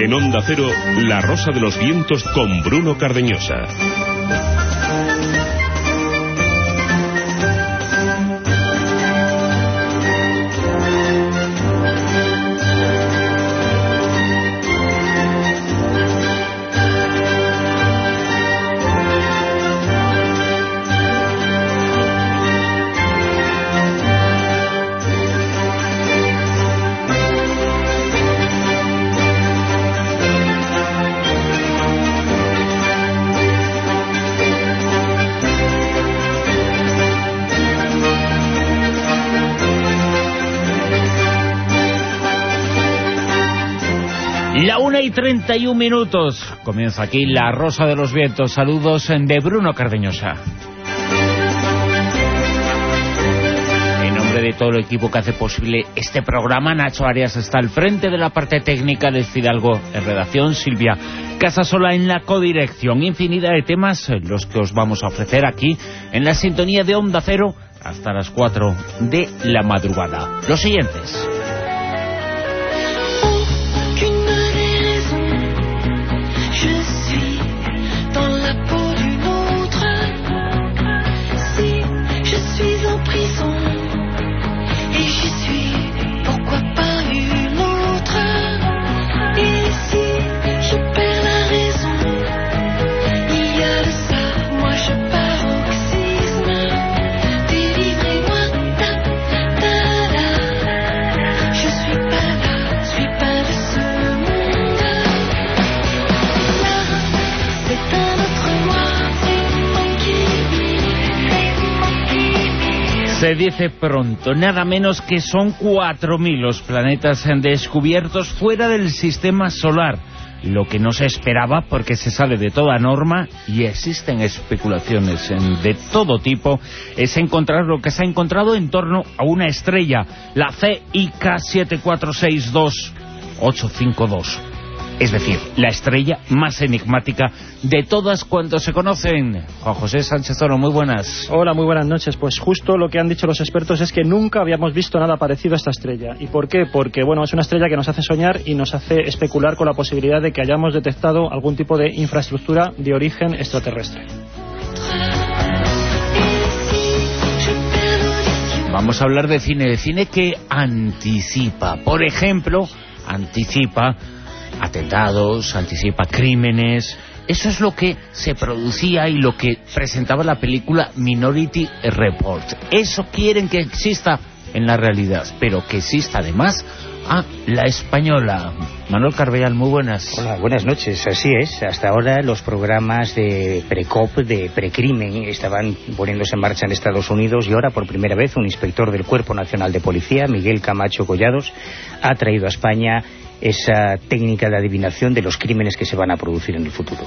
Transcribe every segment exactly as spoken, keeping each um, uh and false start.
En Onda Cero, La Rosa de los Vientos con Bruno Cardeñosa. La una y treinta y un minutos. Comienza aquí La Rosa de los Vientos. Saludos de Bruno Cardeñosa. En nombre de todo el equipo que hace posible este programa, Nacho Arias está al frente de la parte técnica, Luis Fidalgo en redacción, Silvia Casasola en la codirección. Infinidad de temas los que os vamos a ofrecer aquí en la sintonía de Onda Cero hasta las cuatro de la madrugada. Los siguientes. Se dice pronto, nada menos que son cuatro mil los planetas descubiertos fuera del sistema solar. Lo que no se esperaba porque se sale de toda norma y existen especulaciones de todo tipo, es encontrar lo que se ha encontrado en torno a una estrella, la C I K siete cuatro seis dos ocho cinco dos. Es decir, la estrella más enigmática de todas cuantas se conocen. Juan José Sánchez Oro, muy buenas. Hola, muy buenas noches. Pues justo lo que han dicho los expertos es que nunca habíamos visto nada parecido a esta estrella. ¿Y por qué? Porque bueno, es una estrella que nos hace soñar y nos hace especular con la posibilidad de que hayamos detectado algún tipo de infraestructura de origen extraterrestre. Vamos a hablar de cine, de cine que anticipa. Por ejemplo, anticipa atentados, anticipa crímenes. Eso es lo que se producía y lo que presentaba la película Minority Report. Eso quieren que exista en la realidad, pero que exista además a la española. Manuel Carbellal, muy buenas. Hola, buenas noches. Así es, hasta ahora los programas de Precop, de precrimen, estaban poniéndose en marcha en Estados Unidos y ahora por primera vez un inspector del Cuerpo Nacional de Policía, Miguel Camacho Collados, ha traído a España esa técnica de adivinación de los crímenes que se van a producir en el futuro.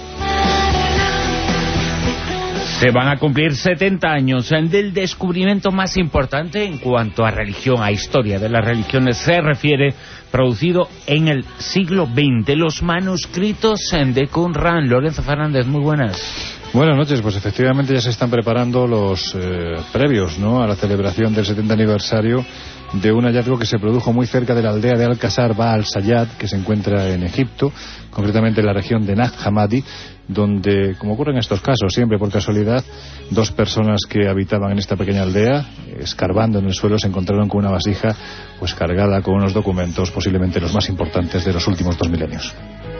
Se van a cumplir setenta años del descubrimiento más importante en cuanto a religión, a historia de las religiones se refiere, producido en el siglo veinte, los manuscritos de Qumran. Lorenzo Fernández, muy buenas. Buenas noches, pues efectivamente ya se están preparando los eh, previos, ¿no?, a la celebración del setenta aniversario de un hallazgo que se produjo muy cerca de la aldea de Al-Qasar Ba al-Sayad, que se encuentra en Egipto, concretamente en la región de Nag Hammadi, donde, como ocurre en estos casos, siempre por casualidad, dos personas que habitaban en esta pequeña aldea, escarbando en el suelo, se encontraron con una vasija pues cargada con unos documentos, posiblemente los más importantes de los últimos dos milenios.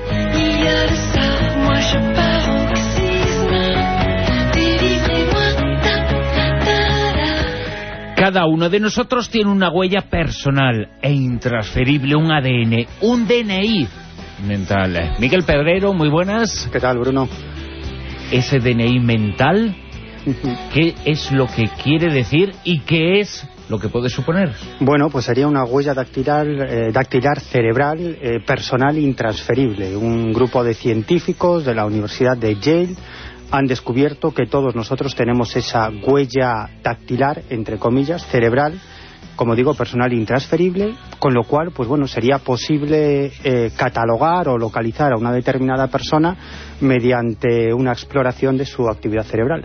Cada uno de nosotros tiene una huella personal e intransferible, un A D N, un D N I mental. Miguel Pedrero, muy buenas. ¿Qué tal, Bruno? Ese D N I mental, ¿qué es lo que quiere decir y qué es lo que puede suponer? Bueno, pues sería una huella dactilar, eh, dactilar cerebral eh, personal intransferible. Un grupo de científicos de la Universidad de Yale han descubierto que todos nosotros tenemos esa huella dactilar, entre comillas, cerebral, como digo, personal intransferible, con lo cual, pues bueno, sería posible eh, catalogar o localizar a una determinada persona mediante una exploración de su actividad cerebral.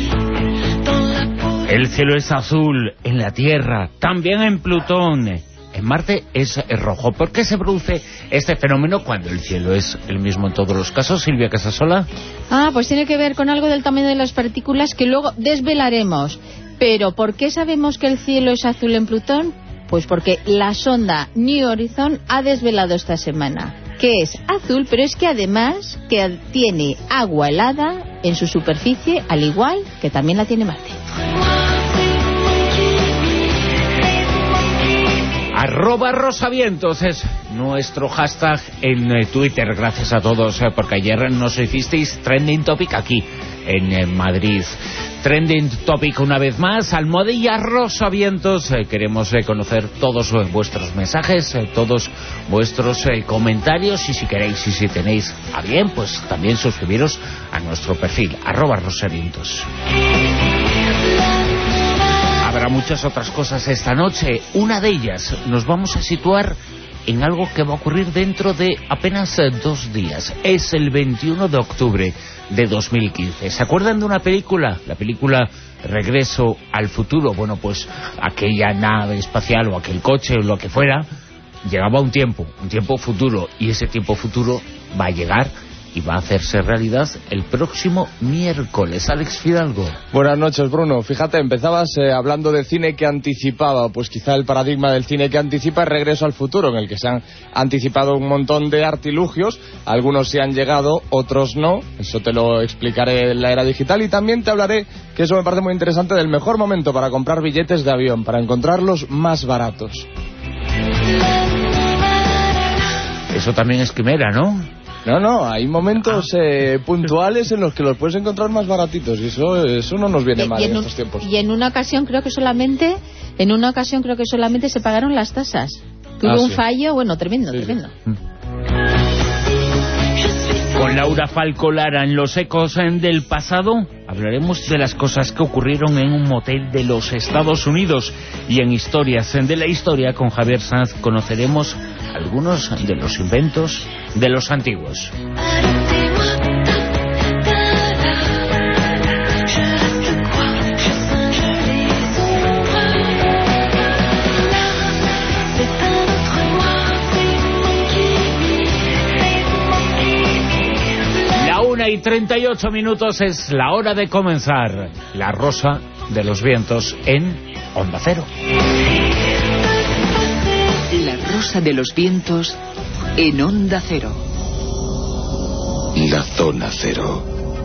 El cielo es azul en la Tierra, también en Plutón. en Marte es rojo. ¿Por qué se produce este fenómeno cuando el cielo es el mismo en todos los casos? Silvia Casasola. Ah, pues tiene que ver con algo del tamaño de las partículas que luego desvelaremos. Pero ¿por qué sabemos que el cielo es azul en Plutón? Pues porque la sonda New Horizon ha desvelado esta semana que es azul, pero es que además que tiene agua helada en su superficie, al igual que también la tiene Marte. Arroba Rosavientos es nuestro hashtag en eh, Twitter. Gracias a todos, eh, porque ayer nos hicisteis trending topic aquí en eh, Madrid. Trending topic una vez más, almohadilla Rosavientos. Eh, queremos eh, conocer todos eh, vuestros mensajes, eh, todos vuestros eh, comentarios, y si queréis y si tenéis a bien, pues también suscribiros a nuestro perfil, arroba Rosavientos. Habrá muchas otras cosas esta noche. Una de ellas nos vamos a situar en algo que va a ocurrir dentro de apenas eh, dos días. Es el veintiuno de octubre de dos mil quince. ¿Se acuerdan de una película? La película Regreso al Futuro. Bueno, pues aquella nave espacial o aquel coche o lo que fuera, llegaba un tiempo, un tiempo futuro, y ese tiempo futuro va a llegar y va a hacerse realidad el próximo miércoles. Alex Fidalgo. Buenas noches, Bruno. Fíjate, empezabas eh, hablando de cine que anticipaba, pues quizá el paradigma del cine que anticipa es Regreso al Futuro, en el que se han anticipado un montón de artilugios, algunos se han llegado, otros no, eso te lo explicaré en la era digital, y también te hablaré, que eso me parece muy interesante, del mejor momento para comprar billetes de avión, para encontrarlos más baratos. Eso también es quimera, ¿no? No, no, hay momentos eh, puntuales en los que los puedes encontrar más baratitos, y eso, eso no nos viene y, mal y en, en estos un, tiempos. Y en una ocasión creo que solamente, en una ocasión creo que solamente se pagaron las tasas. Tuvo ah, un sí. fallo, bueno, tremendo, sí, tremendo. Sí. Con Laura Falcó Lara en los ecos del pasado hablaremos de las cosas que ocurrieron en un motel de los Estados Unidos, y en Historias de la Historia con Javier Sanz conoceremos algunos de los inventos de los antiguos. La una y treinta y ocho minutos es la hora de comenzar La Rosa de los Vientos en Onda Cero. La Rosa de los Vientos en Onda Cero. La Zona Cero.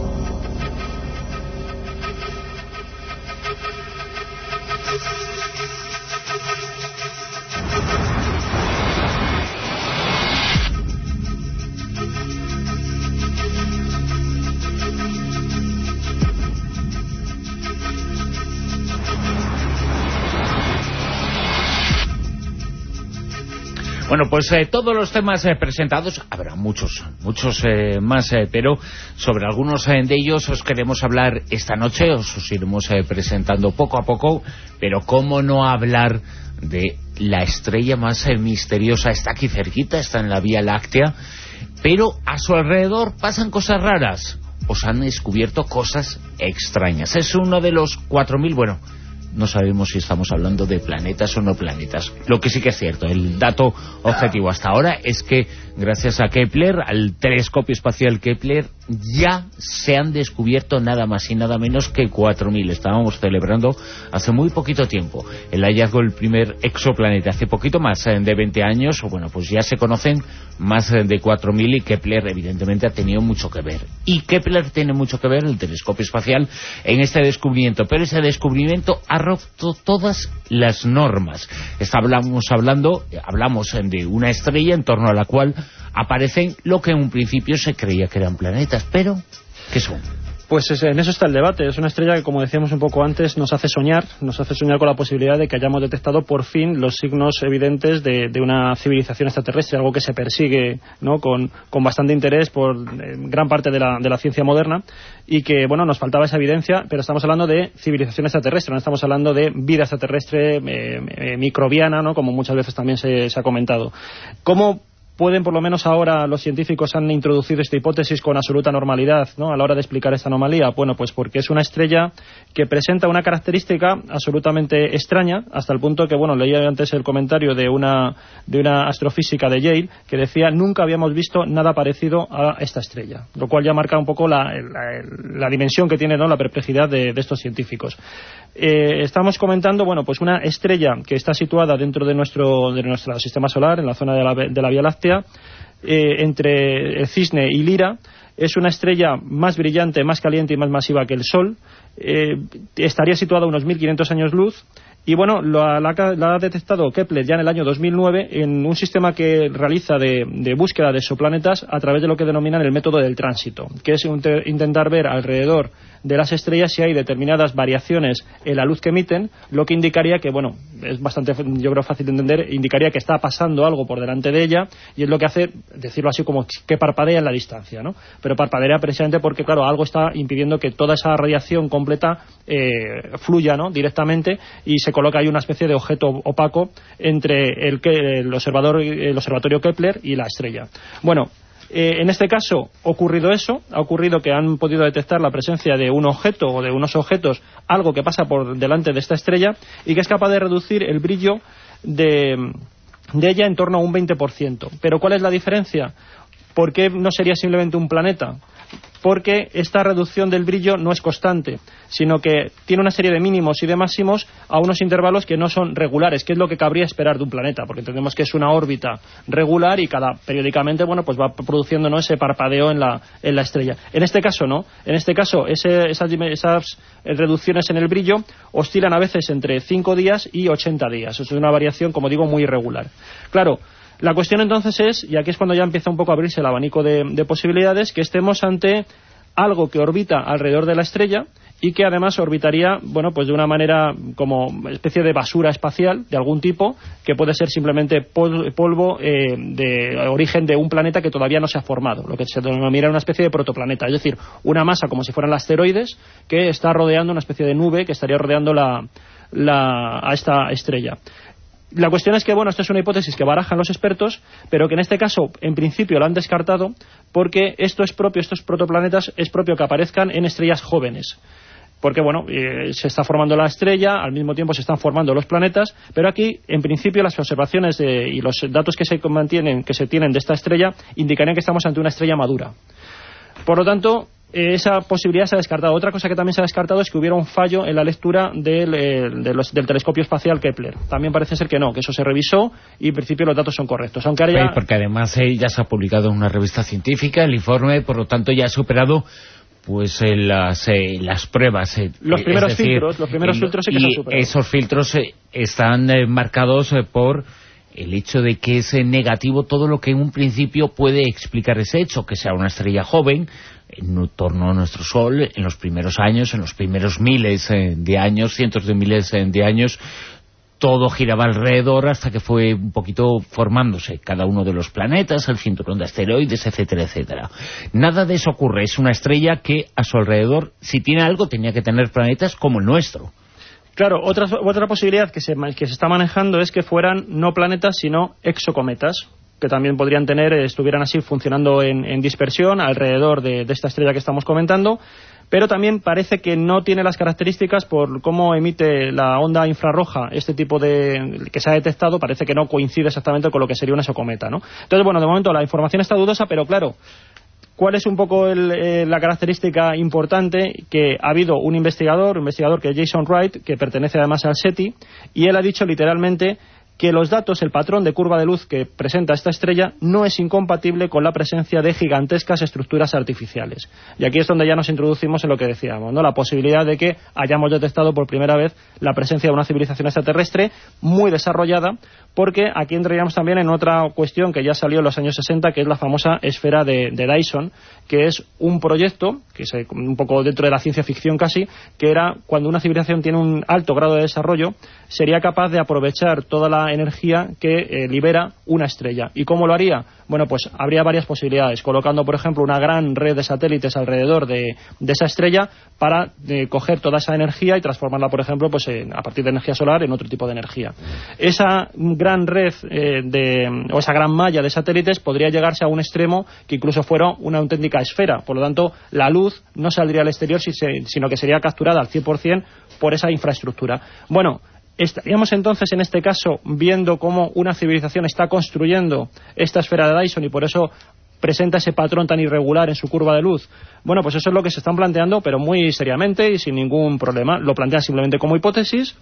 Bueno, pues eh, todos los temas eh, presentados, habrá muchos, muchos eh, más, eh, pero sobre algunos eh, de ellos os queremos hablar esta noche, os, os iremos eh, presentando poco a poco, pero cómo no hablar de la estrella más eh, misteriosa. Está aquí cerquita, está en la Vía Láctea, pero a su alrededor pasan cosas raras, os han descubierto cosas extrañas. Es uno de los cuatro mil, bueno, no sabemos si estamos hablando de planetas o no planetas. Lo que sí que es cierto, el dato objetivo hasta ahora es que gracias a Kepler, al telescopio espacial Kepler, ya se han descubierto nada más y nada menos que cuatro mil. Estábamos celebrando hace muy poquito tiempo el hallazgo del primer exoplaneta. Hace poquito más de veinte años, bueno, pues ya se conocen más de cuatro mil, y Kepler evidentemente ha tenido mucho que ver. Y Kepler tiene mucho que ver, el telescopio espacial, en este descubrimiento. Pero ese descubrimiento ha roto todas las normas. Estábamos hablando, hablamos de una estrella en torno a la cual aparecen lo que en un principio se creía que eran planetas, pero ¿qué son? Pues en eso está el debate. Es una estrella que, como decíamos un poco antes, nos hace soñar, nos hace soñar con la posibilidad de que hayamos detectado por fin los signos evidentes de, de una civilización extraterrestre, algo que se persigue, ¿no?, con, con bastante interés por eh, gran parte de la, de la ciencia moderna, y que, bueno, nos faltaba esa evidencia, pero estamos hablando de civilización extraterrestre, no estamos hablando de vida extraterrestre eh, eh, microbiana, ¿no?, como muchas veces también se, se ha comentado. ¿Cómo pueden, por lo menos ahora los científicos han introducido esta hipótesis con absoluta normalidad, ¿no?, a la hora de explicar esta anomalía? Bueno, pues porque es una estrella que presenta una característica absolutamente extraña, hasta el punto que, bueno, leía antes el comentario de una, de una astrofísica de Yale que decía: nunca habíamos visto nada parecido a esta estrella, lo cual ya marca un poco la, la, la dimensión que tiene, ¿no?, la perplejidad de, de estos científicos. Eh, estamos comentando, bueno, pues una estrella que está situada dentro de nuestro, de nuestro sistema solar, en la zona de la, de la Vía Láctea, eh, entre el Cisne y Lira. Es una estrella más brillante, más caliente y más masiva que el Sol. Eh, estaría situada a unos mil quinientos años luz. Y bueno, la, la, la ha detectado Kepler ya en el año dos mil nueve en un sistema que realiza de, de búsqueda de exoplanetas a través de lo que denominan el método del tránsito, que es intentar ver alrededor de las estrellas si hay determinadas variaciones en la luz que emiten, lo que indicaría que, bueno, es bastante, yo creo, fácil de entender, indicaría que está pasando algo por delante de ella, y es lo que hace, decirlo así, como que parpadea en la distancia, ¿no? Pero parpadea precisamente porque, claro, algo está impidiendo que toda esa radiación completa eh, fluya, ¿no?, directamente, y se coloca ahí una especie de objeto opaco entre el, el, observador, el observatorio Kepler y la estrella. Bueno, Eh, en este caso ha ocurrido eso, ha ocurrido que han podido detectar la presencia de un objeto o de unos objetos, algo que pasa por delante de esta estrella y que es capaz de reducir el brillo de, de ella en torno a un veinte por ciento. ¿Pero cuál es la diferencia? ¿Por qué no sería simplemente un planeta? Porque esta reducción del brillo no es constante, sino que tiene una serie de mínimos y de máximos a unos intervalos que no son regulares, que es lo que cabría esperar de un planeta, porque entendemos que es una órbita regular y cada periódicamente, bueno, pues va produciendo, ¿no?, ese parpadeo en la, en la estrella. En este caso no, en este caso ese, esas, esas reducciones en el brillo oscilan a veces entre cinco días y ochenta días. Eso es una variación, como digo, muy irregular. Claro, la cuestión entonces es, y aquí es cuando ya empieza un poco a abrirse el abanico de, de posibilidades, que estemos ante algo que orbita alrededor de la estrella y que además orbitaría, bueno, pues de una manera como especie de basura espacial de algún tipo, que puede ser simplemente pol polvo eh, de origen de un planeta que todavía no se ha formado, lo que se denomina una especie de protoplaneta, es decir, una masa como si fueran asteroides que está rodeando una especie de nube que estaría rodeando la, la, a esta estrella. La cuestión es que, bueno, esto es una hipótesis que barajan los expertos, pero que en este caso, en principio, lo han descartado porque esto es propio, estos protoplanetas, es propio que aparezcan en estrellas jóvenes. Porque, bueno, eh, se está formando la estrella, al mismo tiempo se están formando los planetas, pero aquí, en principio, las observaciones de, y los datos que se mantienen, que se tienen de esta estrella, indicarían que estamos ante una estrella madura. Por lo tanto, esa posibilidad se ha descartado. Otra cosa que también se ha descartado es que hubiera un fallo en la lectura del, eh, de los, del telescopio espacial Kepler. También parece ser que no, que eso se revisó y en principio los datos son correctos. Aunque ahora ya... Sí, porque además eh, ya se ha publicado en una revista científica el informe, por lo tanto ya ha superado pues eh, las, eh, las pruebas. Eh, los primeros es decir, filtros, los primeros y, filtros sí que se han superado. Y esos filtros eh, están eh, marcados eh, por el hecho de que es negativo todo lo que en un principio puede explicar ese hecho, que sea una estrella joven en torno a nuestro Sol, en los primeros años, en los primeros miles eh, de años, cientos de miles eh, de años, todo giraba alrededor hasta que fue un poquito formándose cada uno de los planetas, el cinturón de asteroides, etcétera, etcétera. Nada de eso ocurre, es una estrella que a su alrededor, si tiene algo, tenía que tener planetas como el nuestro. Claro, otra, otra posibilidad que se, que se está manejando es que fueran no planetas, sino exocometas, que también podrían tener, estuvieran así funcionando en, en dispersión alrededor de, de esta estrella que estamos comentando, pero también parece que no tiene las características por cómo emite la onda infrarroja, este tipo de que se ha detectado, parece que no coincide exactamente con lo que sería una exocometa, ¿no? Entonces, bueno, de momento la información está dudosa, pero claro, ¿cuál es un poco el, eh, la característica importante? Que ha habido un investigador, un investigador que es Jason Wright, que pertenece además al SETI, y él ha dicho literalmente que los datos, el patrón de curva de luz que presenta esta estrella no es incompatible con la presencia de gigantescas estructuras artificiales. Y aquí es donde ya nos introducimos en lo que decíamos, ¿no? La posibilidad de que hayamos detectado por primera vez la presencia de una civilización extraterrestre muy desarrollada, porque aquí entraríamos también en otra cuestión que ya salió en los años sesenta, que es la famosa esfera de, de Dyson, que es un proyecto que que es un poco dentro de la ciencia ficción casi, que era cuando una civilización tiene un alto grado de desarrollo, sería capaz de aprovechar toda la energía que eh, libera una estrella. ¿Y cómo lo haría? Bueno, pues habría varias posibilidades, colocando, por ejemplo, una gran red de satélites alrededor de, de esa estrella para eh, coger toda esa energía y transformarla, por ejemplo, pues en, a partir de energía solar en otro tipo de energía. Esa gran red eh, de, o esa gran malla de satélites podría llegarse a un extremo que incluso fuera una auténtica esfera. Por lo tanto, la luz no saldría al exterior, sino que sería capturada al cien por cien por esa infraestructura. Bueno, estaríamos entonces en este caso viendo cómo una civilización está construyendo esta esfera de Dyson y por eso presenta ese patrón tan irregular en su curva de luz. Bueno, pues eso es lo que se están planteando, pero muy seriamente y sin ningún problema. Lo plantean simplemente como hipótesis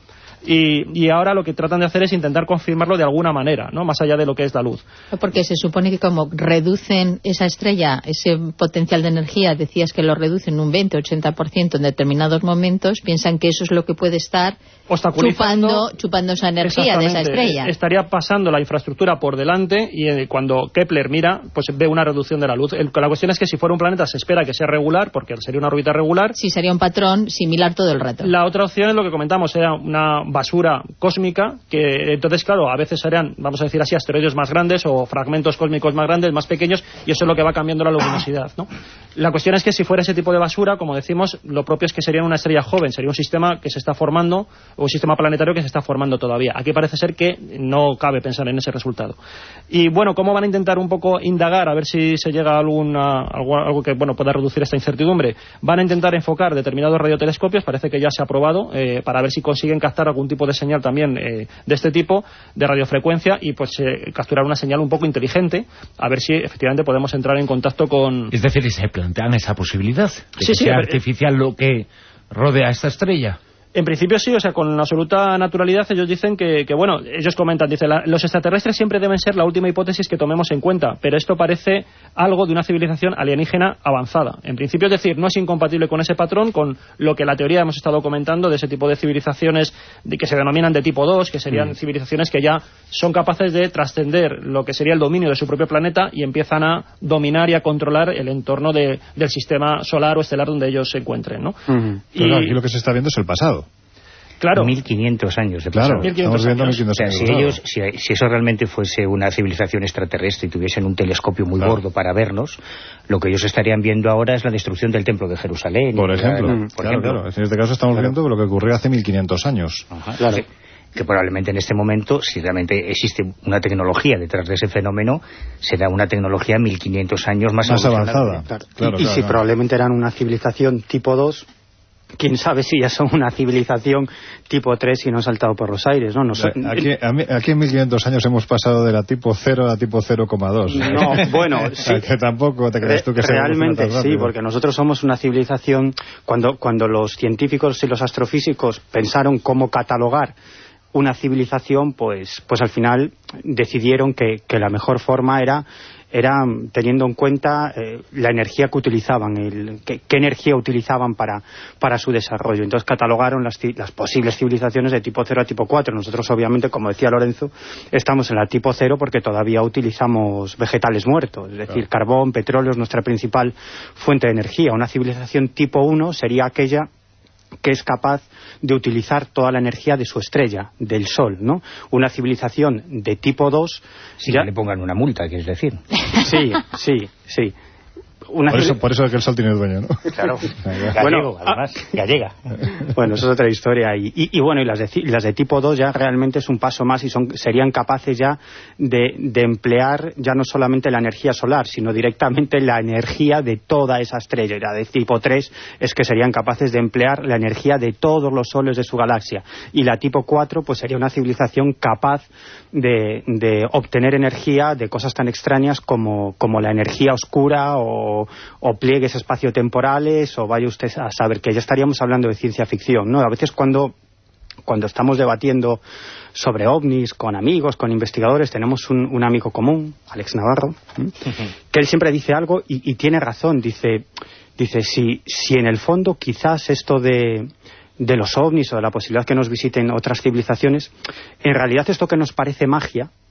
y, y ahora lo que tratan de hacer es intentar confirmarlo de alguna manera, ¿no? Más allá de lo que es la luz. Porque se supone que como reducen esa estrella, ese potencial de energía, decías que lo reducen un veinte a ochenta por ciento en determinados momentos, piensan que eso es lo que puede estar chupando, chupando esa energía de esa estrella. Estaría pasando la infraestructura por delante y eh, cuando Kepler mira, pues ve una reducción de la luz. El, la cuestión es que si fuera un planeta se espera que sea regular, porque sería una órbita regular. Sí, sería un patrón similar todo el rato. La otra opción es lo que comentamos, era una basura cósmica, que entonces, claro, a veces serían, vamos a decir así, asteroides más grandes o fragmentos cósmicos más grandes, más pequeños, y eso es lo que va cambiando la luminosidad, ¿no? La cuestión es que si fuera ese tipo de basura, como decimos, lo propio es que sería una estrella joven, sería un sistema que se está formando, o un sistema planetario que se está formando todavía. Aquí parece ser que no cabe pensar en ese resultado. Y bueno, ¿cómo van a intentar un poco indagar a ver si se llega a alguna, algo, algo que bueno pueda reducir esta incertidumbre? Van a intentar enfocar determinados radiotelescopios, parece que ya se ha probado, eh, para ver si consiguen captar algún tipo de señal también eh, de este tipo, de radiofrecuencia, y pues eh, capturar una señal un poco inteligente, a ver si efectivamente podemos entrar en contacto con... Es decir, ¿se plantean esa posibilidad de sí, que sí, sea eh, artificial lo que rodea esta estrella? En principio sí, o sea, con absoluta naturalidad ellos dicen que, que bueno, ellos comentan, dice, la, los extraterrestres siempre deben ser la última hipótesis que tomemos en cuenta, pero esto parece algo de una civilización alienígena avanzada. En principio, es decir, no es incompatible con ese patrón, con lo que la teoría hemos estado comentando de ese tipo de civilizaciones de, que se denominan de tipo dos, que serían mm. civilizaciones que ya son capaces de trascender lo que sería el dominio de su propio planeta y empiezan a dominar y a controlar el entorno de, del sistema solar o estelar donde ellos se encuentren, ¿no? Mm. Y claro, aquí lo que se está viendo es el pasado. Claro. mil quinientos años de pasado. Claro, estamos viendo mil quinientos o sea, años. Si, ellos, si, si eso realmente fuese una civilización extraterrestre y tuviesen un telescopio muy claro. gordo para vernos, lo que ellos estarían viendo ahora es la destrucción del Templo de Jerusalén. Por ejemplo. La, por por claro, ejemplo. claro. En este caso estamos claro. viendo lo que ocurrió hace mil quinientos años. Ajá, claro. Que, que probablemente en este momento, si realmente existe una tecnología detrás de ese fenómeno, será una tecnología mil quinientos años más, más avanzada. Claro. Claro, y, y claro, si claro. probablemente eran una civilización tipo dos, quién sabe si ya son una civilización tipo tres y no han saltado por los aires, ¿no? no sé. Aquí, aquí en mil quinientos años hemos pasado de la tipo cero a la tipo cero coma dos. ¿eh? No, bueno, sí. Que tampoco te crees tú que realmente sí, porque nosotros somos una civilización. Cuando, cuando los científicos y los astrofísicos pensaron cómo catalogar una civilización, pues, pues al final decidieron que, que la mejor forma era era teniendo en cuenta eh, la energía que utilizaban, el, qué, qué energía utilizaban para, para su desarrollo. Entonces catalogaron las, las posibles civilizaciones de tipo cero a tipo cuatro. Nosotros, obviamente, como decía Lorenzo, estamos en la tipo cero porque todavía utilizamos vegetales muertos, es decir, claro. carbón, petróleo es nuestra principal fuente de energía. Una civilización tipo uno sería aquella que es capaz de utilizar toda la energía de su estrella, del Sol, ¿no? Una civilización de tipo dos... Si ya le pongan una multa, quieres decir. Sí, sí, sí. Una por, eso, por eso es que el Sol tiene dueño, ¿no? Claro. Gallego, bueno, además, ya llega. Bueno, eso es otra historia. Y, y, y bueno, y las de, las de tipo dos ya realmente es un paso más y son serían capaces ya de, de emplear ya no solamente la energía solar, sino directamente la energía de toda esa estrella. Y la de tipo tres es que serían capaces de emplear la energía de todos los soles de su galaxia. Y la tipo cuatro pues sería una civilización capaz de, de obtener energía de cosas tan extrañas como, como la energía oscura o o pliegues espaciotemporales, o vaya usted a saber, que ya estaríamos hablando de ciencia ficción, ¿no? A veces cuando, cuando estamos debatiendo sobre ovnis con amigos, con investigadores, tenemos un, un amigo común, Alex Navarro, ¿eh? que él siempre dice algo y, y tiene razón, dice, dice si, si en el fondo quizás esto de, de los ovnis o de la posibilidad que nos visiten otras civilizaciones, en realidad esto que nos parece magia,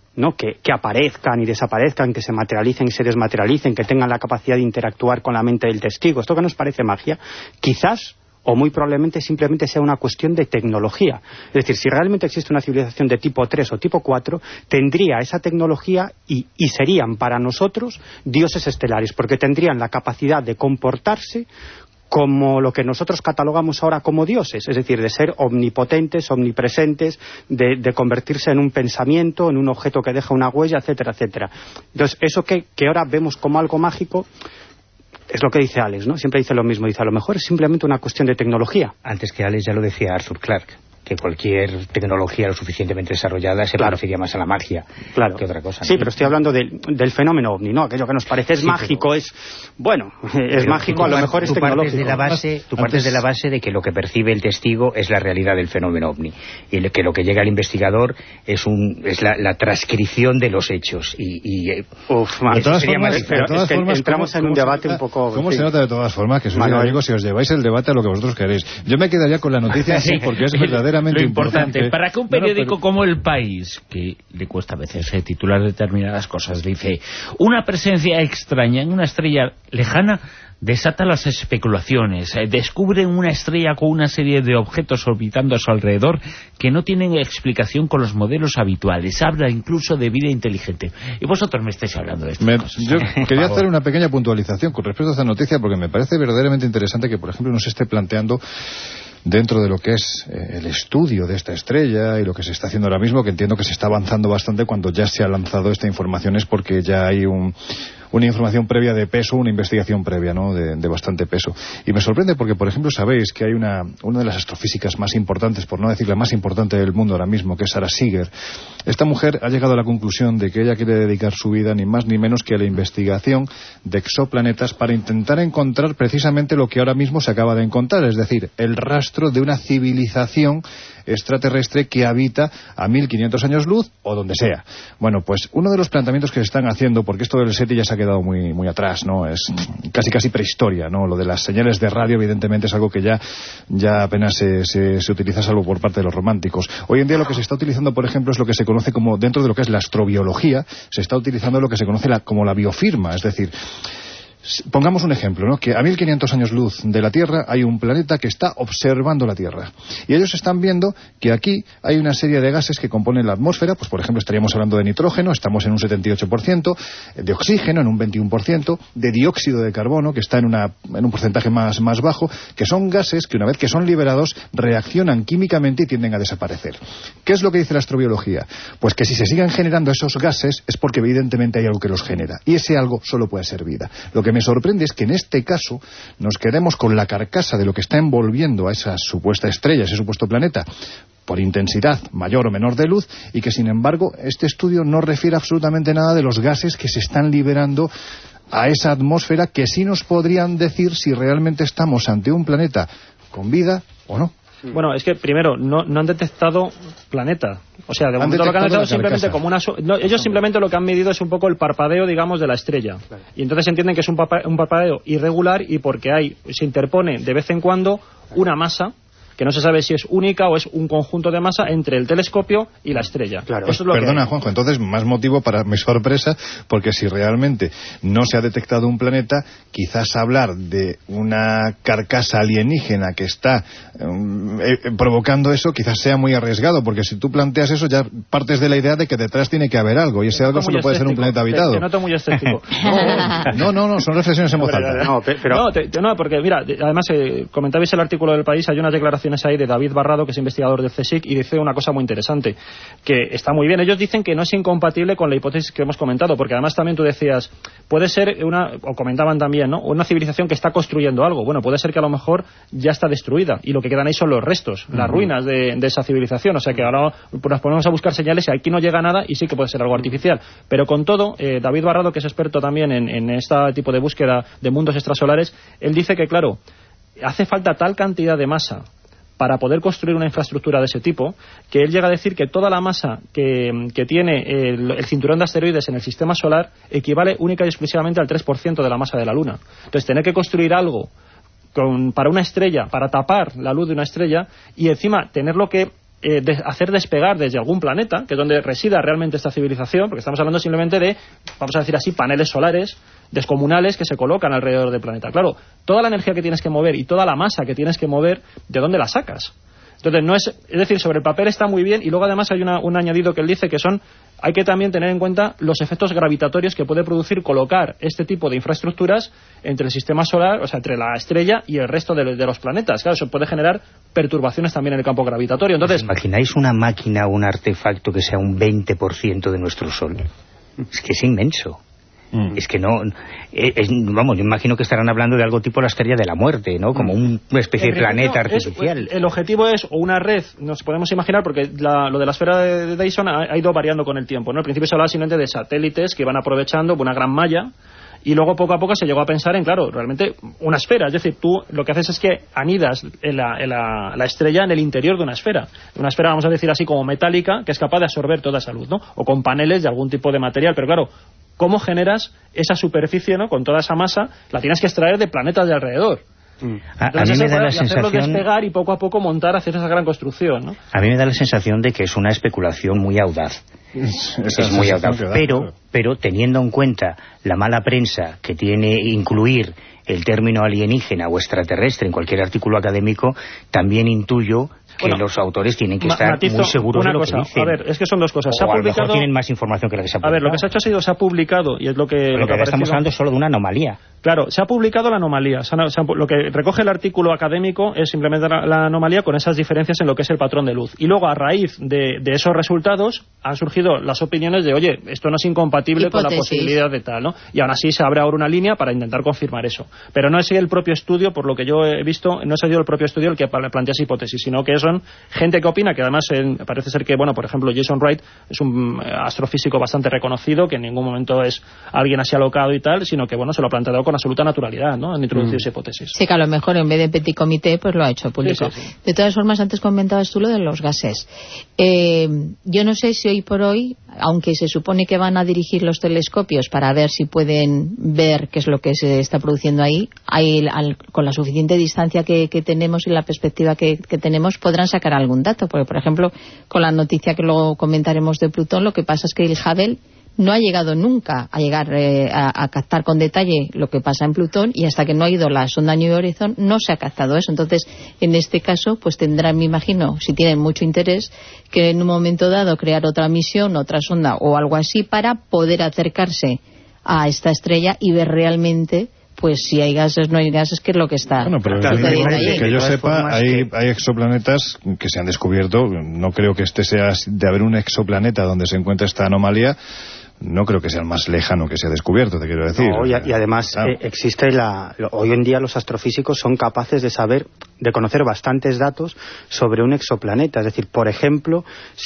¿no? Que, que aparezcan y desaparezcan, que se materialicen y se desmaterialicen, que tengan la capacidad de interactuar con la mente del testigo. Esto que nos parece magia, quizás o muy probablemente simplemente sea una cuestión de tecnología. Es decir, si realmente existe una civilización de tipo tres o tipo cuatro, tendría esa tecnología y, y serían para nosotros dioses estelares, porque tendrían la capacidad de comportarse como lo que nosotros catalogamos ahora como dioses, es decir, de ser omnipotentes, omnipresentes, de, de convertirse en un pensamiento, en un objeto que deja una huella, etcétera, etcétera. Entonces, eso que, que ahora vemos como algo mágico, es lo que dice Alex, ¿no? Siempre dice lo mismo, dice, a lo mejor es simplemente una cuestión de tecnología. Antes que Alex ya lo decía Arthur Clarke, que cualquier tecnología lo suficientemente desarrollada se claro. parecería más a la magia claro. que otra cosa, ¿no? Sí, pero estoy hablando del, del fenómeno ovni, ¿no? Aquello que nos parece es sí, mágico, pero... es... Bueno, es pero mágico, a lo mejor es tecnológico. De la base, tú partes de la base de que lo que percibe el testigo es la realidad del fenómeno ovni. Y que lo que llega al investigador es un es la, la transcripción de los hechos. Y, y Uf, man, de todas sería formas, más... Pero de todas es que formas, entramos ¿cómo, en un cómo debate nota, un poco... ¿Cómo sí. se nota de todas formas que sois amigos si os lleváis el debate a lo que vosotros queréis? Yo me quedaría con la noticia sí, porque es verdaderamente lo importante. importante. Para que un periódico no, no, pero... como El País, que le cuesta a veces eh, titular determinadas cosas, dice: una presencia extraña en una estrella lejana desata las especulaciones, eh, descubren una estrella con una serie de objetos orbitando a su alrededor que no tienen explicación con los modelos habituales, habla incluso de vida inteligente. Y vosotros me estáis hablando de esto. Me, yo quería hacer una pequeña puntualización con respecto a esta noticia, porque me parece verdaderamente interesante que, por ejemplo, no se esté planteando dentro de lo que es eh, el estudio de esta estrella y lo que se está haciendo ahora mismo, que entiendo que se está avanzando bastante cuando ya se ha lanzado esta información, es porque ya hay un, una información previa de peso, una investigación previa, ¿no?, de, de bastante peso. Y me sorprende porque, por ejemplo, sabéis que hay una, una de las astrofísicas más importantes, por no decir la más importante del mundo ahora mismo, que es Sara Seager. Esta mujer ha llegado a la conclusión de que ella quiere dedicar su vida ni más ni menos que a la investigación de exoplanetas para intentar encontrar precisamente lo que ahora mismo se acaba de encontrar, es decir, el rastro de una civilización extraterrestre que habita a mil quinientos años luz o donde sea. Bueno, pues uno de los planteamientos que se están haciendo, porque esto del SETI ya se ha quedado muy muy atrás, ¿no? Es casi casi prehistoria, ¿no? Lo de las señales de radio, evidentemente, es algo que ya ya apenas se, se, se utiliza, salvo por parte de los románticos. Hoy en día lo que se está utilizando, por ejemplo, es lo que se conoce como, dentro de lo que es la astrobiología, se está utilizando lo que se conoce la, como la biofirma, es decir, pongamos un ejemplo, ¿no?, que a mil quinientos años luz de la Tierra hay un planeta que está observando la Tierra. Y ellos están viendo que aquí hay una serie de gases que componen la atmósfera, pues por ejemplo estaríamos hablando de nitrógeno, estamos en un setenta y ocho por ciento, de oxígeno en un veintiuno por ciento, de dióxido de carbono, que está en, una, en un porcentaje más, más bajo, que son gases que una vez que son liberados reaccionan químicamente y tienden a desaparecer. ¿Qué es lo que dice la astrobiología? Pues que si se siguen generando esos gases es porque evidentemente hay algo que los genera. Y ese algo solo puede ser vida. Lo que me sorprende es que en este caso nos quedemos con la carcasa de lo que está envolviendo a esa supuesta estrella, ese supuesto planeta, por intensidad mayor o menor de luz, y que sin embargo este estudio no refiere absolutamente nada de los gases que se están liberando a esa atmósfera, que sí nos podrían decir si realmente estamos ante un planeta con vida o no. Bueno, es que primero no, no han detectado planeta. O sea, de Han momento lo que han detectado detectado es simplemente carcasa. como una... so- no, ellos simplemente lo que han medido es un poco el parpadeo, digamos, de la estrella. Y entonces entienden que es un, papa- un parpadeo irregular, y porque hay se interpone de vez en cuando una masa que no se sabe si es única o es un conjunto de masa entre el telescopio y la estrella. Claro. Eso es lo Perdona, que... Juanjo, entonces más motivo para mi sorpresa, porque si realmente no se ha detectado un planeta, quizás hablar de una carcasa alienígena que está um, eh, provocando eso quizás sea muy arriesgado, porque si tú planteas eso ya partes de la idea de que detrás tiene que haber algo, y ese algo solo puede ser un planeta habitado. Te, te noto muy escéptico. No, no, no, son reflexiones en voz alta. No, pe- pero... No, te- te- no, porque mira, de- además eh, comentabais el artículo del País, hay unas declaraciones ahí de David Barrado, que es investigador del CSIC, y dice una cosa muy interesante, que está muy bien. Ellos dicen que no es incompatible con la hipótesis que hemos comentado, porque además también tú decías, puede ser una, o comentaban también, ¿no?, una civilización que está construyendo algo. Bueno, puede ser que a lo mejor ya está destruida, y lo que quedan ahí son los restos, las Uh-huh. ruinas de, de esa civilización. O sea que ahora nos ponemos a buscar señales y aquí no llega nada, y sí que puede ser algo artificial. Pero con todo, eh, David Barrado, que es experto también en, en este tipo de búsqueda de mundos extrasolares, él dice que, claro, hace falta tal cantidad de masa para poder construir una infraestructura de ese tipo, que él llega a decir que toda la masa que, que tiene el, el cinturón de asteroides en el sistema solar equivale única y exclusivamente al tres por ciento de la masa de la Luna. Entonces, tener que construir algo con, para una estrella, para tapar la luz de una estrella, y encima tenerlo que eh, de hacer despegar desde algún planeta, que es donde resida realmente esta civilización, porque estamos hablando simplemente de, vamos a decir así, paneles solares descomunales que se colocan alrededor del planeta. Claro, toda la energía que tienes que mover y toda la masa que tienes que mover, ¿de dónde la sacas? Entonces, no es, es decir, sobre el papel está muy bien, y luego además hay una, un añadido que él dice que son, hay que también tener en cuenta los efectos gravitatorios que puede producir colocar este tipo de infraestructuras entre el sistema solar, o sea, entre la estrella y el resto de, de los planetas. Claro, eso puede generar perturbaciones también en el campo gravitatorio. Entonces, ¿imagináis una máquina o un artefacto que sea un veinte por ciento de nuestro Sol? Es que es inmenso. Mm. Es que no, es, vamos, yo imagino que estarán hablando de algo tipo la estrella de la muerte, ¿no? Como un, una especie de planeta artificial. Es, el objetivo es, o una red, nos podemos imaginar, porque la, lo de la esfera de, de Dyson ha, ha ido variando con el tiempo, ¿no? Al principio se hablaba simplemente de satélites que iban aprovechando una gran malla, y luego poco a poco se llegó a pensar en, claro, realmente una esfera. Es decir, tú lo que haces es que anidas en la, en la, la estrella en el interior de una esfera. Una esfera, vamos a decir así, como metálica, que es capaz de absorber toda esa luz, ¿no? O con paneles de algún tipo de material, pero claro, ¿cómo generas esa superficie, ¿no? Con toda esa masa? La tienes que extraer de planetas de alrededor. Mm. A, a mí me da la sensación... hacerlo despegar y poco a poco montar hacia esa gran construcción, ¿no? A mí me da la sensación de que es una especulación muy audaz. Es, es muy audaz. Pero, pero teniendo en cuenta la mala prensa que tiene incluir el término alienígena o extraterrestre en cualquier artículo académico, también intuyo que bueno, los autores tienen que estar matizo, muy seguros de lo cosa, que dicen. A ver, es que son dos cosas. O se ha a publicado... lo mejor tienen más información que la que se ha publicado. A ver, lo que se ha hecho ha sido, se ha publicado, y es lo que... Pero lo que ahora estamos hablando solo de una anomalía. Claro, se ha publicado la anomalía. Se ha, se ha, lo que recoge el artículo académico es simplemente la, la anomalía con esas diferencias en lo que es el patrón de luz. Y luego, a raíz de, de esos resultados, han surgido las opiniones de, oye, esto no es incompatible Hipótesis. con la posibilidad de tal, ¿no? Y aún así se abre ahora una línea para intentar confirmar eso. Pero no es el propio estudio, por lo que yo he visto, no es el propio estudio el que plantea esa hipótesis, sino que son gente que opina, que además eh, parece ser que, bueno, por ejemplo, Jason Wright es un eh, astrofísico bastante reconocido, que en ningún momento es alguien así alocado y tal, sino que, bueno, se lo ha planteado con absoluta naturalidad, ¿no? Han introducido mm. esa hipótesis. Sí, que a lo mejor en vez de petit comité, pues lo ha hecho público. Sí, sí, sí. De todas formas, antes comentabas tú lo de los gases. Eh, yo no sé si hoy por hoy, aunque se supone que van a dirigir los telescopios para ver si pueden ver qué es lo que se está produciendo ahí, ahí al, con la suficiente distancia que, que tenemos y la perspectiva que, que tenemos, podrán sacar algún dato. Porque, por ejemplo, con la noticia que luego comentaremos de Plutón, lo que pasa es que el Hubble no ha llegado nunca a llegar eh, a, a captar con detalle lo que pasa en Plutón, y hasta que no ha ido la sonda New Horizon no se ha captado eso. Entonces, en este caso, pues tendrán, me imagino, si tienen mucho interés, que en un momento dado crear otra misión, otra sonda o algo así para poder acercarse a esta estrella y ver realmente pues si hay gases, no hay gases, ¿qué es lo que está bueno, pero sucediendo ahí? Que yo sepa, hay, hay exoplanetas que se han descubierto. No creo que este sea de haber un exoplaneta donde se encuentra esta anomalía. No creo que sea el más lejano que se ha descubierto, te quiero decir. No, y, y además claro. eh, existe la... Hoy en día los astrofísicos son capaces de saber, de conocer bastantes datos sobre un exoplaneta. Es decir, por ejemplo,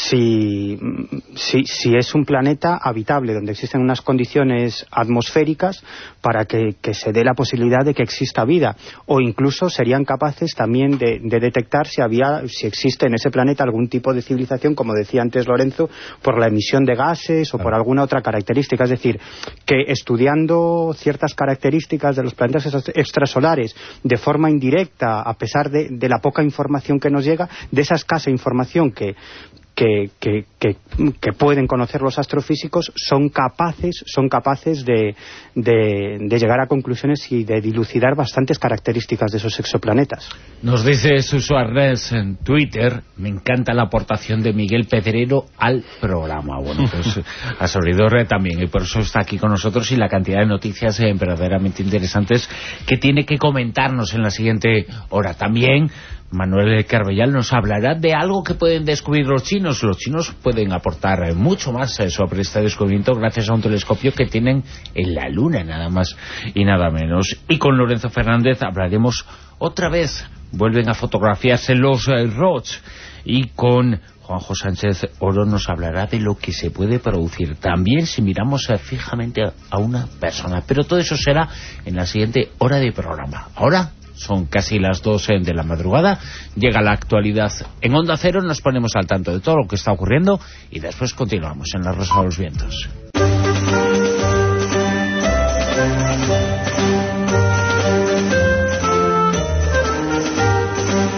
si, si, si es un planeta habitable, donde existen unas condiciones atmosféricas para que, que se dé la posibilidad de que exista vida. O incluso serían capaces también de, de detectar si había, si existe en ese planeta algún tipo de civilización, como decía antes Lorenzo, por la emisión de gases o claro. por alguna otra característica. Es decir, que estudiando ciertas características de los planetas extrasolares de forma indirecta, a pesar de, de la poca información que nos llega, de esa escasa información que Que, que, que, que pueden conocer los astrofísicos, son capaces son capaces de, de, de llegar a conclusiones y de dilucidar bastantes características de esos exoplanetas. Nos dice Suso Arnés en Twitter: me encanta la aportación de Miguel Pedrero al programa. Bueno, pues a Sobridor también, y por eso está aquí con nosotros, y la cantidad de noticias eh, verdaderamente interesantes que tiene que comentarnos en la siguiente hora. También Manuel Carbellal nos hablará de algo que pueden descubrir los chinos. Los chinos pueden aportar mucho más sobre este descubrimiento gracias a un telescopio que tienen en la Luna, nada más y nada menos. Y con Lorenzo Fernández hablaremos otra vez. Vuelven a fotografiarse los eh, Roche. Y con Juanjo Sánchez Oro nos hablará de lo que se puede producir también si miramos eh, fijamente a, a una persona. Pero todo eso será en la siguiente hora de programa. Ahora son casi las doce de la madrugada, llega la actualidad en Onda Cero, nos ponemos al tanto de todo lo que está ocurriendo y después continuamos en La Rosa de los Vientos.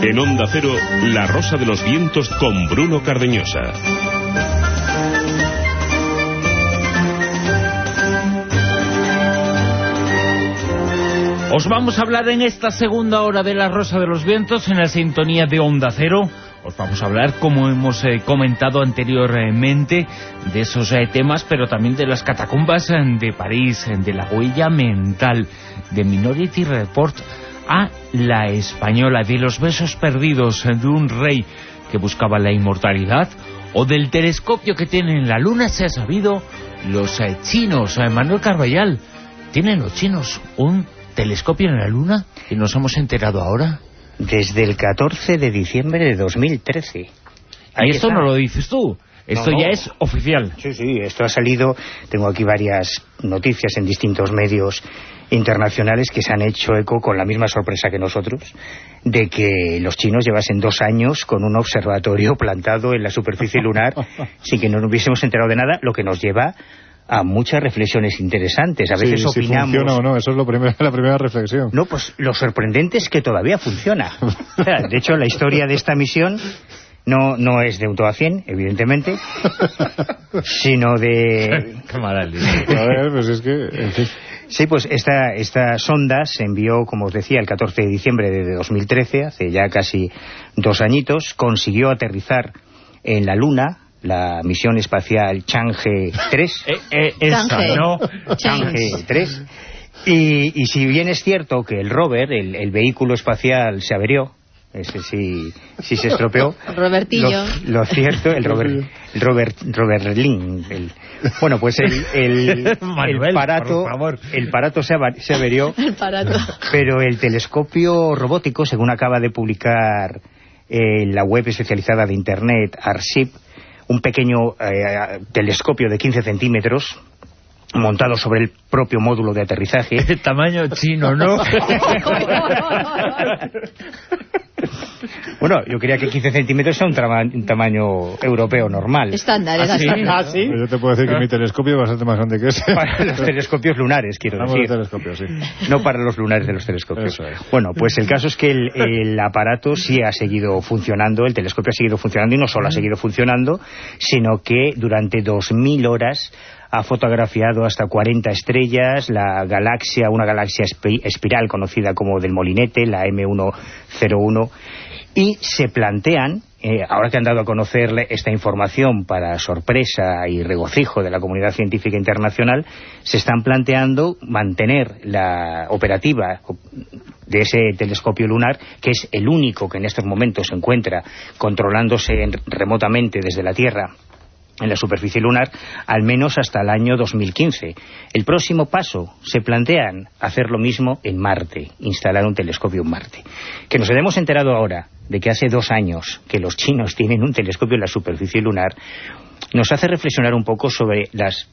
En Onda Cero, La Rosa de los Vientos con Bruno Cardeñosa. Os vamos a hablar en esta segunda hora de La Rosa de los Vientos en la sintonía de Onda Cero. Os vamos a hablar, como hemos eh, comentado anteriormente, de esos eh, temas, pero también de las catacumbas eh, de París, eh, de la huella mental, de Minority Report a La Española, de los besos perdidos eh, de un rey que buscaba la inmortalidad, o del telescopio que tienen en la Luna. Se ha sabido, los eh, chinos, eh, Manuel Carballal, ¿tienen los chinos un telescopio en la Luna que nos hemos enterado ahora? Desde el catorce de diciembre de dos mil trece. Ahí y esto está. No lo dices tú, esto no, ya no. es oficial. Sí, sí, esto ha salido, tengo aquí varias noticias en distintos medios internacionales que se han hecho eco con la misma sorpresa que nosotros, de que los chinos llevasen dos años con un observatorio plantado en la superficie lunar sin que no nos hubiésemos enterado de nada, lo que nos lleva a muchas reflexiones interesantes. A veces sí, opinamos... Si funciona o no, eso es lo primero, la primera reflexión. No, pues lo sorprendente es que todavía funciona. O sea, de hecho, la historia de esta misión no, no es de un todo a cien, evidentemente, sino de... Qué maravilla. A ver, pues es que... En fin. Sí, pues esta, esta sonda se envió, como os decía, el catorce de diciembre de dos mil trece, hace ya casi dos añitos, consiguió aterrizar en la Luna, la misión espacial Chang'e tres. Eh, eh, esa, Chang'e. ¿no? Chang'e tres. Y, y si bien es cierto que el rover, el, el vehículo espacial, se averió, ese sí, sí se estropeó. Robertillo. Lo, lo cierto, el rover, el rover, Roberlin, el, bueno, pues el, el, Manuel, el parato, por favor. el parato se, ava- se averió, El parato. pero el telescopio robótico, según acaba de publicar eh, la web especializada de Internet, Arship, un pequeño eh, telescopio de quince centímetros montado sobre el propio módulo de aterrizaje. El tamaño chino, ¿no? Bueno, yo creía que quince centímetros era un, trama- un tamaño europeo normal. Estándar, era ¿Ah, sí? estándar. ¿Ah, sí? Yo te puedo decir que mi telescopio es bastante más grande que ese. Para los telescopios lunares, quiero Vamos decir. al telescopio, sí. No para los lunares de los telescopios. Eso es. Bueno, pues el caso es que el, el aparato sí ha seguido funcionando, el telescopio ha seguido funcionando, y no solo ha seguido funcionando, sino que durante dos mil horas ha fotografiado hasta cuarenta estrellas, la galaxia, una galaxia espi- espiral conocida como del Molinete, la eme ciento uno, y se plantean, eh, ahora que han dado a conocer esta información para sorpresa y regocijo de la comunidad científica internacional, se están planteando mantener la operativa de ese telescopio lunar, que es el único que en estos momentos se encuentra controlándose en- remotamente desde la Tierra en la superficie lunar, al menos hasta el año dos mil quince. El próximo paso, se plantean hacer lo mismo en Marte, instalar un telescopio en Marte. Que nos hemos enterado ahora de que hace dos años que los chinos tienen un telescopio en la superficie lunar, nos hace reflexionar un poco sobre las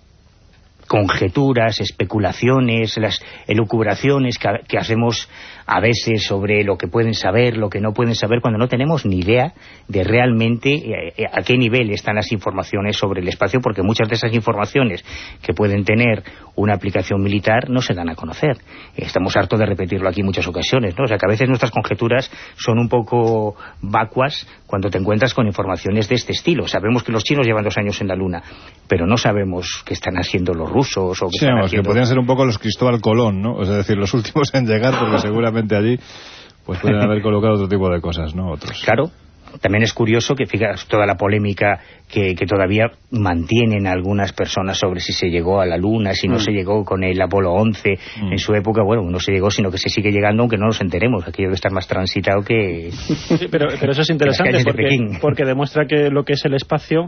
conjeturas, especulaciones, las elucubraciones que, que hacemos a veces sobre lo que pueden saber, lo que no pueden saber, cuando no tenemos ni idea de realmente eh, a qué nivel están las informaciones sobre el espacio, porque muchas de esas informaciones que pueden tener una aplicación militar no se dan a conocer. Estamos hartos de repetirlo aquí en muchas ocasiones, ¿no? O sea, que a veces nuestras conjeturas son un poco vacuas cuando te encuentras con informaciones de este estilo. Sabemos que los chinos llevan dos años en la Luna, pero no sabemos qué están haciendo los rusos o qué Sí, están vamos, haciendo... que podrían ser un poco los Cristóbal Colón, ¿no? O sea, decir, los últimos en llegar, porque seguramente allí pues pueden haber colocado otro tipo de cosas, ¿no? Otros. Claro. También es curioso que, fíjate, toda la polémica que, que todavía mantienen algunas personas sobre si se llegó a la Luna, si no Mm. se llegó con el Apolo once Mm. en su época. Bueno, no se llegó, sino que se sigue llegando, aunque no nos enteremos. Aquello debe estar más transitado que... Sí, pero, pero eso es las interesante calles de porque, Pekín. porque demuestra que lo que es el espacio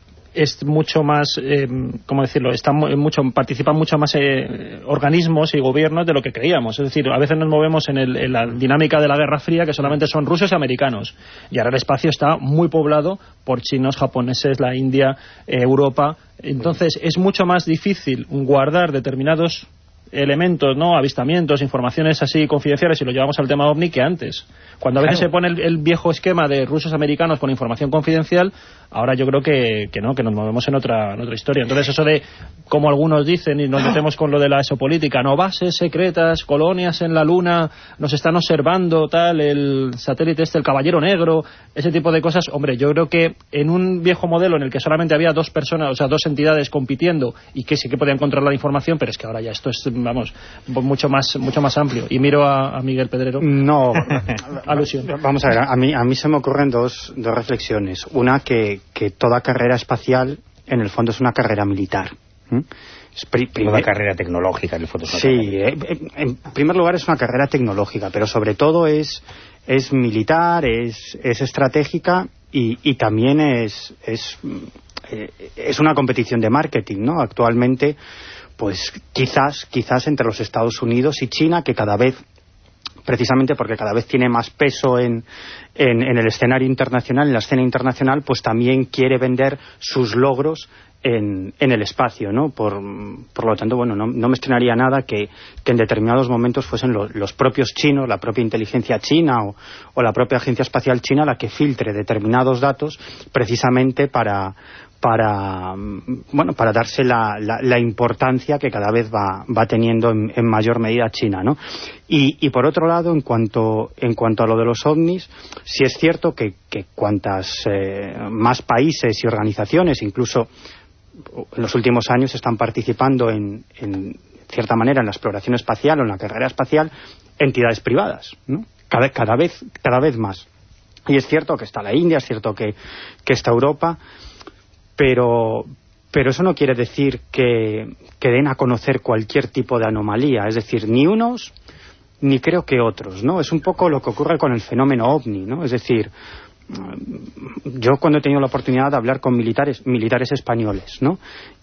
es mucho más, eh, ¿cómo decirlo? Está mu- mucho, participan mucho más eh, organismos y gobiernos de lo que creíamos. Es decir, a veces nos movemos en, el, en la dinámica de la Guerra Fría, que solamente son rusos y americanos. Y ahora el espacio está muy poblado por chinos, japoneses, la India, eh, Europa. Entonces es mucho más difícil guardar determinados elementos, ¿no? Avistamientos, informaciones así confidenciales, y lo llevamos al tema OVNI, que antes. Cuando a veces claro. se pone el, el viejo esquema de rusos americanos con información confidencial, ahora yo creo que, que no, que nos movemos en otra, en otra historia. Entonces eso de, como algunos dicen, y nos metemos con lo de la exopolítica, no, bases secretas, colonias en la luna, nos están observando, tal, el satélite este, el Caballero Negro, ese tipo de cosas. Hombre, yo creo que en un viejo modelo en el que solamente había dos personas, o sea, dos entidades compitiendo, y que sí que podían controlar la información, pero es que ahora ya esto es, vamos, mucho más mucho más amplio. Y miro a, a Miguel Pedrero. No, alusión. Vamos a ver, a mí, a mí se me ocurren dos, dos reflexiones. Una, que, que toda carrera espacial, en el fondo, es una carrera militar. ¿Mm? Es pri primer... Toda carrera tecnológica, en el fondo. Es una sí, eh, en primer lugar es una carrera tecnológica, pero sobre todo es, es militar, es, es estratégica y, y también es, es, eh, es una competición de marketing, ¿no? Actualmente, pues quizás, quizás entre los Estados Unidos y China, que cada vez, precisamente porque cada vez tiene más peso en, en, en el escenario internacional, en la escena internacional, pues también quiere vender sus logros en, en el espacio, ¿no? Por, por lo tanto, bueno, no, no me extrañaría nada que, que en determinados momentos fuesen lo, los propios chinos, la propia inteligencia china o, o la propia agencia espacial china la que filtre determinados datos precisamente para... para bueno para darse la, la, la importancia que cada vez va, va teniendo en, en mayor medida China, ¿no? Y, y por otro lado, en cuanto en cuanto a lo de los ovnis, sí es cierto que, que cuantas eh, más países y organizaciones, incluso en los últimos años, están participando en, en cierta manera en la exploración espacial o en la carrera espacial, entidades privadas, ¿no? Cada, cada vez cada vez más. Y es cierto que está la India, es cierto que, que está Europa, pero pero eso no quiere decir que, que den a conocer cualquier tipo de anomalía, es decir, ni unos ni creo que otros, ¿no? Es un poco lo que ocurre con el fenómeno OVNI, ¿no? Es decir, yo cuando he tenido la oportunidad de hablar con militares militares españoles, ¿no?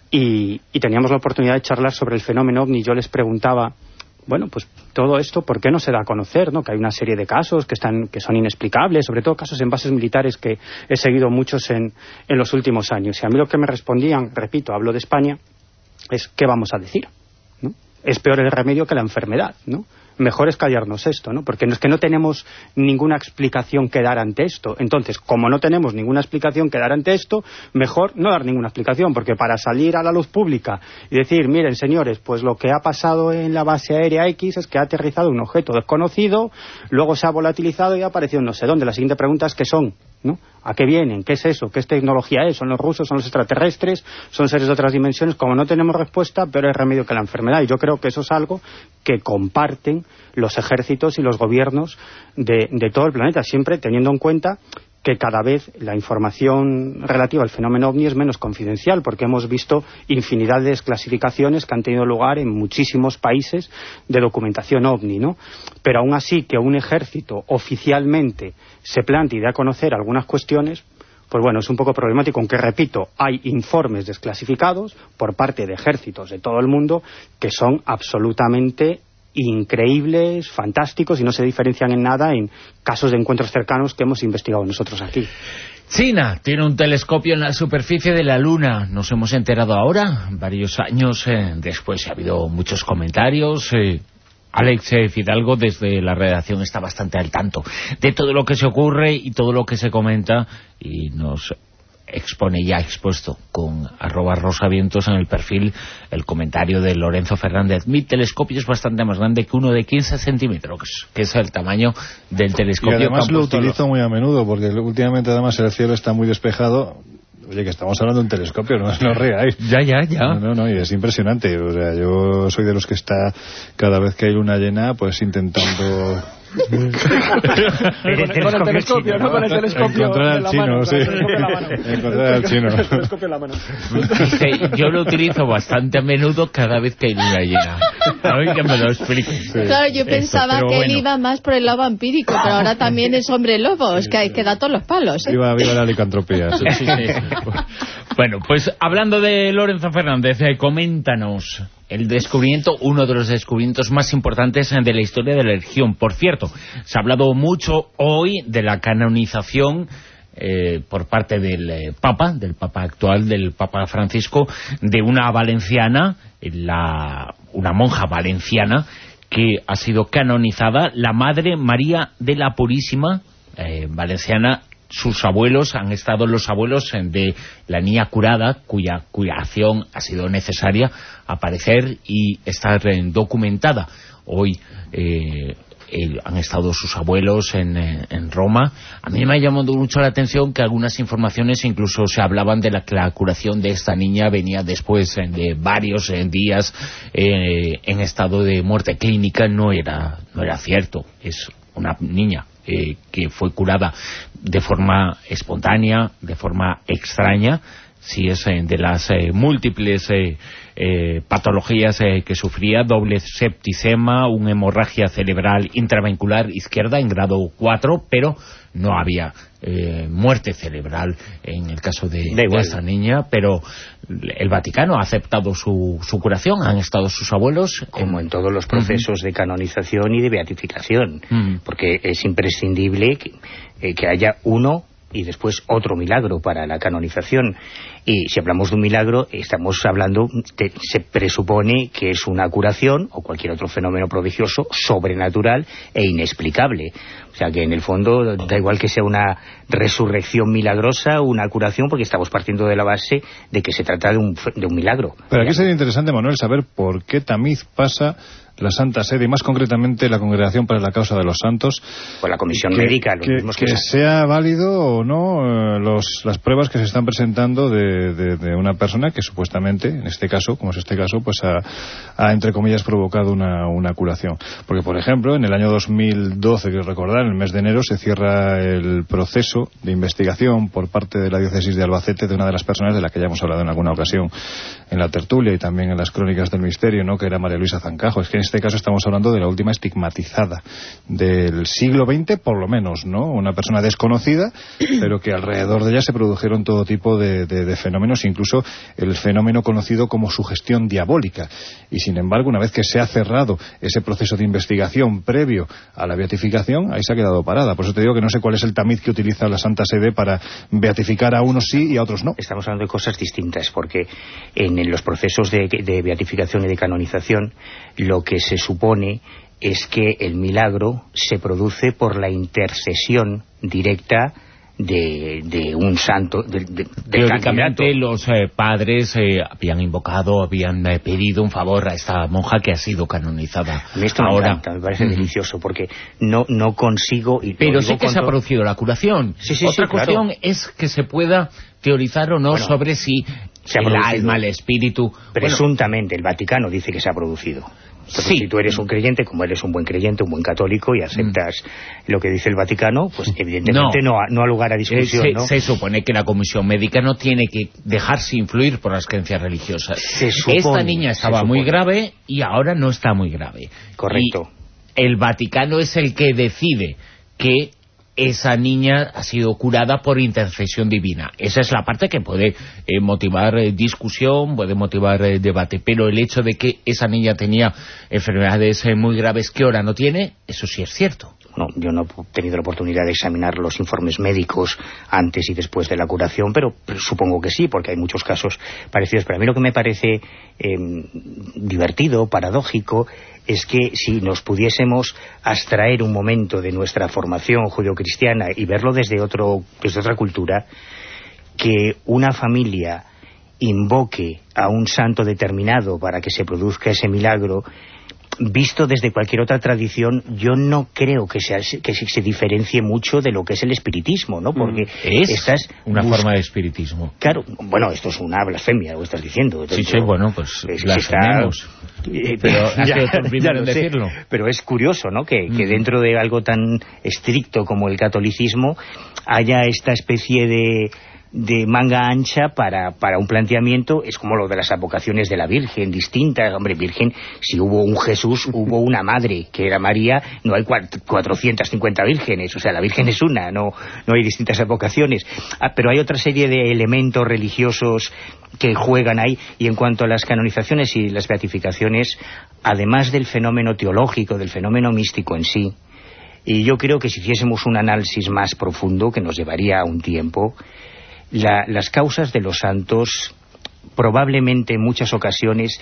Y, y teníamos la oportunidad de charlar sobre el fenómeno OVNI, yo les preguntaba, bueno, pues todo esto, ¿por qué no se da a conocer, ¿no? Que hay una serie de casos que están que son inexplicables, sobre todo casos en bases militares que he seguido muchos en, en los últimos años. Y a mí lo que me respondían, repito, hablo de España, es ¿qué vamos a decir? ¿No? Es peor el remedio que la enfermedad, ¿no? Mejor es callarnos esto, ¿no? Porque es que no tenemos ninguna explicación que dar ante esto. Entonces, como no tenemos ninguna explicación que dar ante esto, mejor no dar ninguna explicación, porque para salir a la luz pública y decir, miren, señores, pues lo que ha pasado en la base aérea X es que ha aterrizado un objeto desconocido, luego se ha volatilizado y ha aparecido no sé dónde. La siguiente pregunta es ¿qué son? ¿No? ¿A qué vienen? ¿Qué es eso? ¿Qué tecnología es? ¿Son los rusos? ¿Son los extraterrestres? ¿Son seres de otras dimensiones? Como no tenemos respuesta, peor es remedio que la enfermedad. Y yo creo que eso es algo que comparten los ejércitos y los gobiernos de, de todo el planeta, siempre teniendo en cuenta que cada vez la información relativa al fenómeno OVNI es menos confidencial, porque hemos visto infinidad de desclasificaciones que han tenido lugar en muchísimos países de documentación OVNI, ¿no? Pero aún así, que un ejército oficialmente se plante y dé a conocer algunas cuestiones, pues bueno, es un poco problemático, aunque repito, hay informes desclasificados por parte de ejércitos de todo el mundo que son absolutamente increíbles, fantásticos y no se diferencian en nada en casos de encuentros cercanos que hemos investigado nosotros aquí. China tiene un telescopio en la superficie de la Luna. Nos hemos enterado ahora, varios años eh, después. Ha habido muchos comentarios. Eh, Alex eh, Fidalgo desde la redacción está bastante al tanto de todo lo que se ocurre y todo lo que se comenta y nos expone ya expuesto con arroba rosavientos en el perfil el comentario de Lorenzo Fernández. Mi telescopio es bastante más grande que uno de quince centímetros, que es el tamaño del telescopio. Y además lo utilizo los... muy a menudo, porque últimamente además el cielo está muy despejado. Oye, que estamos hablando de un telescopio, no os no reáis. Ya, ya, ya. No, no, no, y es impresionante. O sea, yo soy de los que está, cada vez que hay luna llena, pues intentando... con el telescopio, no con el telescopio encontrar al chino, sí. Encontrar al chino. Dice, yo lo utilizo bastante a menudo cada vez que hay luna llena. A ver que me lo explique. Sí. Claro, yo pensaba Eso, que bueno. él iba más por el lado vampírico, pero ahora también es hombre lobo, es que, que da todos los palos. ¿eh? Viva, viva la licantropía. Sí. Sí, sí. Bueno, pues hablando de Lorenzo Fernández, eh, coméntanos el descubrimiento, uno de los descubrimientos más importantes de la historia de la religión. Por cierto, se ha hablado mucho hoy de la canonización eh, por parte del eh, Papa, del Papa actual, del Papa Francisco, de una valenciana, la una monja valenciana que ha sido canonizada, la Madre María de la Purísima, eh, valenciana. Sus abuelos han estado los abuelos de la niña curada, cuya, cuya acción ha sido necesaria aparecer y estar eh, documentada. Hoy eh, eh, han estado sus abuelos en, eh, en Roma. A mí me ha llamado mucho la atención que algunas informaciones incluso se hablaban de la, que la curación de esta niña venía después eh, de varios eh, días eh, en estado de muerte clínica. No era, no era cierto. Es una niña Eh, que fue curada de forma espontánea, de forma extraña, si es eh, de las eh, múltiples eh, eh, patologías eh, que sufría, doble septicema, una hemorragia cerebral intravencular izquierda en grado cuatro, pero no había eh, muerte cerebral en el caso de, de esta niña, pero el Vaticano ha aceptado su, su curación, han estado sus abuelos. Como en, en todos los procesos uh-huh. de canonización y de beatificación, uh-huh. porque es imprescindible que, eh, que haya uno y después otro milagro para la canonización. Y si hablamos de un milagro, estamos hablando, de, se presupone que es una curación o cualquier otro fenómeno prodigioso, sobrenatural e inexplicable. O sea que en el fondo da igual que sea una resurrección milagrosa o una curación, porque estamos partiendo de la base de que se trata de un, de un milagro. Pero aquí sería interesante, Manuel, saber por qué tamiz pasa la Santa Sede, y más concretamente la Congregación para la Causa de los Santos, con la Comisión que, Médica, los que, mismos que, que sea válido o no eh, los, las pruebas que se están presentando de, de, de una persona que supuestamente, en este caso, como es este caso, pues ha, ha entre comillas provocado una, una curación. Porque, por ejemplo, en el año dos mil doce, que recordar, en el mes de enero se cierra el proceso de investigación por parte de la diócesis de Albacete de una de las personas de la que ya hemos hablado en alguna ocasión en la tertulia y también en las crónicas del misterio, ¿no?, que era María Luisa Zancajo. Es que en este caso estamos hablando de la última estigmatizada del siglo veinte, por lo menos, ¿no? Una persona desconocida, pero que alrededor de ella se produjeron todo tipo de, de, de fenómenos, incluso el fenómeno conocido como sugestión diabólica. Y sin embargo, una vez que se ha cerrado ese proceso de investigación previo a la beatificación, ahí se ha quedado parada. Por eso te digo que no sé cuál es el tamiz que utiliza la Santa Sede para beatificar a unos sí y a otros no. Estamos hablando de cosas distintas, porque en, en los procesos de, de beatificación y de canonización, lo que se supone es que el milagro se produce por la intercesión directa de, de un santo, de, de, de Teóricamente los eh, padres eh, habían invocado, habían eh, pedido un favor a esta monja que ha sido canonizada. A mí esto ahora me encanta, me parece uh-huh. delicioso, porque no, no consigo... Y pero sí que se ha producido la curación. Sí, sí, Otra sí, cuestión claro. es que se pueda teorizar o no bueno, sobre si se ha el alma, el espíritu... Presuntamente, bueno, el Vaticano dice que se ha producido. Entonces, sí. Si tú eres un creyente, como eres un buen creyente, un buen católico, y aceptas mm. lo que dice el Vaticano, pues evidentemente no, no, ha, no ha lugar a discusión, eh, se, ¿no? Se supone que la Comisión Médica no tiene que dejarse influir por las creencias religiosas. Se supone, Esta niña estaba muy grave y ahora no está muy grave. Correcto. Y el Vaticano es el que decide que esa niña ha sido curada por intercesión divina. Esa es la parte que puede eh, motivar eh, discusión, puede motivar eh, debate, pero el hecho de que esa niña tenía enfermedades eh, muy graves que ahora no tiene, eso sí es cierto. No, yo no he tenido la oportunidad de examinar los informes médicos antes y después de la curación, pero, pero supongo que sí, porque hay muchos casos parecidos. Pero a mí lo que me parece eh, divertido, paradójico, es que si nos pudiésemos abstraer un momento de nuestra formación judeocristiana y verlo desde, otro, desde otra cultura, que una familia invoque a un santo determinado para que se produzca ese milagro, visto desde cualquier otra tradición, yo no creo que, sea, que se diferencie mucho de lo que es el espiritismo, ¿no? Porque es estás una forma de espiritismo. Claro, bueno, esto es una blasfemia, lo estás diciendo. Sí, sí, bueno, pues es, blasfememos. Está, pero has ya, ya lo decirlo. Sé, pero es curioso, ¿no? Que, mm. que dentro de algo tan estricto como el catolicismo haya esta especie de... de manga ancha para, para un planteamiento. Es como lo de las advocaciones de la Virgen, distintas. Hombre, Virgen, si hubo un Jesús, hubo una madre, que era María, no hay cuatrocientas cincuenta vírgenes, o sea, la Virgen es una, no, no hay distintas advocaciones. Ah, pero hay otra serie de elementos religiosos que juegan ahí, y en cuanto a las canonizaciones y las beatificaciones, además del fenómeno teológico, del fenómeno místico en sí, y yo creo que si hiciésemos un análisis más profundo, que nos llevaría un tiempo, La, las causas de los santos probablemente en muchas ocasiones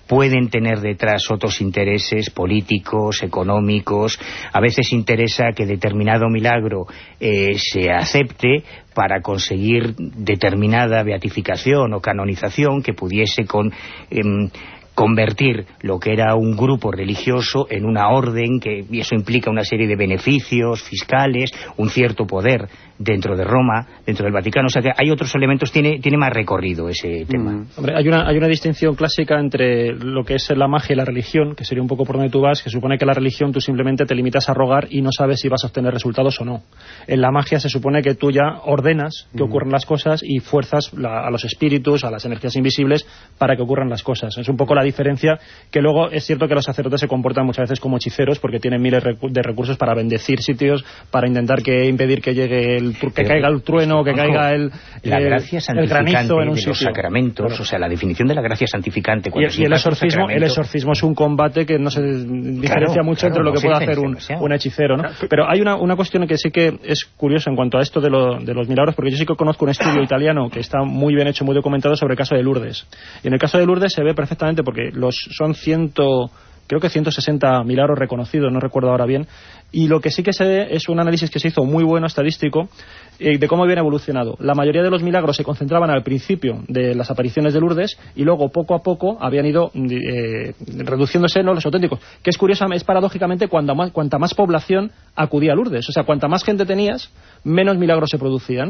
pueden tener detrás otros intereses políticos, económicos. A veces interesa que determinado milagro eh, se acepte para conseguir determinada beatificación o canonización que pudiese con... Eh, convertir lo que era un grupo religioso en una orden, que y eso implica una serie de beneficios fiscales, un cierto poder dentro de Roma, dentro del Vaticano. O sea que hay otros elementos, tiene, tiene más recorrido ese tema. Mm. Hombre, hay una, hay una distinción clásica entre lo que es la magia y la religión, que sería un poco por donde tú vas, que supone que la religión tú simplemente te limitas a rogar y no sabes si vas a obtener resultados o no. En la magia se supone que tú ya ordenas que mm. ocurran las cosas y fuerzas la, a los espíritus, a las energías invisibles para que ocurran las cosas. Es un poco la diferencia, que luego es cierto que los sacerdotes se comportan muchas veces como hechiceros porque tienen miles de recursos para bendecir sitios, para intentar que impedir que llegue el, que Pero, caiga el trueno, que caiga el, la gracia el granizo en un de sitio. Los sacramentos, claro. O sea, la definición de la gracia santificante. Y, y el exorcismo, el exorcismo es un combate que no se diferencia claro, mucho claro, entre lo que no puede hacer un, un hechicero, ¿no? Pero hay una, una cuestión que sí que es curiosa en cuanto a esto de, lo, de los milagros, porque yo sí que conozco un estudio italiano que está muy bien hecho, muy documentado sobre el caso de Lourdes. Y en el caso de Lourdes se ve perfectamente porque los son ciento, creo que ciento sesenta milagros reconocidos, no recuerdo ahora bien, y lo que sí que se ve es un análisis que se hizo muy bueno, estadístico, eh, de cómo habían evolucionado. La mayoría de los milagros se concentraban al principio de las apariciones de Lourdes y luego poco a poco habían ido eh, reduciéndose, ¿no?, los auténticos, que es curioso, es paradójicamente cuanta más, cuanta más población acudía a Lourdes, o sea, cuanta más gente tenías, menos milagros se producían.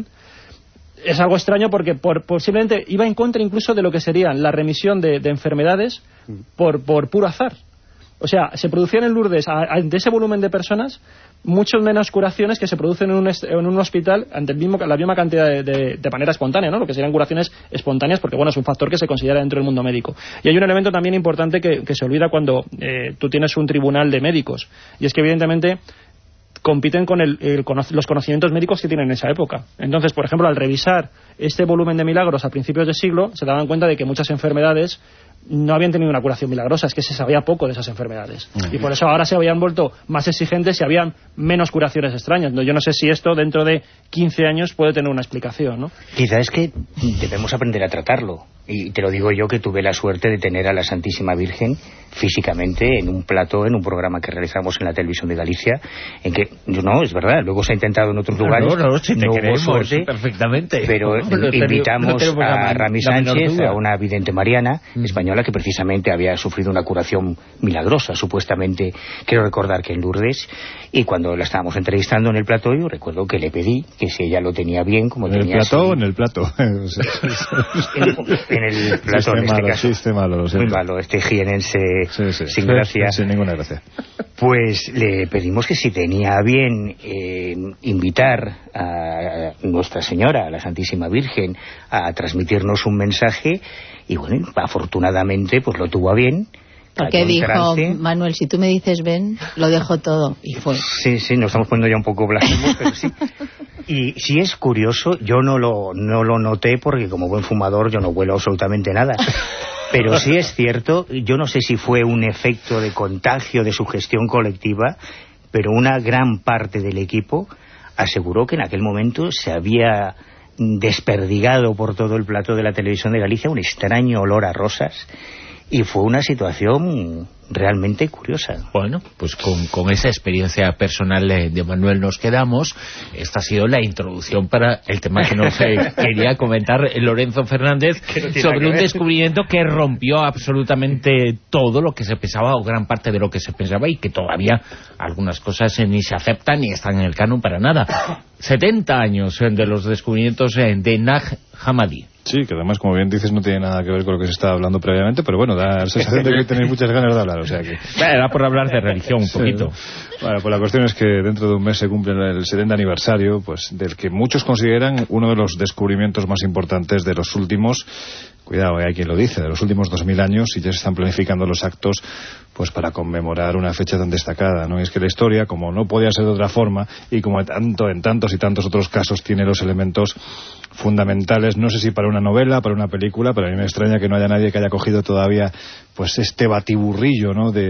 Es algo extraño porque por, por simplemente iba en contra incluso de lo que sería la remisión de, de enfermedades por, por puro azar. O sea, se producían en Lourdes, a, a, de ese volumen de personas, mucho menos curaciones que se producen en un, est en un hospital ante el mismo, la misma cantidad de, de, de manera espontánea, ¿no? Lo que serían curaciones espontáneas, porque bueno, es un factor que se considera dentro del mundo médico. Y hay un elemento también importante que, que se olvida cuando eh, tú tienes un tribunal de médicos, y es que evidentemente compiten con el, el, los conocimientos médicos que tienen en esa época. Entonces, por ejemplo, al revisar este volumen de milagros a principios de siglo, se daban cuenta de que muchas enfermedades no habían tenido una curación milagrosa, es que se sabía poco de esas enfermedades. Uh-huh. Y por eso ahora se habían vuelto más exigentes y habían menos curaciones extrañas. Yo no sé si esto dentro de quince años puede tener una explicación, ¿no? Quizá es que debemos aprender a tratarlo. Y te lo digo yo, que tuve la suerte de tener a la Santísima Virgen físicamente en un plató, en un programa que realizamos en la televisión de Galicia, en que, no, es verdad, luego se ha intentado en otros lugares, no, no, si te no queremos, hubo suerte, perfectamente, pero no, no, invitamos no a Rami Sánchez, a una vidente mariana mm. española que precisamente había sufrido una curación milagrosa, supuestamente, quiero recordar que en Lourdes, y cuando la estábamos entrevistando en el plató, yo recuerdo que le pedí que si ella lo tenía bien, como ¿En tenía el plató así, o en el plato? en, en el plató, en este malo, caso. Chiste malo, lo muy malo, este jienense sí, sí, sin gracia. Sin ninguna gracia. Pues le pedimos que si tenía bien eh, invitar a Nuestra Señora, a la Santísima Virgen, a transmitirnos un mensaje, y bueno, afortunadamente pues lo tuvo a bien. Porque dijo, Manuel, si tú me dices ven, lo dejo todo, y fue. Sí, sí, nos estamos poniendo ya un poco blasfemos, pero sí. Y si es curioso, yo no lo, no lo noté porque como buen fumador yo no huelo absolutamente nada. Pero sí es cierto, yo no sé si fue un efecto de contagio, de sugestión colectiva, pero una gran parte del equipo aseguró que en aquel momento se había desperdigado por todo el plató de la televisión de Galicia un extraño olor a rosas, y fue una situación realmente curiosa. Bueno, pues con, con esa experiencia personal de, de Manuel nos quedamos. Esta ha sido la introducción para el tema que nos eh, quería comentar Lorenzo Fernández, no sobre un descubrimiento que rompió absolutamente todo lo que se pensaba, o gran parte de lo que se pensaba, y que todavía algunas cosas eh, ni se aceptan ni están en el canon para nada. setenta años eh, de los descubrimientos eh, de Nag Hammadi. Sí, que además, como bien dices, no tiene nada que ver con lo que se estaba hablando previamente, pero bueno, da la sensación de que tenéis muchas ganas de hablar, o sea que... Era por hablar de religión un poquito. Sí. Bueno, pues la cuestión es que dentro de un mes se cumple el setenta aniversario, pues del que muchos consideran uno de los descubrimientos más importantes de los últimos, cuidado, hay quien lo dice, de los últimos dos mil años, y ya se están planificando los actos pues para conmemorar una fecha tan destacada, ¿no? Y es que la historia, como no podía ser de otra forma, y como tanto en tantos y tantos otros casos tiene los elementos fundamentales, no sé si para una novela, para una película, pero a mí me extraña que no haya nadie que haya cogido todavía pues este batiburrillo, ¿no?, de,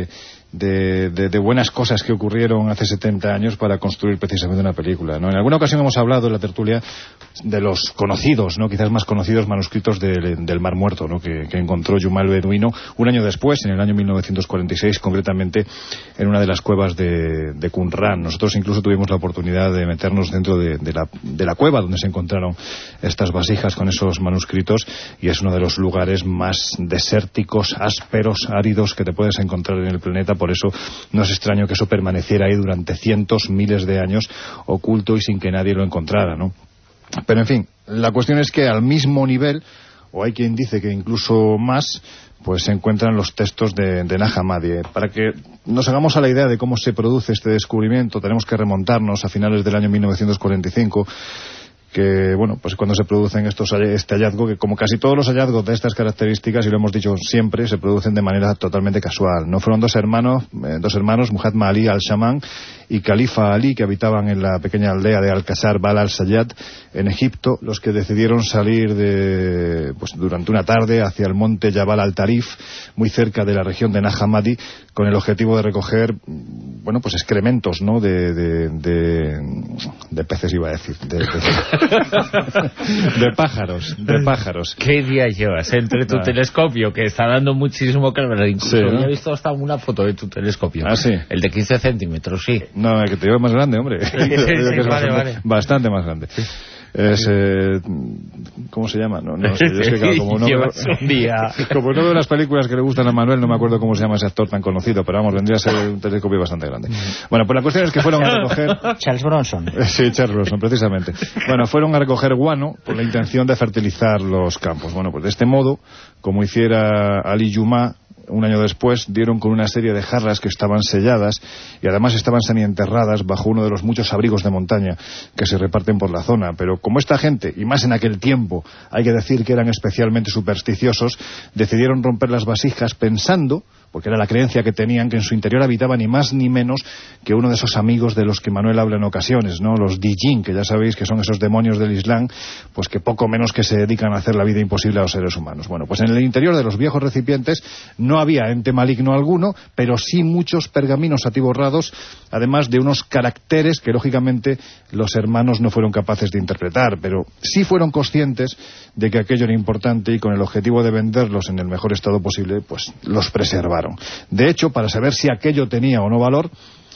de, de, de buenas cosas que ocurrieron hace setenta años para construir precisamente una película, ¿no? En alguna ocasión hemos hablado en la tertulia de los conocidos, ¿no? Quizás más conocidos manuscritos de, del Mar Muerto, ¿no? que, que encontró Yumal Beduino un año después, en el año mil novecientos cuarenta y seis, concretamente en una de las cuevas de, de Qumran. Nosotros incluso tuvimos la oportunidad de meternos dentro de, de, la, de la cueva donde se encontraron estas vasijas con esos manuscritos, y es uno de los lugares más desérticos, ásperos, áridos que te puedes encontrar en el planeta. Por eso no es extraño que eso permaneciera ahí durante cientos, miles de años, oculto y sin que nadie lo encontrara, ¿no? Pero en fin, la cuestión es que al mismo nivel, o hay quien dice que incluso más, pues se encuentran los textos de, de Nag Hammadi. Para que nos hagamos a la idea de cómo se produce este descubrimiento, tenemos que remontarnos a finales del año mil novecientos cuarenta y cinco, que, bueno, pues cuando se producen estos este hallazgo, que como casi todos los hallazgos de estas características, y lo hemos dicho siempre, se producen de manera totalmente casual. No fueron dos hermanos, eh, dos hermanos, Muhammad Ali al-Shaman y Khalifa Ali, que habitaban en la pequeña aldea de Al-Qasar Bal al-Sayyad, en Egipto, los que decidieron salir de, pues, durante una tarde hacia el monte Jabal al-Tarif, muy cerca de la región de Nag Hammadi, con el objetivo de recoger, bueno, pues excrementos, ¿no?, de, de, de, de peces, iba a decir, de, de, de pájaros, de pájaros. ¿Qué día llevas entre tu ah. telescopio, que está dando muchísimo calor? Incluso sí, ¿no? He visto hasta una foto de tu telescopio. Ah, sí. El de quince centímetros, sí. No, el que te llevo más grande, hombre. Sí, sí, sí, sí, es vale, bastante, vale. bastante más grande. Sí. Es, eh, ¿cómo se llama? No, no sé, yo es que, claro, como no veo, un día. como no veo las películas que le gustan a Manuel, no me acuerdo cómo se llama ese actor tan conocido, pero vamos, vendría a ser un telescopio bastante grande. Bueno, pues la cuestión es que fueron a recoger... Charles Bronson. Sí, Charles Bronson, precisamente. Bueno, fueron a recoger guano con la intención de fertilizar los campos. Bueno, pues de este modo, como hiciera Ali Yuma, un año después, dieron con una serie de jarras que estaban selladas y además estaban semienterradas bajo uno de los muchos abrigos de montaña que se reparten por la zona. Pero como esta gente, y más en aquel tiempo, hay que decir que eran especialmente supersticiosos, decidieron romper las vasijas pensando, porque era la creencia que tenían, que en su interior habitaba ni más ni menos que uno de esos amigos de los que Manuel habla en ocasiones, ¿no? Los Dijin, que ya sabéis que son esos demonios del Islam, pues que poco menos que se dedican a hacer la vida imposible a los seres humanos. Bueno, pues en el interior de los viejos recipientes no había ente maligno alguno, pero sí muchos pergaminos atiborrados, además de unos caracteres que lógicamente los hermanos no fueron capaces de interpretar, pero sí fueron conscientes de que aquello era importante y con el objetivo de venderlos en el mejor estado posible, pues los preservaron. De hecho, para saber si aquello tenía o no valor,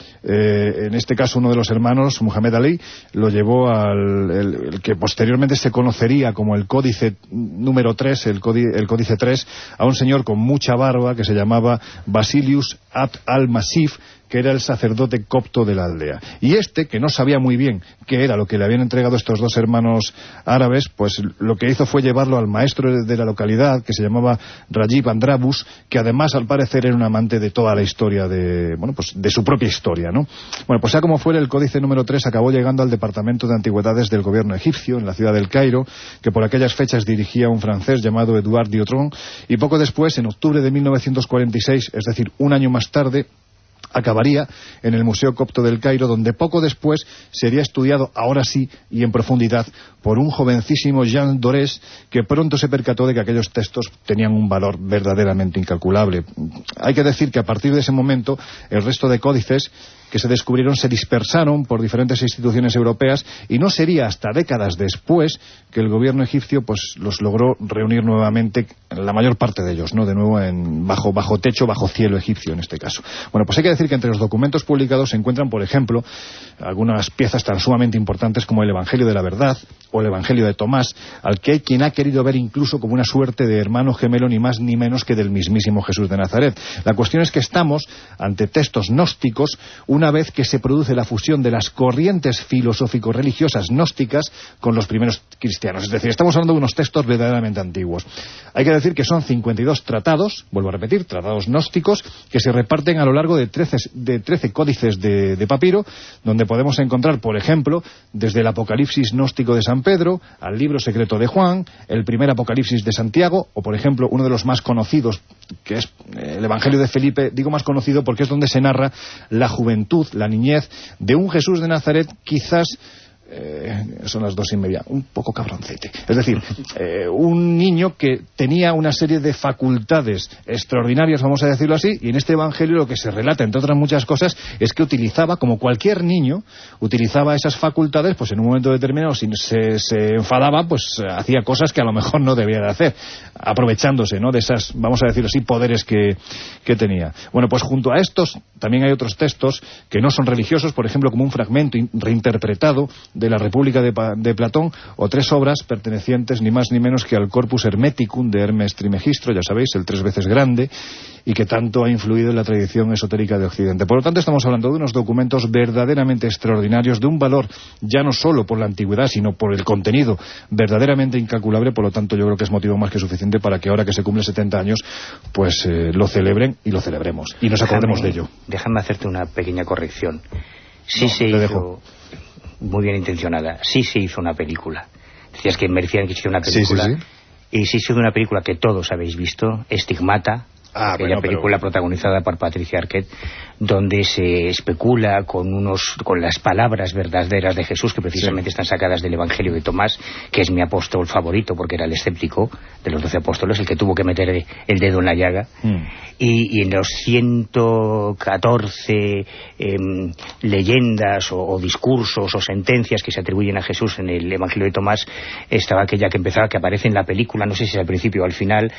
Eh, en este caso uno de los hermanos, Muhammad Ali, lo llevó al el, el que posteriormente se conocería como el códice número tres, el, códice, el códice tres, a un señor con mucha barba que se llamaba Basilius Abd al-Masif, que era el sacerdote copto de la aldea. Y este, que no sabía muy bien qué era lo que le habían entregado estos dos hermanos árabes, pues lo que hizo fue llevarlo al maestro de la localidad, que se llamaba Rajib Andrabus, que además al parecer era un amante de toda la historia de, bueno, pues de su propia historia, ¿no? Bueno, pues sea como fuera, el códice número tres acabó llegando al Departamento de Antigüedades del gobierno egipcio, en la ciudad del Cairo, que por aquellas fechas dirigía un francés llamado Edouard Diotron, y poco después, en octubre de mil novecientos cuarenta y seis, es decir, un año más tarde, acabaría en el Museo Copto del Cairo, donde poco después sería estudiado, ahora sí y en profundidad, por un jovencísimo Jean Dorés, que pronto se percató de que aquellos textos tenían un valor verdaderamente incalculable. Hay que decir que a partir de ese momento el resto de códices que se descubrieron se dispersaron por diferentes instituciones europeas, y no sería hasta décadas después que el gobierno egipcio pues los logró reunir nuevamente, la mayor parte de ellos, ¿no? De nuevo en bajo bajo techo, bajo cielo egipcio en este caso. Bueno, pues hay que decir que entre los documentos publicados se encuentran, por ejemplo, algunas piezas tan sumamente importantes como el Evangelio de la Verdad o el Evangelio de Tomás, al que hay quien ha querido ver incluso como una suerte de hermano gemelo ni más ni menos que del mismísimo Jesús de Nazaret. La cuestión es que estamos ante textos gnósticos, una vez que se produce la fusión de las corrientes filosófico-religiosas gnósticas con los primeros cristianos. Es decir, estamos hablando de unos textos verdaderamente antiguos. Hay que decir que son cincuenta y dos tratados, vuelvo a repetir, tratados gnósticos, que se reparten a lo largo de trece, de trece códices de, de papiro, donde podemos encontrar, por ejemplo, desde el Apocalipsis gnóstico de San Pedro, al libro secreto de Juan, el primer Apocalipsis de Santiago, o por ejemplo, uno de los más conocidos, que es el Evangelio de Felipe. Digo más conocido porque es donde se narra la juventud, la niñez de un Jesús de Nazaret quizás eh, son las dos y media, un poco cabroncete. Es decir, eh, un niño que tenía una serie de facultades extraordinarias, vamos a decirlo así, y en este evangelio lo que se relata, entre otras muchas cosas, es que utilizaba, como cualquier niño, utilizaba esas facultades, pues en un momento determinado, si se, se enfadaba, pues hacía cosas que a lo mejor no debía de hacer, aprovechándose, ¿no?, de esas, vamos a decirlo así, poderes que, que tenía. Bueno, pues junto a estos también hay otros textos que no son religiosos, por ejemplo, como un fragmento reinterpretado de la República de, de Platón, o tres obras pertenecientes ni más ni menos que al Corpus Hermeticum de Hermes Trismegisto, ya sabéis, el tres veces grande, y que tanto ha influido en la tradición esotérica de Occidente. Por lo tanto, estamos hablando de unos documentos verdaderamente extraordinarios, de un valor ya no solo por la antigüedad, sino por el contenido verdaderamente incalculable. Por lo tanto, yo creo que es motivo más que suficiente para que ahora que se cumple setenta años, pues eh, lo celebren y lo celebremos, y nos acordemos de ello. Déjame hacerte una pequeña corrección. Sí no, se hizo, dejo. Muy bien intencionada, sí se hizo una película. Decías que merecían que hiciera una película. Sí, sí, sí. Y sí se hizo una película que todos habéis visto, Estigmata, ah, aquella bueno, película pero... protagonizada por Patricia Arquette, donde se especula con unos con las palabras verdaderas de Jesús, que precisamente sí. están sacadas del Evangelio de Tomás, que es mi apóstol favorito, porque era el escéptico de los doce apóstoles, el que tuvo que meter el dedo en la llaga. Mm. Y, y en los ciento catorce eh, leyendas o, o discursos o sentencias que se atribuyen a Jesús en el Evangelio de Tomás, estaba aquella que empezaba, que aparece en la película, no sé si es al principio o al final,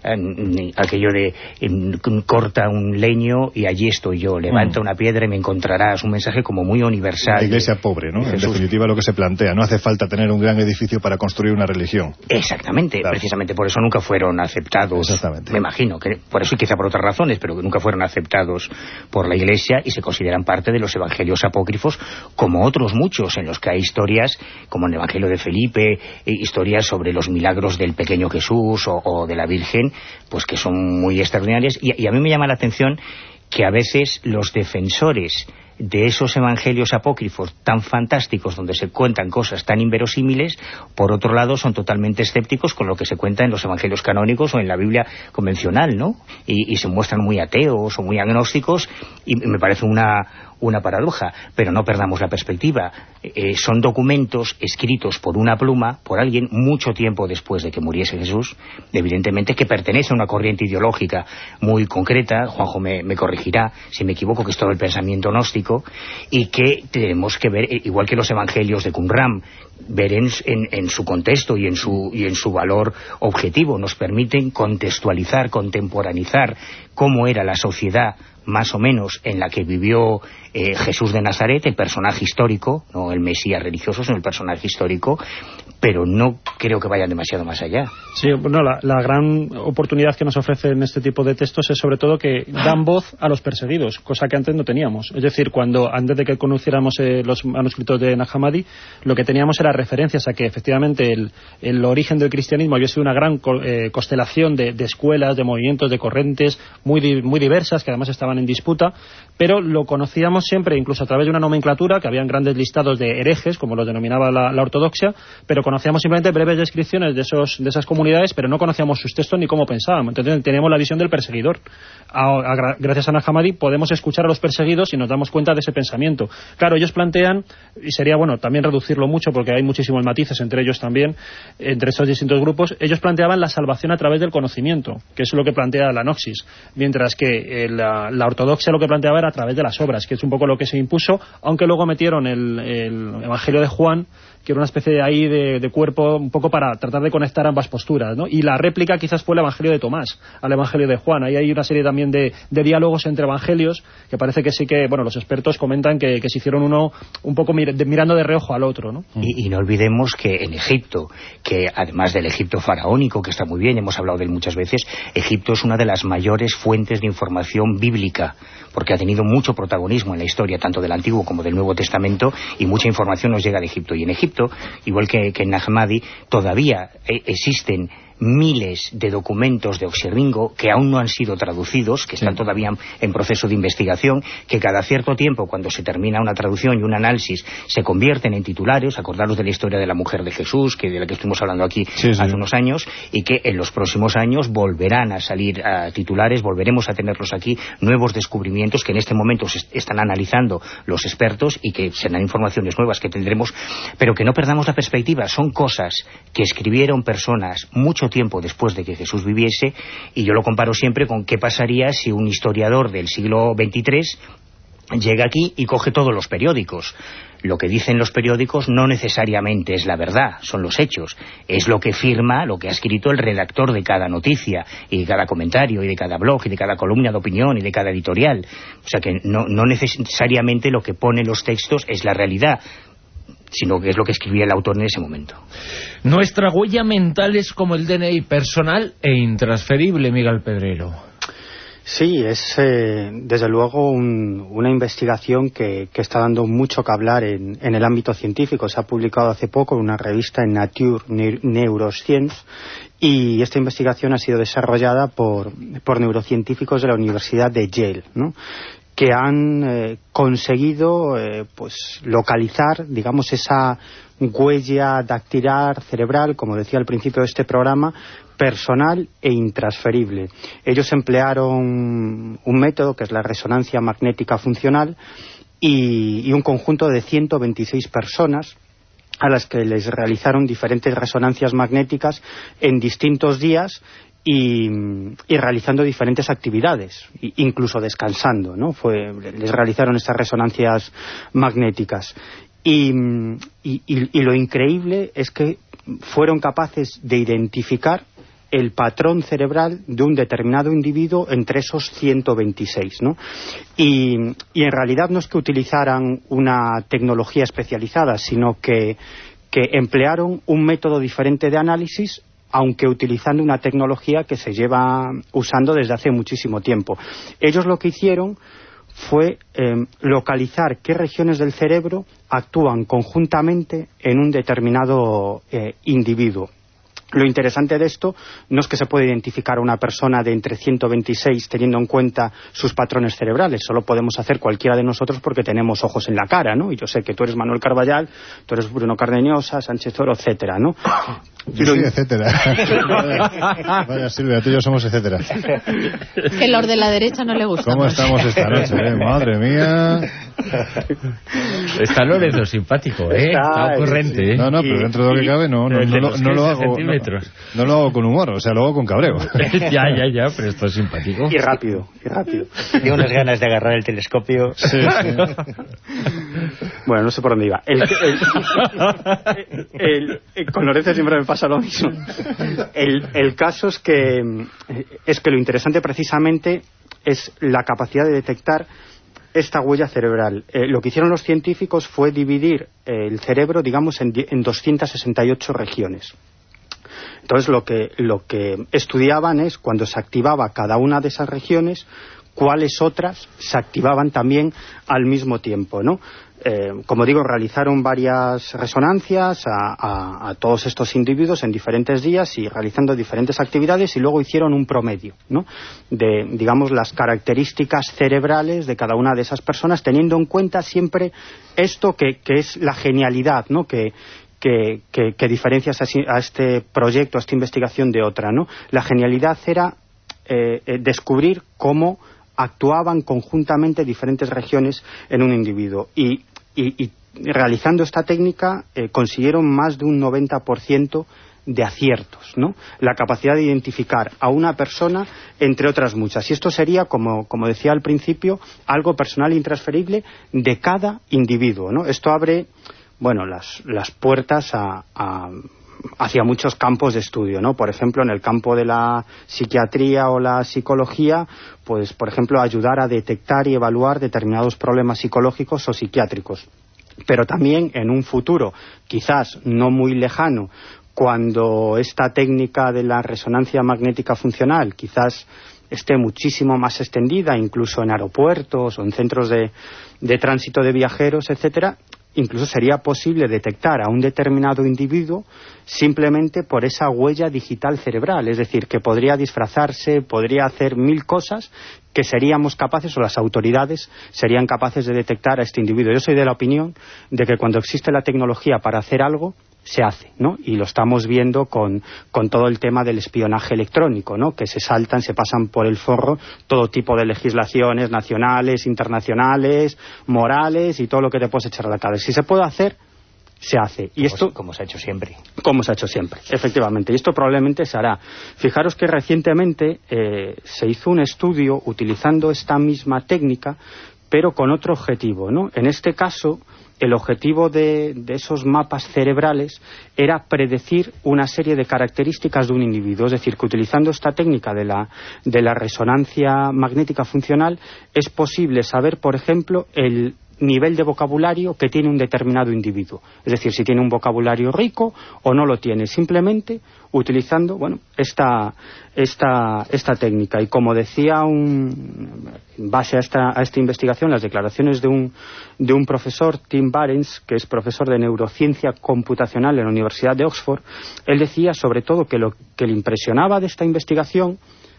eh, aquello de eh, corta un leño y allí estoy yo, levanta mm. una piedra y me encontrarás, un mensaje como muy universal. La iglesia pobre, ¿no? En definitiva, lo que se plantea, no hace falta tener un gran edificio para construir una religión. Exactamente, claro. Precisamente por eso nunca fueron aceptados. Exactamente. Me imagino, que por eso y quizá por otras razones, pero que nunca fueron aceptados por la iglesia y se consideran parte de los evangelios apócrifos, como otros muchos, en los que hay historias, como en el Evangelio de Felipe, historias sobre los milagros del pequeño Jesús o, o de la Virgen, pues que son muy extraordinarias, y, y a mí me llama la atención que a veces los defensores de esos evangelios apócrifos tan fantásticos, donde se cuentan cosas tan inverosímiles, por otro lado son totalmente escépticos con lo que se cuenta en los evangelios canónicos o en la Biblia convencional, ¿no? Y, y se muestran muy ateos o muy agnósticos, y me parece una una paradoja, pero no perdamos la perspectiva. Eh, son documentos escritos por una pluma, por alguien mucho tiempo después de que muriese Jesús, evidentemente, que pertenece a una corriente ideológica muy concreta. Juanjo me, me corregirá si me equivoco, que es todo el pensamiento gnóstico, y que tenemos que ver, igual que los evangelios de Qumran, ver en, en, en su contexto y en su, y en su valor objetivo. Nos permiten contextualizar, contemporaneizar cómo era la sociedad más o menos en la que vivió eh, Jesús de Nazaret, el personaje histórico, no el Mesías religioso, sino el personaje histórico, pero no creo que vayan demasiado más allá. Sí, bueno, la, la gran oportunidad que nos ofrecen este tipo de textos es sobre todo que dan voz a los perseguidos, cosa que antes no teníamos. Es decir, cuando antes de que conociéramos eh, los manuscritos de Nag Hammadi, lo que teníamos era referencias a que efectivamente el, el origen del cristianismo había sido una gran co eh, constelación de, de escuelas, de movimientos, de corrientes muy, di muy diversas, que además estaban en disputa, pero lo conocíamos siempre, incluso a través de una nomenclatura, que habían grandes listados de herejes, como los denominaba la, la ortodoxia, pero conocíamos simplemente breves descripciones de, esos, de esas comunidades, pero no conocíamos sus textos ni cómo pensaban. Entonces teníamos la visión del perseguidor. A, a, gracias a Nag Hammadi podemos escuchar a los perseguidos y nos damos cuenta de ese pensamiento. Claro, ellos plantean, y sería bueno también reducirlo mucho porque hay muchísimos matices entre ellos también, entre estos distintos grupos, ellos planteaban la salvación a través del conocimiento, que es lo que plantea la Gnosis, mientras que eh, la, la ortodoxia lo que planteaba era a través de las obras, que es un poco lo que se impuso, aunque luego metieron el, el Evangelio de Juan, que era una especie de ahí de, de cuerpo un poco para tratar de conectar ambas posturas, ¿no? Y la réplica quizás fue el Evangelio de Tomás al Evangelio de Juan. Ahí hay una serie también de, de diálogos entre evangelios que parece que sí que, bueno, los expertos comentan que, que se hicieron uno un poco mir de, mirando de reojo al otro, ¿no? Y, y no olvidemos que en Egipto, que además del Egipto faraónico, que está muy bien, hemos hablado de él muchas veces, Egipto es una de las mayores fuentes de información bíblica, porque ha tenido mucho protagonismo en la historia, tanto del Antiguo como del Nuevo Testamento, y mucha información nos llega de Egipto. Y en Egipto, igual que, que en Nag Hammadi, todavía eh, existen miles de documentos de Oxirringo que aún no han sido traducidos, que están sí. todavía en proceso de investigación, que cada cierto tiempo, cuando se termina una traducción y un análisis, se convierten en titulares. Acordaros de la historia de la mujer de Jesús, que de la que estuvimos hablando aquí sí, hace sí. unos años, y que en los próximos años volverán a salir a titulares, volveremos a tenerlos aquí, nuevos descubrimientos que en este momento se están analizando los expertos y que serán informaciones nuevas que tendremos, pero que no perdamos la perspectiva. Son cosas que escribieron personas mucho tiempo después de que Jesús viviese, y yo lo comparo siempre con qué pasaría si un historiador del siglo veintitrés llega aquí y coge todos los periódicos. Lo que dicen los periódicos no necesariamente es la verdad, son los hechos. Es lo que firma, lo que ha escrito el redactor de cada noticia, y de cada comentario, y de cada blog, y de cada columna de opinión, y de cada editorial. O sea que no, no necesariamente lo que pone los textos es la realidad, sino que es lo que escribía el autor en ese momento. Nuestra huella mental es como el D N I, personal e intransferible, Miguel Pedrero. Sí, es eh, desde luego un, una investigación que, que está dando mucho que hablar en, en el ámbito científico. Se ha publicado hace poco en una revista en Nature Neuroscience, y esta investigación ha sido desarrollada por, por neurocientíficos de la Universidad de Yale, ¿no?, que han eh, conseguido eh, pues localizar, digamos, esa huella dactilar cerebral, como decía al principio de este programa, personal e intransferible. Ellos emplearon un método que es la resonancia magnética funcional y, y un conjunto de ciento veintiséis personas a las que les realizaron diferentes resonancias magnéticas en distintos días y, y realizando diferentes actividades, incluso descansando, ¿no? Fue, les realizaron estas resonancias magnéticas. Y, y, y lo increíble es que fueron capaces de identificar el patrón cerebral de un determinado individuo entre esos ciento veintiséis, ¿no? Y, y en realidad no es que utilizaran una tecnología especializada, sino que, que emplearon un método diferente de análisis, aunque utilizando una tecnología que se lleva usando desde hace muchísimo tiempo. Ellos lo que hicieron fue eh, localizar qué regiones del cerebro actúan conjuntamente en un determinado eh, individuo. Lo interesante de esto no es que se pueda identificar a una persona de entre ciento veintiséis teniendo en cuenta sus patrones cerebrales. Solo podemos hacer cualquiera de nosotros porque tenemos ojos en la cara, ¿no? Y yo sé que tú eres Manuel Carballal, tú eres Bruno Cardeñosa, Sánchez Oro, etcétera, ¿no? Yo soy etcétera. Vaya, Silvia, tú y yo somos etcétera. Que los de la derecha no le gustan. ¿Cómo estamos esta noche, eh? Madre mía. Está Lorenzo simpático, ¿eh? Está, está ocurrente, ¿eh? No, no, pero dentro de lo que cabe no, no, no, no, no lo hago. No, no lo hago con humor, o sea, lo hago con cabreo. Ya, ya, ya, pero esto es simpático. Y rápido, y rápido. Tengo unas ganas de agarrar el telescopio. Sí, sí. Bueno, no sé por dónde iba. El, el, el, el, con Lorenzo siempre me pasa lo mismo. El, el caso es que, es que lo interesante precisamente es la capacidad de detectar esta huella cerebral. Eh, lo que hicieron los científicos fue dividir eh, el cerebro, digamos, en, en doscientas sesenta y ocho regiones. Entonces lo que, lo que estudiaban es cuando se activaba cada una de esas regiones, cuáles otras se activaban también al mismo tiempo, ¿no? Eh, como digo, realizaron varias resonancias a, a, a todos estos individuos en diferentes días y realizando diferentes actividades, y luego hicieron un promedio, ¿no?, de, digamos, las características cerebrales de cada una de esas personas, teniendo en cuenta siempre esto que, que es la genialidad, ¿no?, que Que, que, que diferencia a este proyecto, a esta investigación de otra, ¿no? La genialidad era eh, eh, descubrir cómo actuaban conjuntamente diferentes regiones en un individuo. Y, y, y realizando esta técnica eh, consiguieron más de un noventa por ciento de aciertos, ¿no? La capacidad de identificar a una persona entre otras muchas. Y esto sería, como, como decía al principio, algo personal e intransferible de cada individuo, ¿no? Esto abre, bueno, las, las puertas a, a, hacia muchos campos de estudio, ¿no? Por ejemplo, en el campo de la psiquiatría o la psicología, pues, por ejemplo, ayudar a detectar y evaluar determinados problemas psicológicos o psiquiátricos. Pero también en un futuro, quizás no muy lejano, cuando esta técnica de la resonancia magnética funcional quizás esté muchísimo más extendida, incluso en aeropuertos o en centros de, de tránsito de viajeros, etcétera, incluso sería posible detectar a un determinado individuo simplemente por esa huella digital cerebral, es decir, que podría disfrazarse, podría hacer mil cosas que seríamos capaces, o las autoridades serían capaces de detectar a este individuo. Yo soy de la opinión de que cuando existe la tecnología para hacer algo, se hace, ¿no? Y lo estamos viendo con, con todo el tema del espionaje electrónico, ¿no? Que se saltan, se pasan por el forro todo tipo de legislaciones nacionales, internacionales, morales y todo lo que te puedes echar a la cabeza. Si se puede hacer, se hace. Y como, esto, como se ha hecho siempre. Como se ha hecho siempre, efectivamente. Y esto probablemente se hará. Fijaros que recientemente eh, se hizo un estudio utilizando esta misma técnica, pero con otro objetivo, ¿no? En este caso, el objetivo de, de esos mapas cerebrales era predecir una serie de características de un individuo. Es decir, que utilizando esta técnica de la, de la resonancia magnética funcional es posible saber, por ejemplo, el nivel de vocabulario que tiene un determinado individuo. Es decir, si tiene un vocabulario rico o no lo tiene, simplemente utilizando, bueno, esta, esta, esta técnica. Y como decía, un, en base a esta, a esta investigación, las declaraciones de un, de un profesor, Tim Barents, que es profesor de neurociencia computacional en la Universidad de Oxford, él decía sobre todo que lo que le impresionaba de esta investigación,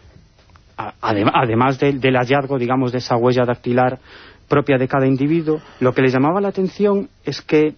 adem además de, del hallazgo, digamos, de esa huella dactilar propia de cada individuo, lo que les llamaba la atención es que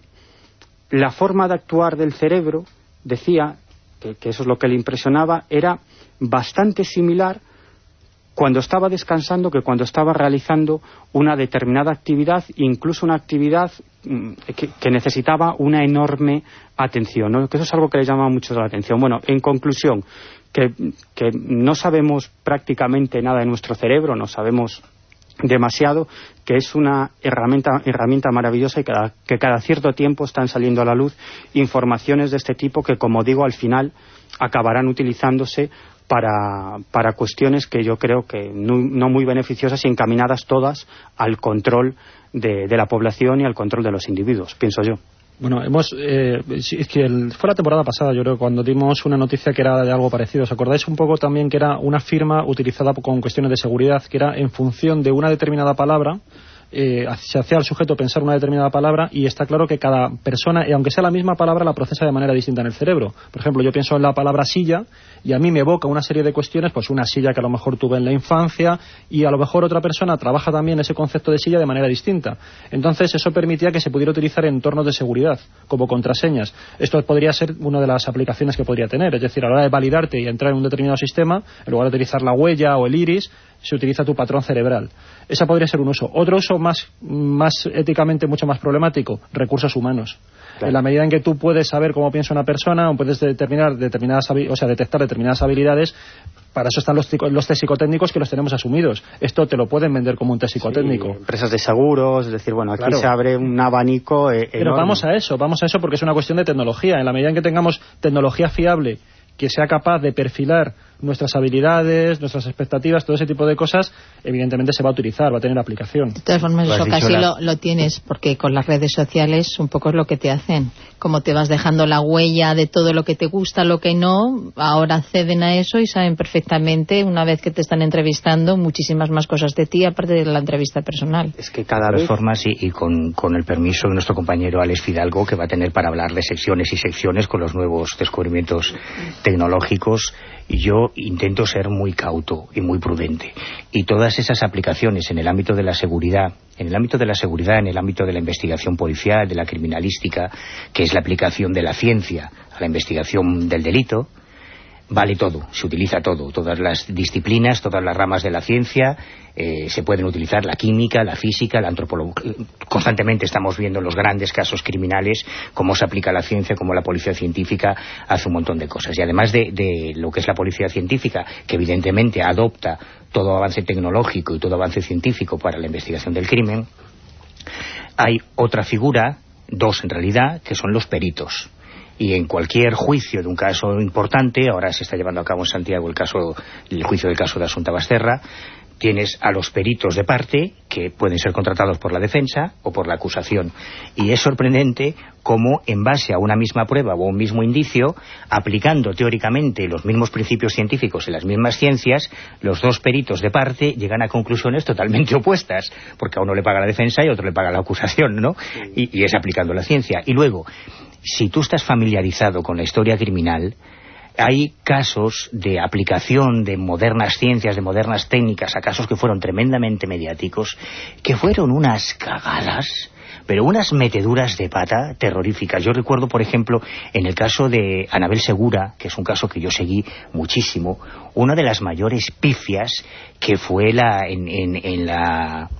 la forma de actuar del cerebro, decía, que, que eso es lo que le impresionaba, era bastante similar cuando estaba descansando que cuando estaba realizando una determinada actividad, incluso una actividad que, que necesitaba una enorme atención, ¿no? Que eso es algo que le llama mucho la atención. Bueno, en conclusión, que, que no sabemos prácticamente nada de nuestro cerebro, no sabemos demasiado, que es una herramienta herramienta maravillosa y que cada, que cada cierto tiempo están saliendo a la luz informaciones de este tipo que, como digo, al final acabarán utilizándose para, para cuestiones que yo creo que no, no muy beneficiosas y encaminadas todas al control de, de la población y al control de los individuos, pienso yo. Bueno, hemos eh, es que el, fue la temporada pasada, yo creo, cuando dimos una noticia que era de algo parecido. ¿Os acordáis un poco también que era una firma utilizada con cuestiones de seguridad, que era en función de una determinada palabra, eh, se hacía al sujeto pensar una determinada palabra y está claro que cada persona, y aunque sea la misma palabra, la procesa de manera distinta en el cerebro? Por ejemplo, yo pienso en la palabra silla y a mí me evoca una serie de cuestiones, pues una silla que a lo mejor tuve en la infancia, y a lo mejor otra persona trabaja también ese concepto de silla de manera distinta. Entonces eso permitía que se pudiera utilizar en entornos de seguridad como contraseñas. Esto podría ser una de las aplicaciones que podría tener, es decir, a la hora de validarte y entrar en un determinado sistema, en lugar de utilizar la huella o el iris, se utiliza tu patrón cerebral. Esa podría ser un uso. Otro uso más, más éticamente mucho más problemático, recursos humanos. Claro. En la medida en que tú puedes saber cómo piensa una persona o puedes determinar determinadas, o sea, detectar determinadas habilidades, para eso están los, los test psicotécnicos que los tenemos asumidos. Esto te lo pueden vender como un test psicotécnico. Sí, empresas de seguros, es decir, bueno, aquí claro, se abre un abanico eh, Pero enorme. vamos a eso, vamos a eso porque es una cuestión de tecnología. En la medida en que tengamos tecnología fiable que sea capaz de perfilar nuestras habilidades, nuestras expectativas, todo ese tipo de cosas, evidentemente se va a utilizar, va a tener aplicación. De todas formas, eso casi la... lo, lo tienes, porque con las redes sociales un poco es lo que te hacen. Como te vas dejando la huella de todo lo que te gusta, lo que no, ahora acceden a eso y saben perfectamente, una vez que te están entrevistando, muchísimas más cosas de ti, aparte de la entrevista personal. Es que cada vez... De todas formas, y, y con, con el permiso de nuestro compañero Alex Fidalgo, que va a tener para hablar de secciones y secciones con los nuevos descubrimientos tecnológicos, yo intento ser muy cauto y muy prudente. Y todas esas aplicaciones en el ámbito de la seguridad, en el ámbito de la seguridad, en el ámbito de la investigación policial, de la criminalística, que es la aplicación de la ciencia a la investigación del delito, vale todo, se utiliza todo, todas las disciplinas, todas las ramas de la ciencia, eh, se pueden utilizar, la química, la física, la antropología. Constantemente estamos viendo los grandes casos criminales, cómo se aplica la ciencia, cómo la policía científica hace un montón de cosas. Y además de, de lo que es la policía científica, que evidentemente adopta todo avance tecnológico y todo avance científico para la investigación del crimen, hay otra figura, dos en realidad, que son los peritos. Y en cualquier juicio de un caso importante, ahora se está llevando a cabo en Santiago el caso, el juicio del caso de Asunta Basterra, tienes a los peritos de parte, que pueden ser contratados por la defensa o por la acusación. Y es sorprendente cómo, en base a una misma prueba o un mismo indicio, aplicando teóricamente los mismos principios científicos y las mismas ciencias, los dos peritos de parte llegan a conclusiones totalmente opuestas, porque a uno le paga la defensa y a otro le paga la acusación, ¿no? Y, y es aplicando la ciencia. Y luego, si tú estás familiarizado con la historia criminal, hay casos de aplicación de modernas ciencias, de modernas técnicas, a casos que fueron tremendamente mediáticos, que fueron unas cagadas, pero unas meteduras de pata terroríficas. Yo recuerdo, por ejemplo, en el caso de Anabel Segura, que es un caso que yo seguí muchísimo, una de las mayores pifias que fue la en, en, en la...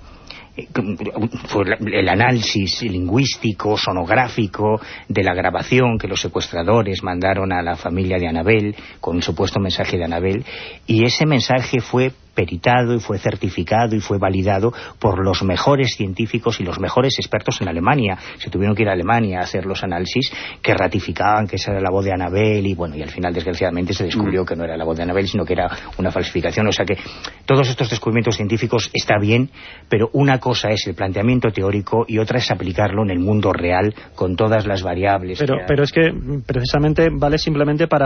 fue el análisis lingüístico, sonográfico de la grabación que los secuestradores mandaron a la familia de Anabel con un supuesto mensaje de Anabel, y ese mensaje fue peritado y fue certificado y fue validado por los mejores científicos y los mejores expertos en Alemania. Se tuvieron que ir a Alemania a hacer los análisis que ratificaban que esa era la voz de Anabel, y bueno, y al final desgraciadamente se descubrió mm. que no era la voz de Anabel, sino que era una falsificación. O sea que todos estos descubrimientos científicos está bien, pero una cosa es el planteamiento teórico y otra es aplicarlo en el mundo real con todas las variables. Pero, pero es que precisamente vale simplemente para...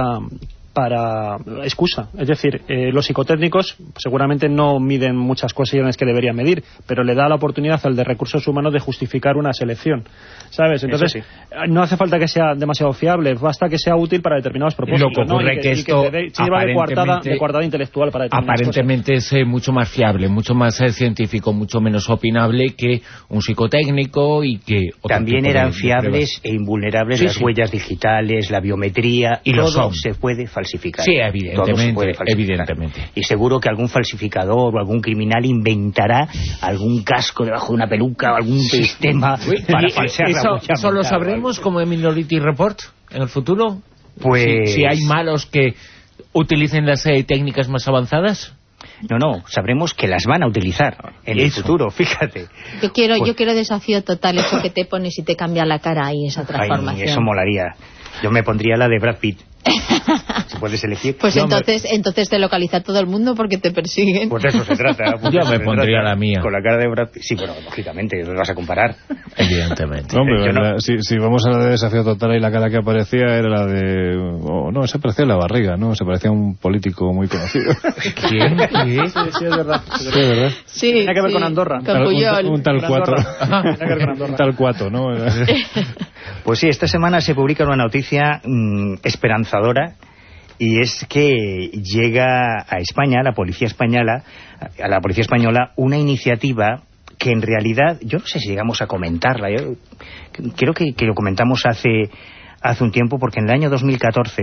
para excusa, es decir, eh, los psicotécnicos seguramente no miden muchas cuestiones que deberían medir, pero le da la oportunidad al de recursos humanos de justificar una selección, ¿sabes? Entonces sí. No hace falta que sea demasiado fiable, basta que sea útil para determinados propósitos. Lo que ocurre, ¿no? que, que esto y que se lleva de coartada, de coartada intelectual para determinadas aparentemente cosas. Es eh, mucho más fiable, mucho más eh, científico, mucho menos opinable que un psicotécnico, y que también eran fiables e invulnerables sí, las sí. huellas digitales, la biometría, y todo se puede falsificar. Falsificar. Sí, evidentemente, evidentemente. Y seguro que algún falsificador o algún criminal inventará algún casco debajo de una peluca o algún sistema para falsear la huella. ¿Eso lo sabremos como en Minority Report en el futuro? Pues... Si, si hay malos que utilicen las eh, técnicas más avanzadas. No, no, sabremos que las van a utilizar en eso. El futuro, fíjate. Yo quiero pues... yo quiero desafío total, eso que te pones y te cambia la cara ahí, esa transformación. Ay, eso molaría. Yo me pondría la de Brad Pitt. Si puedes elegir. Pues no, entonces me... entonces te localiza todo el mundo porque te persiguen. Pues de eso se trata. Pues yo me pondría trata. La mía. Con la cara de Brad Pitt. Sí, bueno, lógicamente, lo vas a comparar. Evidentemente. No, hombre, no... si, si vamos a la de Desafío Total, ahí la cara que aparecía era la de... Oh, no, se parecía a La Barriga, ¿no? Se parecía a un político muy conocido. ¿Quién? Sí, sí, sí, es verdad. Sí, es verdad. Sí, Tiene que ver sí, con Andorra. Con Puyol. Un, un tal cuatro. Un tal cuatro, ¿no? Pues sí, esta semana se publica una noticia mmm, esperanzadora, y es que llega a España, a la policía española, a la policía española, una iniciativa que en realidad, yo no sé si llegamos a comentarla, yo creo que, que lo comentamos hace, hace un tiempo, porque en el año dos mil catorce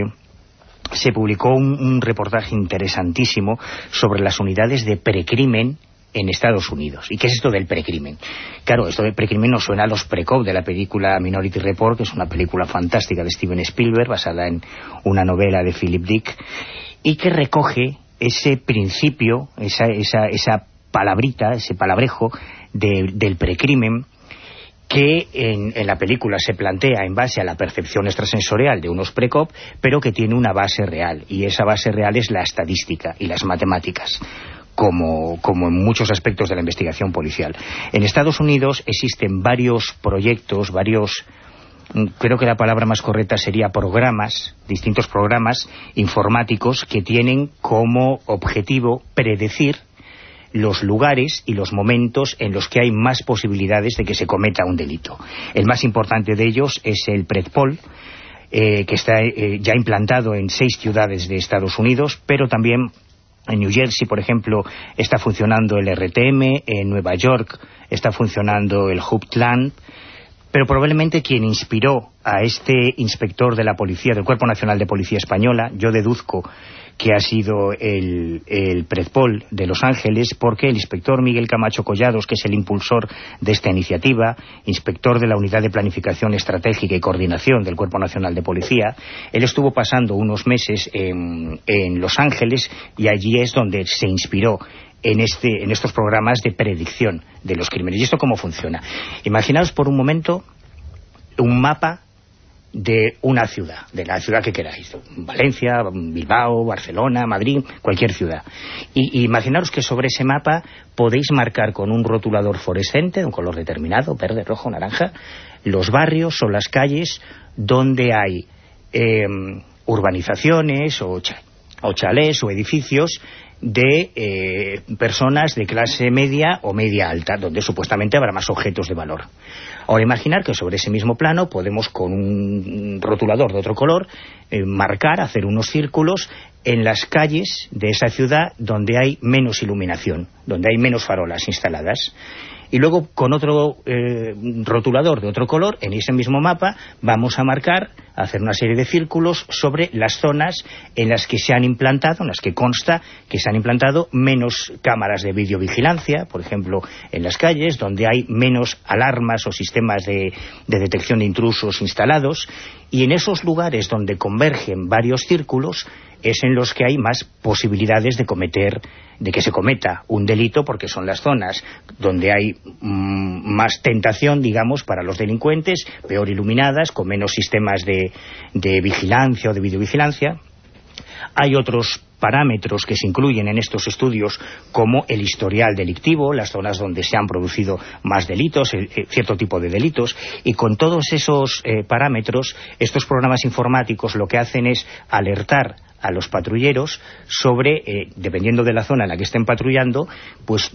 se publicó un, un reportaje interesantísimo sobre las unidades de precrimen en Estados Unidos. ¿Y qué es esto del precrimen? Claro, esto del precrimen nos suena a los Precop de la película Minority Report, que es una película fantástica de Steven Spielberg, basada en una novela de Philip Dick, y que recoge ese principio, esa, esa, esa palabrita, ese palabrejo de, del precrimen, que en, en la película se plantea en base a la percepción extrasensorial de unos Precop, pero que tiene una base real, y esa base real es la estadística y las matemáticas. Como, como en muchos aspectos de la investigación policial. En Estados Unidos existen varios proyectos, varios, creo que la palabra más correcta sería programas, distintos programas informáticos que tienen como objetivo predecir los lugares y los momentos en los que hay más posibilidades de que se cometa un delito. El más importante de ellos es el PredPol, eh, que está eh, ya implantado en seis ciudades de Estados Unidos, pero también en New Jersey, por ejemplo, está funcionando el R T M, en Nueva York está funcionando el Hubland, pero probablemente quien inspiró a este inspector de la policía, del Cuerpo Nacional de Policía Española, yo deduzco que ha sido el, el PredPol de Los Ángeles, porque el inspector Miguel Camacho Collados, que es el impulsor de esta iniciativa, inspector de la Unidad de Planificación Estratégica y Coordinación del Cuerpo Nacional de Policía, él estuvo pasando unos meses en, en Los Ángeles, y allí es donde se inspiró en, este, en estos programas de predicción de los crímenes. ¿Y esto cómo funciona? Imaginaos por un momento un mapa de una ciudad, de la ciudad que queráis, Valencia, Bilbao, Barcelona, Madrid, cualquier ciudad. Y, y imaginaros que sobre ese mapa podéis marcar con un rotulador fluorescente de un color determinado, verde, rojo, naranja, los barrios o las calles donde hay eh, urbanizaciones o, cha o chalés o edificios de eh, personas de clase media o media alta, donde supuestamente habrá más objetos de valor. Ahora imaginar que sobre ese mismo plano podemos, con un rotulador de otro color, eh, marcar, hacer unos círculos en las calles de esa ciudad donde hay menos iluminación, donde hay menos farolas instaladas. Y luego, con otro eh, rotulador de otro color, en ese mismo mapa, vamos a marcar, a hacer una serie de círculos sobre las zonas en las que se han implantado, en las que consta que se han implantado menos cámaras de videovigilancia, por ejemplo, en las calles, donde hay menos alarmas o sistemas de, de detección de intrusos instalados, y en esos lugares donde convergen varios círculos es en los que hay más posibilidades de cometer, de que se cometa un delito, porque son las zonas donde hay mmm, más tentación, digamos, para los delincuentes, peor iluminadas, con menos sistemas de, de vigilancia o de videovigilancia. Hay otros parámetros que se incluyen en estos estudios, como el historial delictivo, las zonas donde se han producido más delitos, el, el, cierto tipo de delitos, y con todos esos eh, parámetros, estos programas informáticos lo que hacen es alertar a los patrulleros sobre, eh, dependiendo de la zona en la que estén patrullando, pues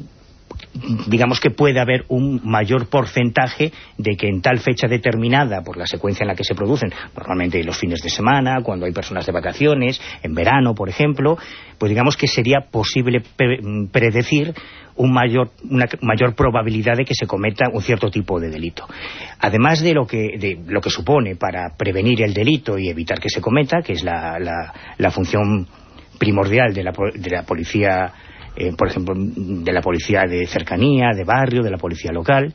digamos que puede haber un mayor porcentaje de que en tal fecha determinada, por la secuencia en la que se producen, normalmente los fines de semana, cuando hay personas de vacaciones, en verano, por ejemplo, pues digamos que sería posible pre predecir un mayor, una mayor probabilidad de que se cometa un cierto tipo de delito. Además de lo que, de lo que supone para prevenir el delito y evitar que se cometa, que es la, la, la función primordial de la, de la policía, eh, por ejemplo, de la policía de cercanía, de barrio, de la policía local,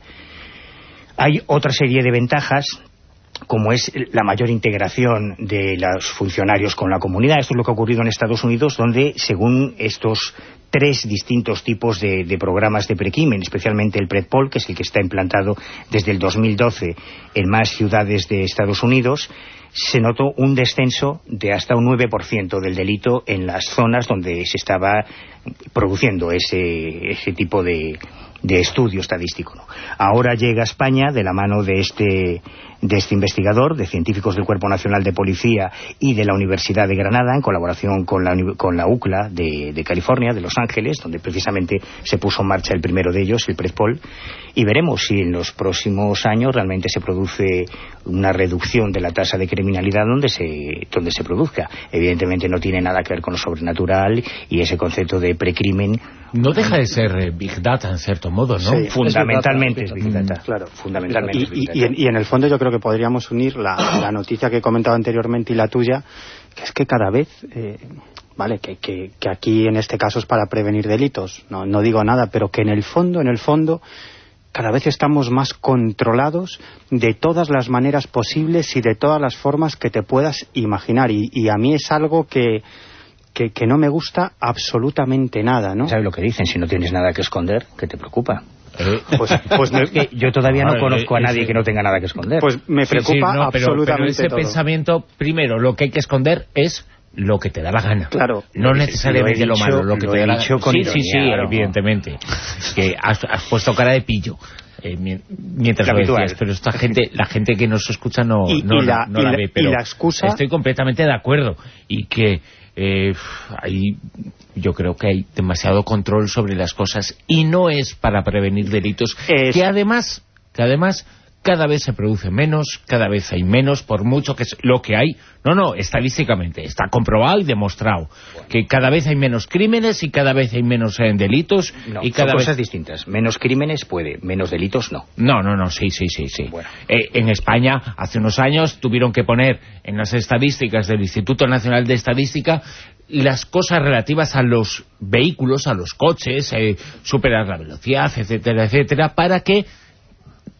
hay otra serie de ventajas, como es la mayor integración de los funcionarios con la comunidad. Esto es lo que ha ocurrido en Estados Unidos, donde, según estos tres distintos tipos de, de programas de precrimen, especialmente el PredPol, que es el que está implantado desde el dos mil doce en más ciudades de Estados Unidos, se notó un descenso de hasta un nueve por ciento del delito en las zonas donde se estaba produciendo ese, ese tipo de, de estudio estadístico, ¿no? Ahora llega a España, de la mano de este, de este investigador, de científicos del Cuerpo Nacional de Policía y de la Universidad de Granada, en colaboración con la, con la U C L A de, de California, de Los Ángeles, donde precisamente se puso en marcha el primero de ellos, el PredPol, y veremos si en los próximos años realmente se produce una reducción de la tasa de criminalidad donde se, donde se produzca. Evidentemente no tiene nada que ver con lo sobrenatural, y ese concepto de precrimen no deja de ser eh, Big Data en cierto modo, ¿no? Sí, fundamentalmente es Big Data, Big Data. Claro, fundamentalmente y, es Big Data. Y, y, en, y en el fondo yo creo que podríamos unir la, la noticia que he comentado anteriormente y la tuya, que es que cada vez eh, vale, que, que, que aquí en este caso es para prevenir delitos, no, no digo nada, pero que en el fondo, en el fondo cada vez estamos más controlados de todas las maneras posibles y de todas las formas que te puedas imaginar, y, y a mí es algo que Que, que no me gusta absolutamente nada, ¿no? ¿Sabes lo que dicen? Si no tienes nada que esconder, ¿qué te preocupa? Eh, pues, pues me, es que yo todavía no Vale, conozco a nadie ese, que no tenga nada que esconder. Pues me preocupa sí, sí, no, pero, absolutamente pero ese todo. pensamiento, primero, lo que hay que esconder es lo que te da la gana. Claro. No necesariamente lo, dicho, malo, lo que lo te he da la dicho gana. con Sí, ironía, sí, sí, claro. evidentemente. Que has, has puesto cara de pillo. Eh, mientras lo decías, pero esta gente, la gente que nos escucha no, y, no, y la, no y la la, ve, pero y la excusa... estoy completamente de acuerdo, y que eh, hay, yo creo que hay demasiado control sobre las cosas, y no es para prevenir delitos, es... que además, que además cada vez se produce menos, cada vez hay menos, por mucho que es lo que hay. No, no, estadísticamente está comprobado y demostrado que cada vez hay menos crímenes y cada vez hay menos eh, delitos. No, y cada son vez... cosas distintas. Menos crímenes puede, menos delitos no. No, no, no, sí, sí, sí, sí. Bueno. Eh, en España, hace unos años, tuvieron que poner en las estadísticas del Instituto Nacional de Estadística las cosas relativas a los vehículos, a los coches, eh, superar la velocidad, etcétera, etcétera, para que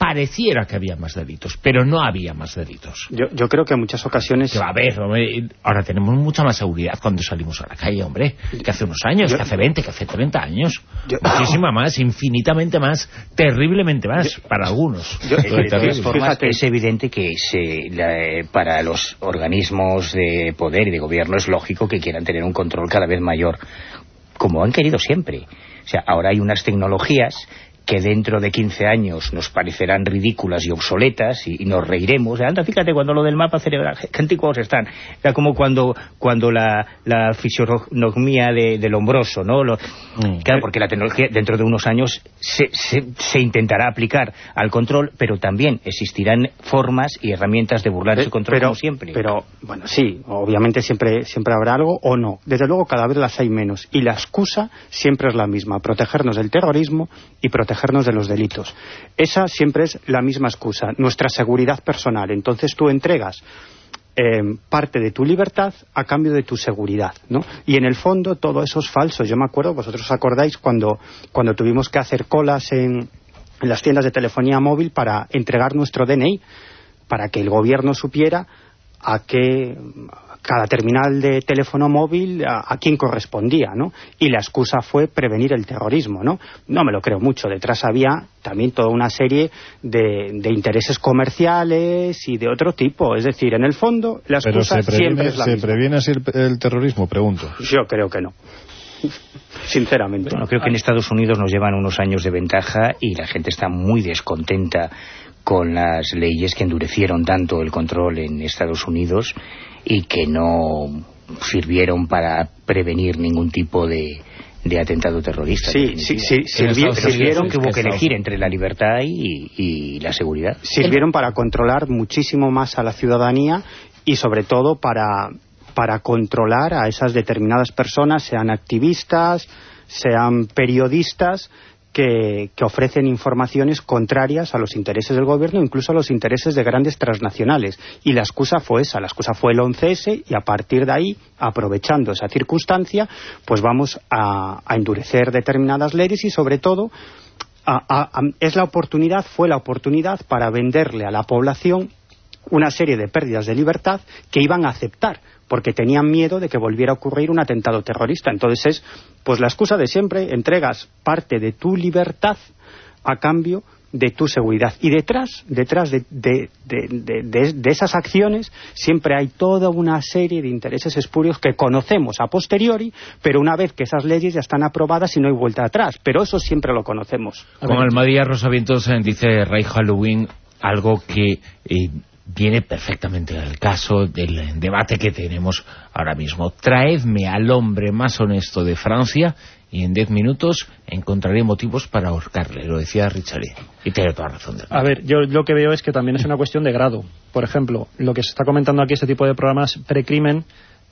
pareciera que había más delitos, pero no había más delitos. Yo, yo creo que en muchas ocasiones... Que, a ver, hombre, ahora tenemos mucha más seguridad cuando salimos a la calle, hombre, que hace unos años, yo, que hace veinte, que hace treinta años. Yo, Muchísima más, infinitamente más, terriblemente más, yo, para algunos. Yo, de todas formas, es evidente que se, la, para los organismos de poder y de gobierno es lógico que quieran tener un control cada vez mayor, como han querido siempre. O sea, ahora hay unas tecnologías que dentro de quince años nos parecerán ridículas y obsoletas y, y nos reiremos. Anda, fíjate, cuando lo del mapa cerebral, qué antiguos están. Era como cuando cuando la, la fisionomía de, del hombroso, ¿no? Lo, mm. Claro, porque la tecnología dentro de unos años se, se, se intentará aplicar al control, pero también existirán formas y herramientas de burlar ese control, pero, como siempre. Pero, bueno, sí, obviamente siempre, siempre habrá algo, o no. Desde luego cada vez las hay menos. Y la excusa siempre es la misma, protegernos del terrorismo y protegernos de los delitos. Esa siempre es la misma excusa, nuestra seguridad personal. Entonces tú entregas eh, parte de tu libertad a cambio de tu seguridad, ¿no? Y en el fondo todo eso es falso. Yo me acuerdo, vosotros os acordáis cuando, cuando tuvimos que hacer colas en, en las tiendas de telefonía móvil para entregar nuestro D N I, para que el gobierno supiera a qué cada terminal de teléfono móvil a, a quién correspondía, ¿no? Y la excusa fue prevenir el terrorismo, ¿no? No me lo creo mucho. Detrás había también toda una serie de, de intereses comerciales y de otro tipo. Es decir, en el fondo, la excusa Pero se previene, siempre es la ¿se misma. previene así el, el terrorismo? Pregunto. Yo creo que no. Sinceramente. Bueno, creo que en Estados Unidos nos llevan unos años de ventaja y la gente está muy descontenta con las leyes que endurecieron tanto el control en Estados Unidos y que no sirvieron para prevenir ningún tipo de, de atentado terrorista. Sí, sí, sí, sirvi sirvieron que hubo que elegir entre la libertad y, y la seguridad. Sirvieron para controlar muchísimo más a la ciudadanía y sobre todo para, para controlar a esas determinadas personas, sean activistas, sean periodistas, Que, que ofrecen informaciones contrarias a los intereses del gobierno, incluso a los intereses de grandes transnacionales. Y la excusa fue esa, la excusa fue el once ese, y a partir de ahí, aprovechando esa circunstancia, pues vamos a, a endurecer determinadas leyes y sobre todo a, a, a, es la oportunidad, fue la oportunidad para venderle a la población una serie de pérdidas de libertad que iban a aceptar, porque tenían miedo de que volviera a ocurrir un atentado terrorista. Entonces es pues la excusa de siempre, entregas parte de tu libertad a cambio de tu seguridad. Y detrás, detrás de, de, de, de, de, de esas acciones siempre hay toda una serie de intereses espurios que conocemos a posteriori, pero una vez que esas leyes ya están aprobadas y no hay vuelta atrás. Pero eso siempre lo conocemos. Con Almadía Rosavientos dice Ray Halloween algo que... Eh, viene perfectamente al caso del debate que tenemos ahora mismo. Traedme al hombre más honesto de Francia y en diez minutos encontraré motivos para ahorcarle, lo decía Richard. Y tiene toda razón. A ver, yo lo que veo es que también es una cuestión de grado. Por ejemplo, lo que se está comentando aquí, este tipo de programas precrimen,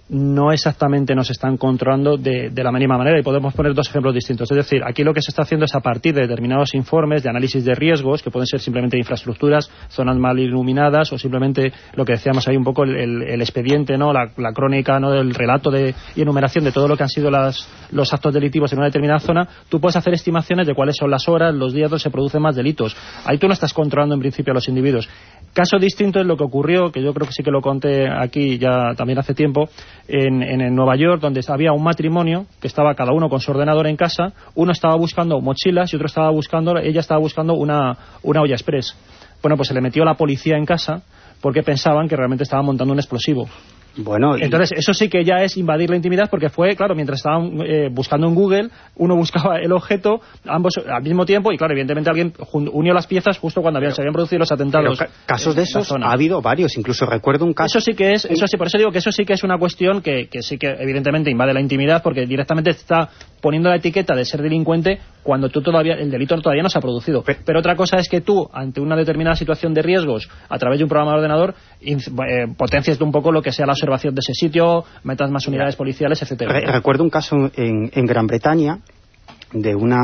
no exactamente nos están controlando de, de la misma manera, y podemos poner dos ejemplos distintos. Es decir, aquí lo que se está haciendo es a partir de determinados informes de análisis de riesgos, que pueden ser simplemente infraestructuras, zonas mal iluminadas, o simplemente lo que decíamos ahí un poco el, el, el expediente, ¿no? la, la crónica, ¿no? del relato de, y enumeración de todo lo que han sido las, los actos delictivos en una determinada zona. Tú puedes hacer estimaciones de cuáles son las horas, los días donde se producen más delitos. Ahí tú no estás controlando en principio a los individuos. Caso distinto es lo que ocurrió, que yo creo que sí que lo conté aquí ya también hace tiempo, en, en, en Nueva York, donde había un matrimonio que estaba cada uno con su ordenador en casa. Uno estaba buscando mochilas y otro estaba buscando, ella estaba buscando una, una olla express. Bueno, pues se le metió la policía en casa porque pensaban que realmente estaban montando un explosivo. Bueno, y... Entonces, eso sí que ya es invadir la intimidad, porque fue, claro, mientras estaban eh, buscando en Google, uno buscaba el objeto, ambos al mismo tiempo, y claro, evidentemente alguien unió las piezas justo cuando habían, se habían producido los atentados. Ca casos de esos ha habido varios, incluso recuerdo un caso... Eso sí que es, eso sí, por eso digo que eso sí que es una cuestión que, que sí que evidentemente invade la intimidad, porque directamente está poniendo la etiqueta de ser delincuente cuando tú todavía, el delito todavía no se ha producido. Pero, pero otra cosa es que tú, ante una determinada situación de riesgos, a través de un programa de ordenador, eh, potencias un poco lo que sea la observación de ese sitio, metas más unidades policiales, etcétera. Re recuerdo un caso en, en Gran Bretaña de una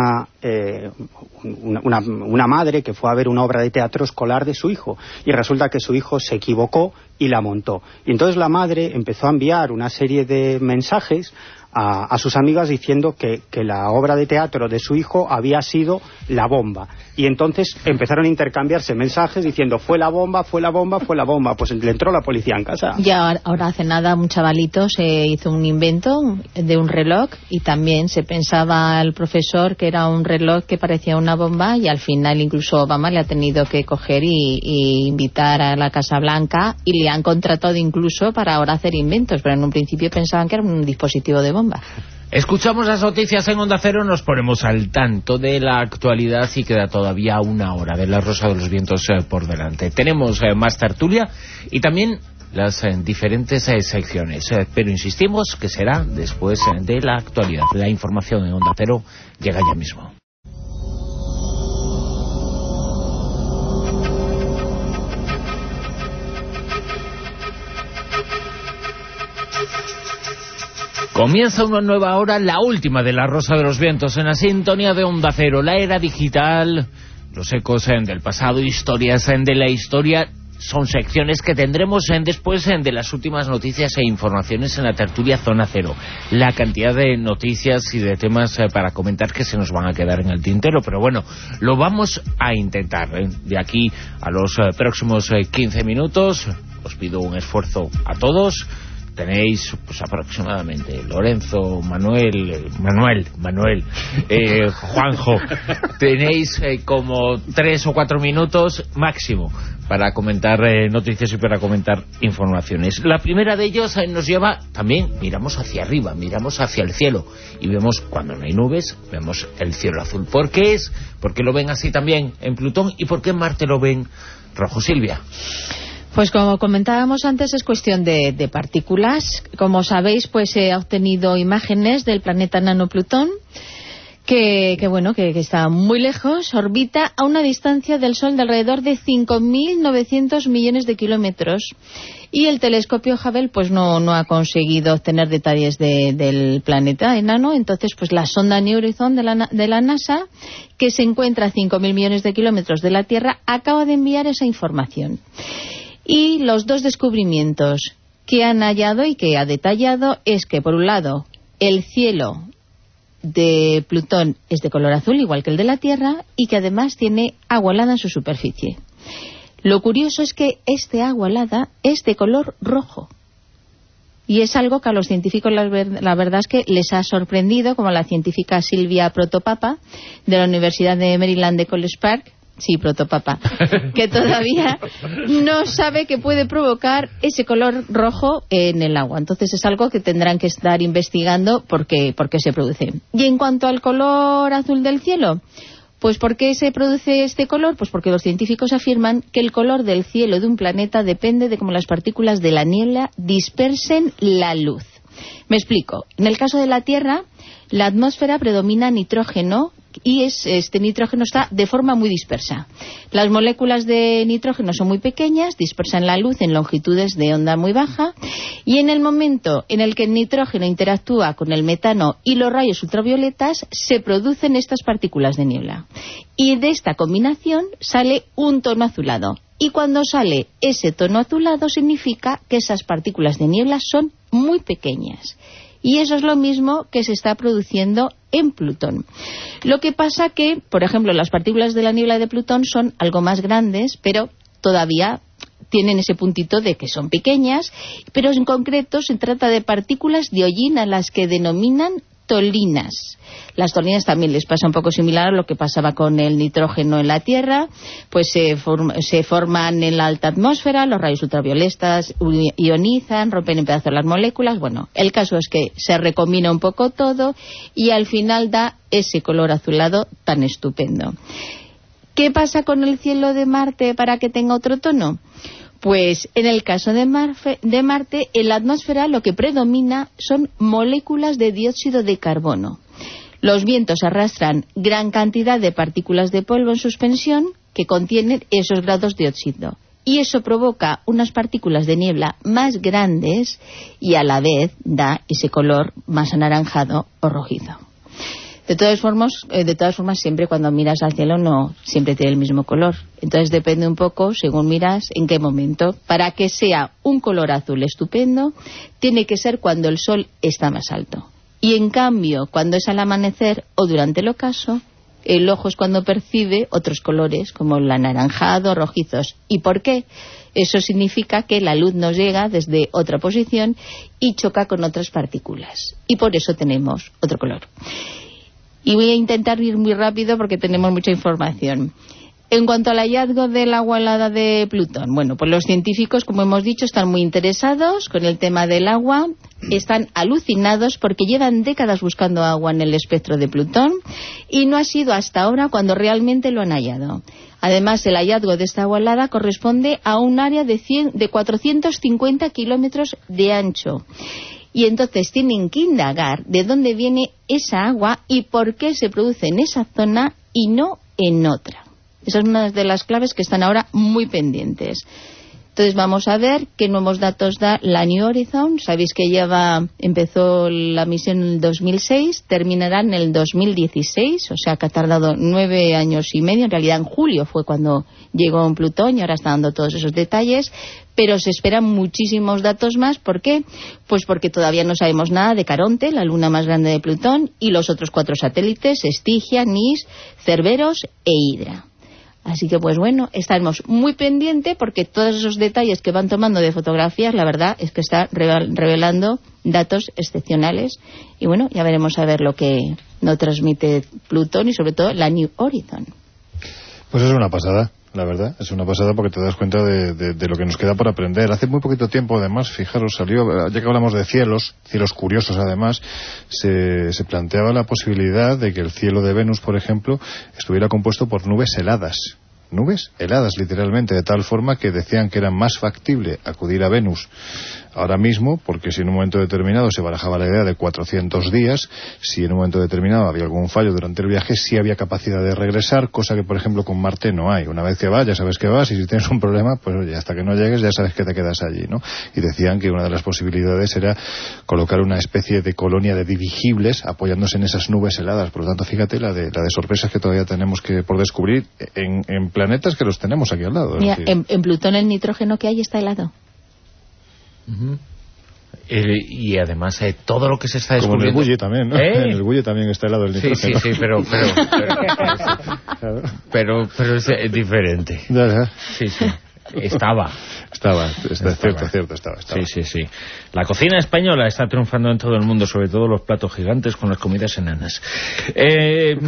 eh, una, una madre que fue a ver una obra de teatro escolar de su hijo, y resulta que su hijo se equivocó y la montó. Y entonces la madre empezó a enviar una serie de mensajes a, a sus amigas diciendo que, que la obra de teatro de su hijo había sido la bomba. Y entonces empezaron a intercambiarse mensajes diciendo fue la bomba, fue la bomba, fue la bomba. Pues le entró la policía en casa. Ya ahora hace nada un chavalito se hizo un invento de un reloj y también se pensaba el profesor que era un reloj que parecía una bomba, y al final incluso Obama le ha tenido que coger y, y invitar a la Casa Blanca, y le han contratado incluso para ahora hacer inventos, pero en un principio pensaban que era un dispositivo de bomba. Escuchamos las noticias en Onda Cero, nos ponemos al tanto de la actualidad y queda todavía una hora de la Rosa de los Vientos eh, por delante. Tenemos eh, más tertulia y también las eh, diferentes eh, secciones, eh, pero insistimos que será después eh, de la actualidad. La información en Onda Cero llega ya mismo. Comienza una nueva hora, la última de la Rosa de los Vientos, en la sintonía de Onda Cero, la era digital, los ecos en del pasado, historias en de la historia. Son secciones que tendremos en después en de las últimas noticias e informaciones en la tertulia Zona Cero. La cantidad de noticias y de temas eh, para comentar que se nos van a quedar en el tintero, pero bueno, lo vamos a intentar. ¿eh? De aquí a los eh, próximos eh, quince minutos, os pido un esfuerzo a todos. Tenéis pues aproximadamente Lorenzo, Manuel, eh, Manuel, Manuel, eh, Juanjo, tenéis eh, como tres o cuatro minutos máximo para comentar eh, noticias y para comentar informaciones. La primera de ellos eh, nos lleva también, miramos hacia arriba, miramos hacia el cielo y vemos, cuando no hay nubes, vemos el cielo azul. ¿Por qué es? ¿Por qué lo ven así también en Plutón? ¿Y por qué en Marte lo ven rojo, Silvia? Pues como comentábamos antes, es cuestión de, de partículas. Como sabéis, pues se ha obtenido imágenes del planeta enano Plutón, que, que bueno, que, que está muy lejos, orbita a una distancia del Sol de alrededor de cinco mil novecientos millones de kilómetros. Y el telescopio Hubble pues no, no ha conseguido obtener detalles de, del planeta enano. Entonces pues la sonda New Horizon de la, de la NASA, que se encuentra a cinco mil millones de kilómetros de la Tierra, acaba de enviar esa información. Y los dos descubrimientos que han hallado y que ha detallado es que, por un lado, el cielo de Plutón es de color azul, igual que el de la Tierra, y que además tiene agua helada en su superficie. Lo curioso es que este agua helada es de color rojo. Y es algo que a los científicos la, ver, la verdad es que les ha sorprendido, como a la científica Silvia Protopapa, de la Universidad de Maryland de College Park, sí, Protopapa, que todavía no sabe que puede provocar ese color rojo en el agua. Entonces es algo que tendrán que estar investigando por qué, por qué se produce. Y en cuanto al color azul del cielo, pues ¿por qué se produce este color? Pues porque los científicos afirman que el color del cielo de un planeta depende de cómo las partículas de la niebla dispersen la luz. Me explico. En el caso de la Tierra, la atmósfera predomina nitrógeno, y es, este nitrógeno está de forma muy dispersa. Las moléculas de nitrógeno son muy pequeñas, dispersan la luz en longitudes de onda muy baja, y en el momento en el que el nitrógeno interactúa con el metano y los rayos ultravioletas, se producen estas partículas de niebla. Y de esta combinación sale un tono azulado. Y cuando sale ese tono azulado significa que esas partículas de niebla son muy pequeñas. Y eso es lo mismo que se está produciendo en Plutón. Lo que pasa que, por ejemplo, las partículas de la niebla de Plutón son algo más grandes, pero todavía tienen ese puntito de que son pequeñas, pero en concreto se trata de partículas de hollín a las que denominan tolinas. Las tolinas también les pasa un poco similar a lo que pasaba con el nitrógeno en la Tierra, pues se, form se forman en la alta atmósfera, los rayos ultravioletas ionizan, rompen en pedazos las moléculas. Bueno, el caso es que se recombina un poco todo y al final da ese color azulado tan estupendo. ¿Qué pasa con el cielo de Marte para que tenga otro tono? Pues en el caso de, Marfe, de Marte, en la atmósfera lo que predomina son moléculas de dióxido de carbono. Los vientos arrastran gran cantidad de partículas de polvo en suspensión que contienen esos grados de óxido. Y eso provoca unas partículas de niebla más grandes y a la vez da ese color más anaranjado o rojizo. De todas formas, eh, de todas formas, siempre cuando miras al cielo no siempre tiene el mismo color. Entonces depende un poco, según miras, en qué momento. Para que sea un color azul estupendo, tiene que ser cuando el sol está más alto. Y en cambio, cuando es al amanecer o durante el ocaso, el ojo es cuando percibe otros colores, como el anaranjado, rojizos. ¿Y por qué? Eso significa que la luz nos llega desde otra posición y choca con otras partículas. Y por eso tenemos otro color. Y voy a intentar ir muy rápido porque tenemos mucha información. En cuanto al hallazgo del agua helada de Plutón, bueno, pues los científicos, como hemos dicho, están muy interesados con el tema del agua, están alucinados porque llevan décadas buscando agua en el espectro de Plutón y no ha sido hasta ahora cuando realmente lo han hallado. Además, el hallazgo de esta agua helada corresponde a un área de, cien, de cuatrocientos cincuenta kilómetros de ancho. Y entonces tienen que indagar de dónde viene esa agua y por qué se produce en esa zona y no en otra. Esa es una de las claves que están ahora muy pendientes. Entonces vamos a ver qué nuevos datos da la New Horizon. Sabéis que ya va, empezó la misión en el dos mil seis, terminará en el dos mil dieciséis, o sea que ha tardado nueve años y medio. En realidad en julio fue cuando llegó en Plutón y ahora está dando todos esos detalles. Pero se esperan muchísimos datos más. ¿Por qué? Pues porque todavía no sabemos nada de Caronte, la luna más grande de Plutón, y los otros cuatro satélites, Estigia, Nis, Cerberos e Hydra. Así que, pues bueno, estaremos muy pendientes porque todos esos detalles que van tomando de fotografías, la verdad es que está revelando datos excepcionales. Y bueno, ya veremos a ver lo que nos transmite Plutón y sobre todo la New Horizon. Pues es una pasada, la verdad, es una pasada porque te das cuenta de, de, de lo que nos queda por aprender. Hace muy poquito tiempo, además, fijaros, salió, ya que hablamos de cielos, cielos curiosos además, se, se planteaba la posibilidad de que el cielo de Venus, por ejemplo, estuviera compuesto por nubes heladas. Nubes heladas, literalmente, de tal forma que decían que era más factible acudir a Venus ahora mismo, porque si en un momento determinado se barajaba la idea de cuatrocientos días, si en un momento determinado había algún fallo durante el viaje, sí había capacidad de regresar, cosa que, por ejemplo, con Marte no hay. Una vez que vas, ya sabes que vas, y si tienes un problema, pues oye, hasta que no llegues ya sabes que te quedas allí, ¿no? Y decían que una de las posibilidades era colocar una especie de colonia de dirigibles apoyándose en esas nubes heladas. Por lo tanto, fíjate la de, la de sorpresas que todavía tenemos que por descubrir en, en planetas que los tenemos aquí al lado. Mira, en, en Plutón el nitrógeno que hay está helado. Uh-huh. Eh, y además eh, todo lo que se está descubriendo... Como en el Bulle también, ¿no? ¿Eh? En el Bulle también está helado el nitrógeno. Sí, sí, sí, pero pero pero, pero, pero es eh, diferente. Ya, ya. Sí, sí. Estaba. Estaba, está, estaba. cierto, cierto, estaba, estaba. Sí, sí, sí. La cocina española está triunfando en todo el mundo, sobre todo los platos gigantes con las comidas enanas. Eh,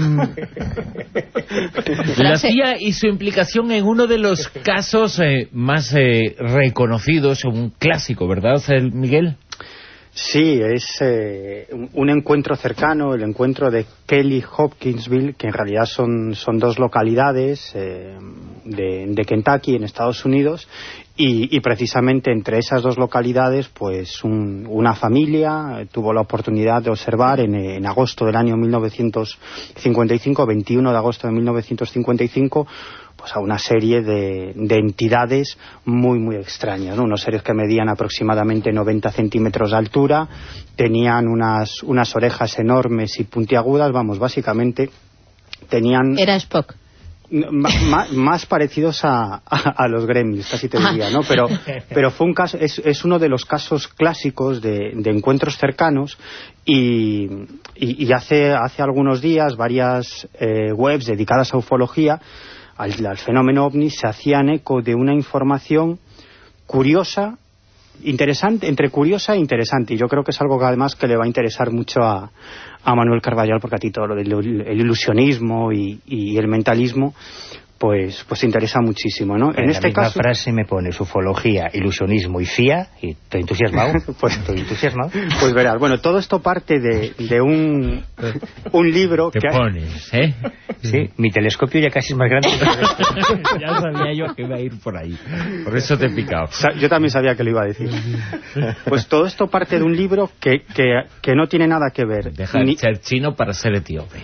la C I A y su implicación en uno de los casos eh, más eh, reconocidos, un clásico, ¿verdad, Miguel? Sí, es eh, un encuentro cercano, el encuentro de Kelly Hopkinsville, que en realidad son, son dos localidades eh, de, de Kentucky, en Estados Unidos, y, y precisamente entre esas dos localidades, pues un, una familia tuvo la oportunidad de observar en, en agosto del año mil novecientos cincuenta y cinco, veintiuno de agosto de mil novecientos cincuenta y cinco, pues a una serie de, de entidades muy muy extrañas, ¿no? Unos seres que medían aproximadamente noventa centímetros de altura, tenían unas, unas orejas enormes y puntiagudas, vamos, básicamente tenían... Era Spock. Más, más parecidos a, a, a los gremlins, casi te diría, ¿no? Pero, pero fue un caso, es, es uno de los casos clásicos de, de encuentros cercanos y, y, y hace, hace algunos días varias eh, webs dedicadas a ufología Al, al fenómeno ovni se hacían eco de una información curiosa, interesante, entre curiosa e interesante, y yo creo que es algo que además que le va a interesar mucho a, a Manuel Carballal, porque a ti todo lo del el ilusionismo y, y el mentalismo pues pues interesa muchísimo, ¿no? En, en este la misma caso frase me pones ufología, ilusionismo y C I A y estoy entusiasmado. Pues estoy entusiasmado. Pues verás, bueno, todo esto parte de, de un un libro ¿Qué que pones, eh? Sí, mi telescopio ya casi es más grande. Ya sabía yo que iba a ir por ahí. Por eso te he picado. Yo también sabía que lo iba a decir. Pues todo esto parte de un libro que, que, que no tiene nada que ver. Deja de ser chino para ser etíope.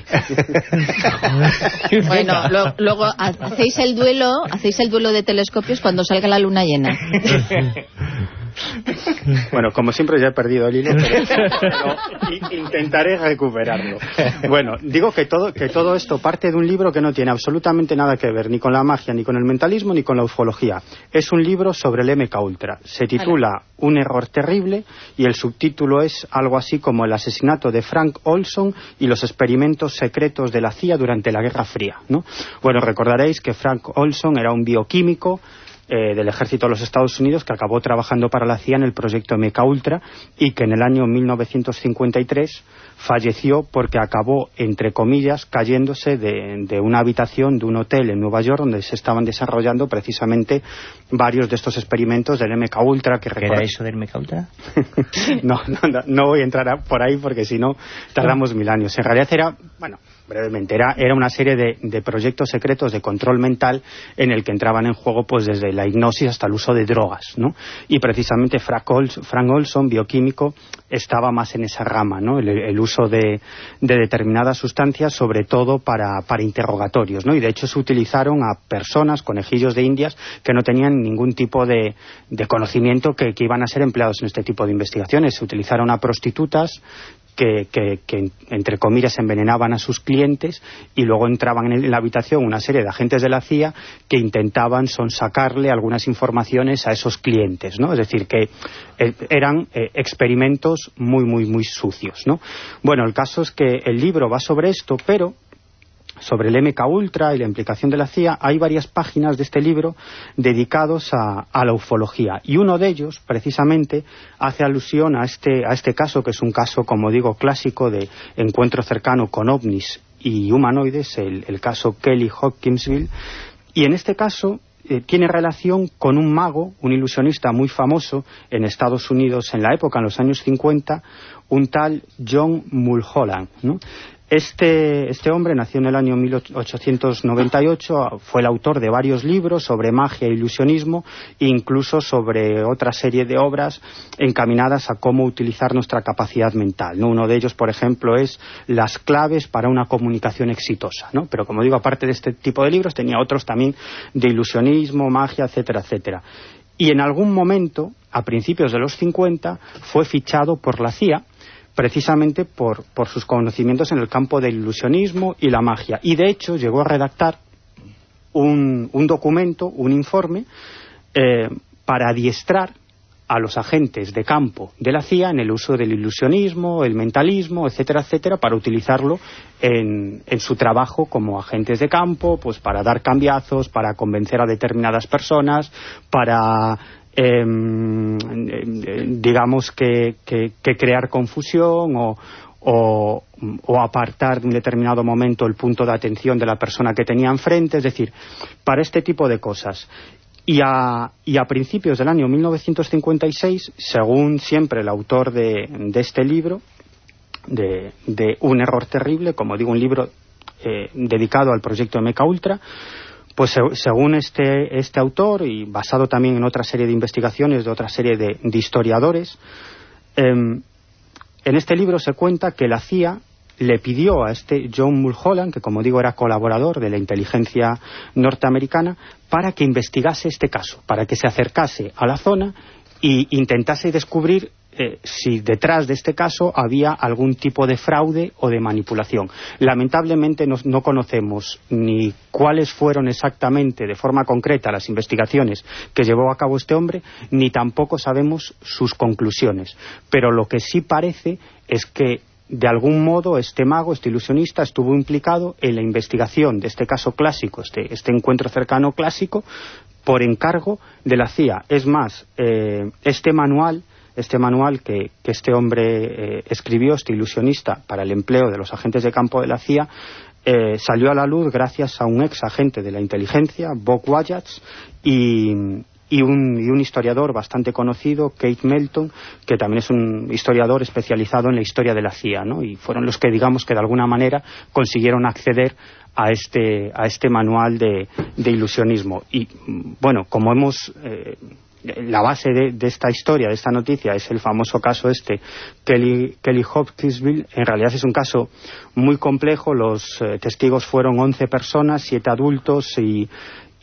Bueno, lo, luego hacéis el duelo, hacéis el duelo de telescopios cuando salga la luna llena. Bueno, como siempre ya he perdido el hilo, pero, pero intentaré recuperarlo. Bueno, digo que todo, que todo esto parte de un libro que no tiene absolutamente nada que ver ni con la magia, ni con el mentalismo, ni con la ufología. Es un libro sobre el eme ka ultra. Se titula Un error terrible y el subtítulo es algo así como El asesinato de Frank Olson y los experimentos secretos de la C I A durante la Guerra Fría, ¿no? Bueno, recordaréis que Frank Olson era un bioquímico Eh, del ejército de los Estados Unidos que acabó trabajando para la C I A en el proyecto eme ka ultra y que en el año mil novecientos cincuenta y tres falleció porque acabó, entre comillas, cayéndose de, de una habitación de un hotel en Nueva York donde se estaban desarrollando precisamente varios de estos experimentos del eme ka ultra. Que ¿Qué era eso del eme ka ultra? no, no, no voy a entrar a, por ahí porque si no tardamos mil años. En realidad era, bueno, brevemente, era, era una serie de, de proyectos secretos de control mental en el que entraban en juego pues desde la hipnosis hasta el uso de drogas, ¿no? Y precisamente Frank Olson, Frank Olson, bioquímico, estaba más en esa rama, ¿no? El, el uso de, de determinadas sustancias, sobre todo para, para interrogatorios, ¿no? Y de hecho se utilizaron a personas, conejillos de indias, que no tenían ningún tipo de, de conocimiento que, que iban a ser empleados en este tipo de investigaciones. Se utilizaron a prostitutas Que, que, que, entre comillas, envenenaban a sus clientes y luego entraban en la habitación una serie de agentes de la C I A que intentaban sonsacarle algunas informaciones a esos clientes, ¿no? Es decir, que eh, eran eh, experimentos muy, muy, muy sucios, ¿no? Bueno, el caso es que el libro va sobre esto, pero sobre el eme ka ultra y la implicación de la C I A, hay varias páginas de este libro dedicados a, a la ufología, y uno de ellos, precisamente, hace alusión a este, a este caso, que es un caso, como digo, clásico de encuentro cercano con ovnis y humanoides, el, el caso Kelly Hopkinsville, y en este caso eh, tiene relación con un mago, un ilusionista muy famoso en Estados Unidos en la época, en los años cincuenta, un tal John Mulholland, ¿no? Este, este hombre nació en el año mil ochocientos noventa y ocho, fue el autor de varios libros sobre magia e ilusionismo, e incluso sobre otra serie de obras encaminadas a cómo utilizar nuestra capacidad mental, ¿no? Uno de ellos, por ejemplo, es Las claves para una comunicación exitosa, ¿no? Pero como digo, aparte de este tipo de libros, tenía otros también de ilusionismo, magia, etcétera, etcétera. Y en algún momento, a principios de los cincuenta, fue fichado por la C I A, precisamente por, por sus conocimientos en el campo del ilusionismo y la magia. Y de hecho llegó a redactar un, un documento, un informe, eh, para adiestrar a los agentes de campo de la C I A en el uso del ilusionismo, el mentalismo, etcétera, etcétera, para utilizarlo en, en su trabajo como agentes de campo, pues para dar cambiazos, para convencer a determinadas personas, para Eh, digamos que, que, que crear confusión o, o, o apartar de un determinado momento el punto de atención de la persona que tenía enfrente, es decir, para este tipo de cosas. Y a, y a principios del año mil novecientos cincuenta y seis, según siempre el autor de, de este libro, de, de Un error terrible, como digo, un libro eh, dedicado al proyecto eme ka ultra, pues según este, este autor, y basado también en otra serie de investigaciones de otra serie de, de historiadores, eh, en este libro se cuenta que la C I A le pidió a este John Mulholland, que como digo era colaborador de la inteligencia norteamericana, para que investigase este caso, para que se acercase a la zona e intentase descubrir Eh, si detrás de este caso había algún tipo de fraude o de manipulación. Lamentablemente no, no conocemos ni cuáles fueron exactamente de forma concreta las investigaciones que llevó a cabo este hombre, ni tampoco sabemos sus conclusiones, pero lo que sí parece es que de algún modo este mago, este ilusionista, estuvo implicado en la investigación de este caso clásico, este, este encuentro cercano clásico, por encargo de la C I A. Es más, eh, este manual Este manual que, que este hombre eh, escribió, este ilusionista, para el empleo de los agentes de campo de la C I A, eh, salió a la luz gracias a un ex agente de la inteligencia, Bob Wyatt, y, y, un, y un historiador bastante conocido, Kate Melton, que también es un historiador especializado en la historia de la C I A, ¿no? Y fueron los que, digamos, que de alguna manera consiguieron acceder a este, a este manual de, de ilusionismo. Y, bueno, como hemos... Eh, la base de, de esta historia, de esta noticia, es el famoso caso este, Kelly, Kelly Hopkinsville. En realidad es un caso muy complejo. Los eh, testigos fueron once personas, siete adultos y,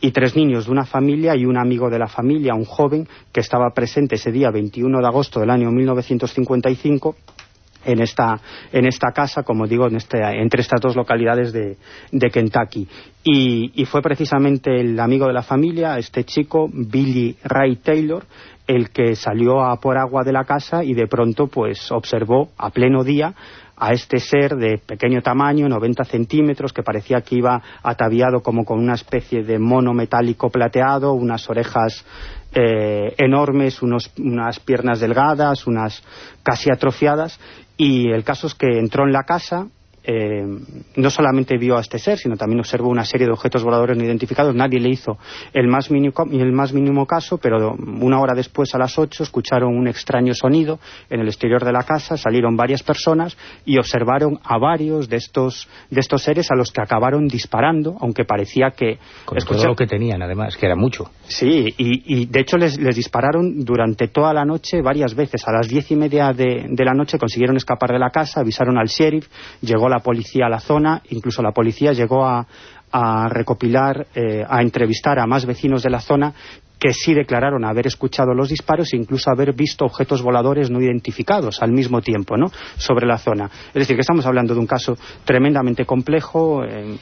y tres niños de una familia y un amigo de la familia, un joven que estaba presente ese día veintiuno de agosto del año mil novecientos cincuenta y cinco en esta en esta casa, como digo, en este, entre estas dos localidades de, de Kentucky. Y, y fue precisamente el amigo de la familia, este chico, Billy Ray Taylor, el que salió a por agua de la casa y de pronto pues observó a pleno día a este ser de pequeño tamaño, noventa centímetros, que parecía que iba ataviado como con una especie de mono metálico plateado, unas orejas eh, enormes, unos, unas piernas delgadas, unas casi atrofiadas, y el caso es que entró en la casa. Eh, no solamente vio a este ser, sino también observó una serie de objetos voladores no identificados. Nadie le hizo el más mínimo, el más mínimo caso, pero una hora después, a las ocho, escucharon un extraño sonido en el exterior de la casa, salieron varias personas y observaron a varios de estos de estos seres, a los que acabaron disparando, aunque parecía que... Con todo lo que tenían, además, que era mucho. Sí, y, y de hecho les, les dispararon durante toda la noche varias veces. A las diez y media de, de la noche consiguieron escapar de la casa, avisaron al sheriff, llegó la policía a la zona, incluso la policía llegó a, a recopilar, eh, a entrevistar a más vecinos de la zona que sí declararon haber escuchado los disparos e incluso haber visto objetos voladores no identificados al mismo tiempo, ¿no?, sobre la zona. Es decir, que estamos hablando de un caso tremendamente complejo, eh,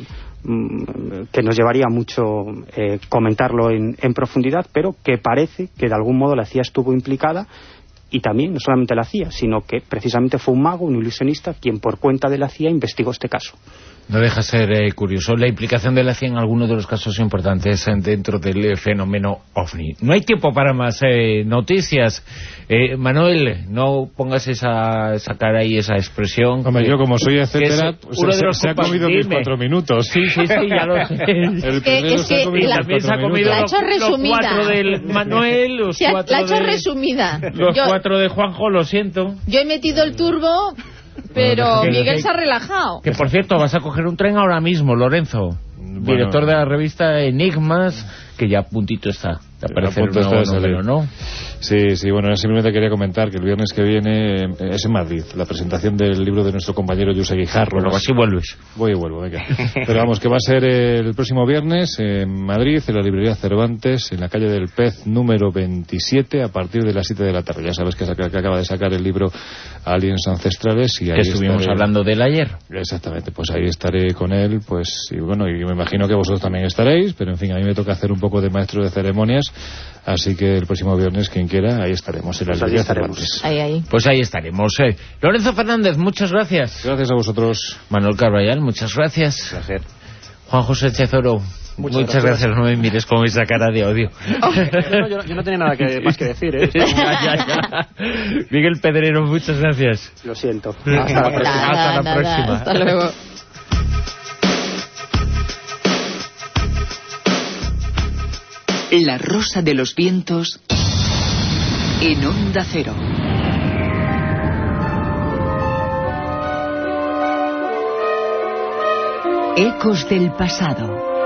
que nos llevaría mucho eh, comentarlo en, en profundidad, pero que parece que de algún modo la C I A estuvo implicada. Y también, no solamente la C I A, sino que precisamente fue un mago, un ilusionista, quien por cuenta de la C I A investigó este caso. No deja ser eh, curioso la implicación de la C I A en algunos de los casos importantes dentro del fenómeno OVNI. No hay tiempo para más eh, noticias. Eh, Manuel, no pongas esa, esa cara y esa expresión. Hombre, que, yo como soy etcétera, pues uno se, de los se ha comido mis cuatro minutos. Sí, sí, sí, ya lo sé. El que, es se que ha comido la, también se ha comido la ha los, hecho resumida. los cuatro del Manuel, los sí, cuatro la ha hecho de, resumida. los yo, cuatro de Juanjo, lo siento. Yo he metido el turbo, pero que, Miguel que, se ha relajado. Que por cierto, vas a coger un tren ahora mismo, Lorenzo, bueno, director de la revista Enigmas, que ya a puntito está de aparecer un nuevo número, ¿no? Sí, sí, bueno, simplemente quería comentar que el viernes que viene es en Madrid, la presentación del libro de nuestro compañero José Guijarro. Bueno, así vuelves. Voy y vuelvo, venga. Pero vamos, que va a ser el próximo viernes en Madrid, en la librería Cervantes, en la calle del Pez número veintisiete, a partir de las siete de la tarde. Ya sabes que, saca, que acaba de sacar el libro Aliens Ancestrales. Y ahí que estuvimos estaré, hablando de él ayer. Exactamente, pues ahí estaré con él, pues, y bueno, y me imagino que vosotros también estaréis, pero en fin, a mí me toca hacer un poco de maestro de ceremonias, así que el próximo viernes, quien quiera, ahí estaremos en la librería Cervantes. Ahí, ahí. Pues ahí estaremos. Eh. Lorenzo Fernández, muchas gracias. Gracias a vosotros. Manuel Carvallal, muchas gracias. Placer. Juan José Chezoro, muchas, muchas gracias. gracias. No me mires con esa cara de odio. Oh, no, yo, yo no tenía nada que, más que decir, ¿eh? ya, ya, ya. Miguel Pedrero, muchas gracias. Lo siento. Hasta la próxima. Nada, hasta la nada, próxima. Hasta luego. La Rosa de los Vientos en Onda Cero. Ecos del pasado.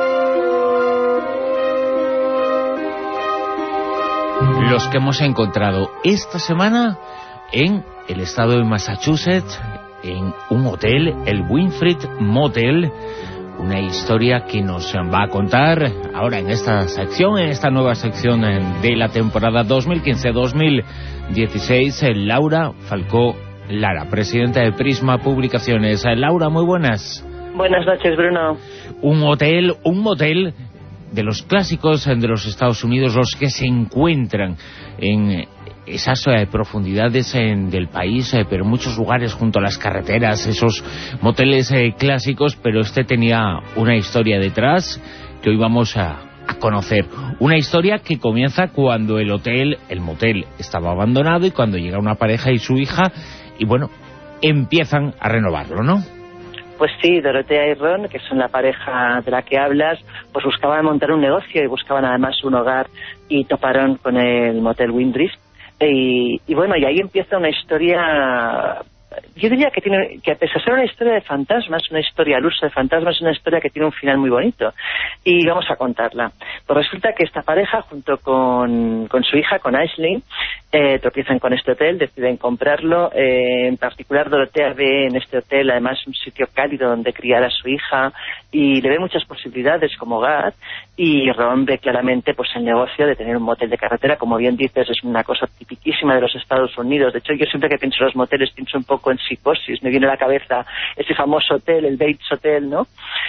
Los que hemos encontrado esta semana en el estado de Massachusetts, en un hotel, el Winfrey Motel. Una historia que nos va a contar ahora en esta sección, en esta nueva sección de la temporada dos mil quince dos mil dieciséis, Laura Falcó Lara, presidenta de Prisma Publicaciones. Laura, muy buenas. Buenas noches, Bruno. Un hotel, un motel de los clásicos de los Estados Unidos, los que se encuentran en esas eh, profundidades en, del país, eh, pero en muchos lugares junto a las carreteras, esos moteles eh, clásicos, pero este tenía una historia detrás que hoy vamos a, a conocer. Una historia que comienza cuando el hotel, el motel, estaba abandonado y cuando llega una pareja y su hija, y bueno, empiezan a renovarlo, ¿no? Pues sí, Dorotea y Ron, que son la pareja de la que hablas, pues buscaban montar un negocio y buscaban además un hogar y toparon con el motel Windrift. Y, y bueno, y ahí empieza una historia yo diría que tiene, que a pesar de ser una historia de fantasmas, una historia al uso de fantasmas, es una historia que tiene un final muy bonito. Y vamos a contarla. Pues resulta que esta pareja, junto con, con su hija, con Ashley, eh, tropiezan con este hotel, deciden comprarlo. Eh, en particular, Dorotea ve en este hotel, además, un sitio cálido donde criar a su hija, y le ve muchas posibilidades como hogar, y Ron ve claramente pues el negocio de tener un motel de carretera. Como bien dices, es una cosa tipiquísima de los Estados Unidos. De hecho, yo siempre que pienso en los moteles pienso un poco en Psicosis, me viene a la cabeza ese famoso hotel, el Bates Hotel, ¿no?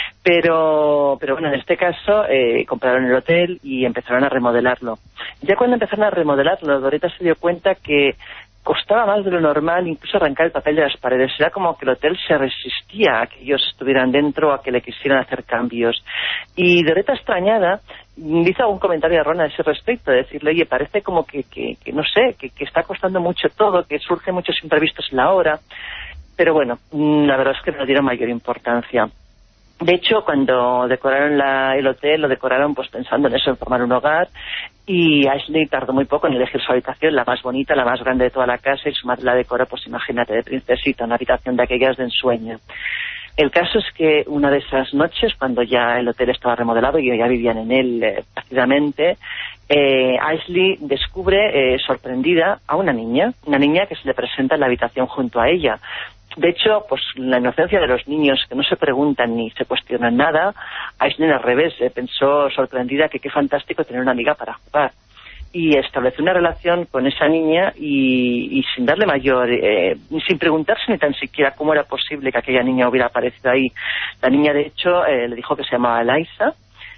Pero, pero bueno, en este caso eh, compraron el hotel y empezaron a remodelarlo. Ya cuando empezaron a remodelarlo, Doretta se dio cuenta que costaba más de lo normal incluso arrancar el papel de las paredes. Era como que el hotel se resistía a que ellos estuvieran dentro, a que le quisieran hacer cambios. Y Doretta, extrañada, dice algún comentario a Ron a ese respecto, de decirle, oye, parece como que, que, que no sé, que, que está costando mucho todo, que surgen muchos imprevistos en la hora. Pero bueno, la verdad es que no le dieron mayor importancia. De hecho, cuando decoraron la, el hotel, lo decoraron pues pensando en eso, en formar un hogar, y Ashley tardó muy poco en elegir su habitación, la más bonita, la más grande de toda la casa, y su madre la decoró, pues imagínate, de princesita, una habitación de aquellas de ensueño. El caso es que una de esas noches, cuando ya el hotel estaba remodelado y ya vivían en él eh, plácidamente, eh, Ashley descubre, eh, sorprendida, a una niña, una niña que se le presenta en la habitación junto a ella. De hecho, pues la inocencia de los niños, que no se preguntan ni se cuestionan nada, Ashley al revés, eh, pensó sorprendida que qué fantástico tener una amiga para jugar. Y estableció una relación con esa niña y, y sin darle mayor, eh, sin preguntarse ni tan siquiera cómo era posible que aquella niña hubiera aparecido ahí. La niña, de hecho, eh, le dijo que se llamaba Liza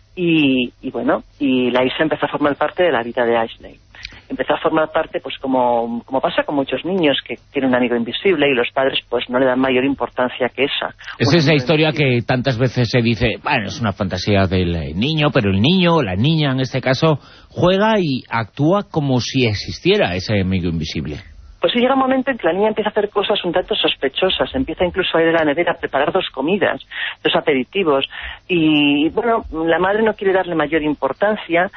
y, y bueno, y Liza empezó a formar parte de la vida de Ashley. Empezó a formar parte, pues como, como pasa con muchos niños que tienen un amigo invisible y los padres pues no le dan mayor importancia que esa. Es esa historia que tantas veces se dice, bueno, es una fantasía del niño, pero el niño o la niña en este caso juega y actúa como si existiera ese amigo invisible. Pues sí, llega un momento en que la niña empieza a hacer cosas un tanto sospechosas, empieza incluso a ir a la nevera a preparar dos comidas, dos aperitivos, y bueno, la madre no quiere darle mayor importancia,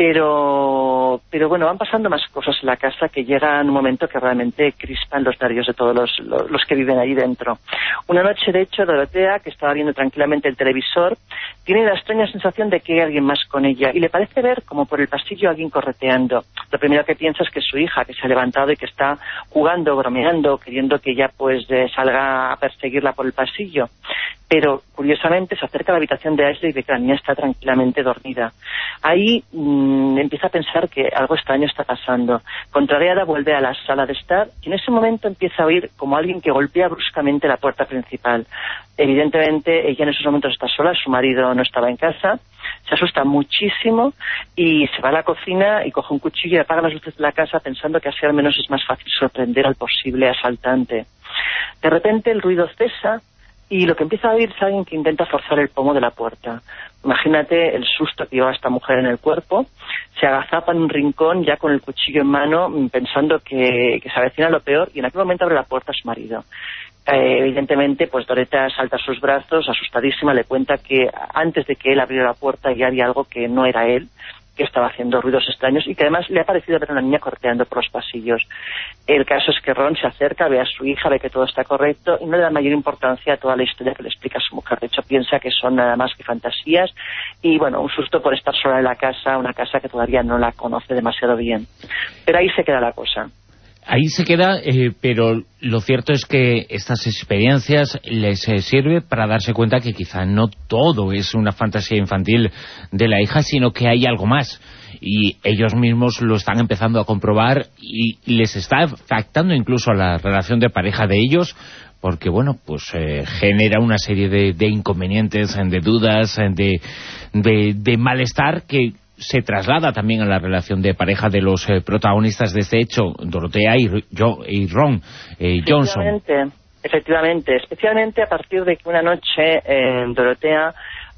pero pero bueno, van pasando más cosas en la casa que llega un momento que realmente crispan los nervios de todos los, los, los que viven ahí dentro. Una noche, de hecho, Dorotea, que estaba viendo tranquilamente el televisor, tiene la extraña sensación de que hay alguien más con ella y le parece ver como por el pasillo alguien correteando. Lo primero que piensa es que es su hija, que se ha levantado y que está jugando, bromeando, queriendo que ella pues eh, salga a perseguirla por el pasillo. Pero, curiosamente, se acerca a la habitación de Ashley y ve que la niña está tranquilamente dormida. Ahí mmm, empieza a pensar que algo extraño está pasando. Contrariada, vuelve a la sala de estar y en ese momento empieza a oír como alguien que golpea bruscamente la puerta principal. Evidentemente, ella en esos momentos está sola, su marido no estaba en casa, se asusta muchísimo y se va a la cocina y coge un cuchillo y apaga las luces de la casa pensando que así al menos es más fácil sorprender al posible asaltante. De repente el ruido cesa y lo que empieza a oír es alguien que intenta forzar el pomo de la puerta. Imagínate el susto que lleva esta mujer en el cuerpo. Se agazapa en un rincón ya con el cuchillo en mano, pensando que, que se avecina lo peor, y en aquel momento abre la puerta a su marido. Eh, evidentemente, pues Doretta salta a sus brazos, asustadísima, le cuenta que antes de que él abriera la puerta ya había algo que no era él, que estaba haciendo ruidos extraños y que además le ha parecido ver a una niña correteando por los pasillos. El caso es que Ron se acerca, ve a su hija, ve que todo está correcto y no le da mayor importancia a toda la historia que le explica a su mujer. De hecho, piensa que son nada más que fantasías y, bueno, un susto por estar sola en la casa, una casa que todavía no la conoce demasiado bien. Pero ahí se queda la cosa. Ahí se queda, eh, pero lo cierto es que estas experiencias les eh, sirve para darse cuenta que quizá no todo es una fantasía infantil de la hija, sino que hay algo más. Y ellos mismos lo están empezando a comprobar y les está afectando incluso a la relación de pareja de ellos, porque, bueno, pues eh, genera una serie de, de inconvenientes, de dudas, de, de, de malestar que se traslada también a la relación de pareja de los eh, protagonistas de este hecho, Dorotea y, yo, y Ron eh, Johnson. Efectivamente, efectivamente, especialmente a partir de que una noche eh, Dorotea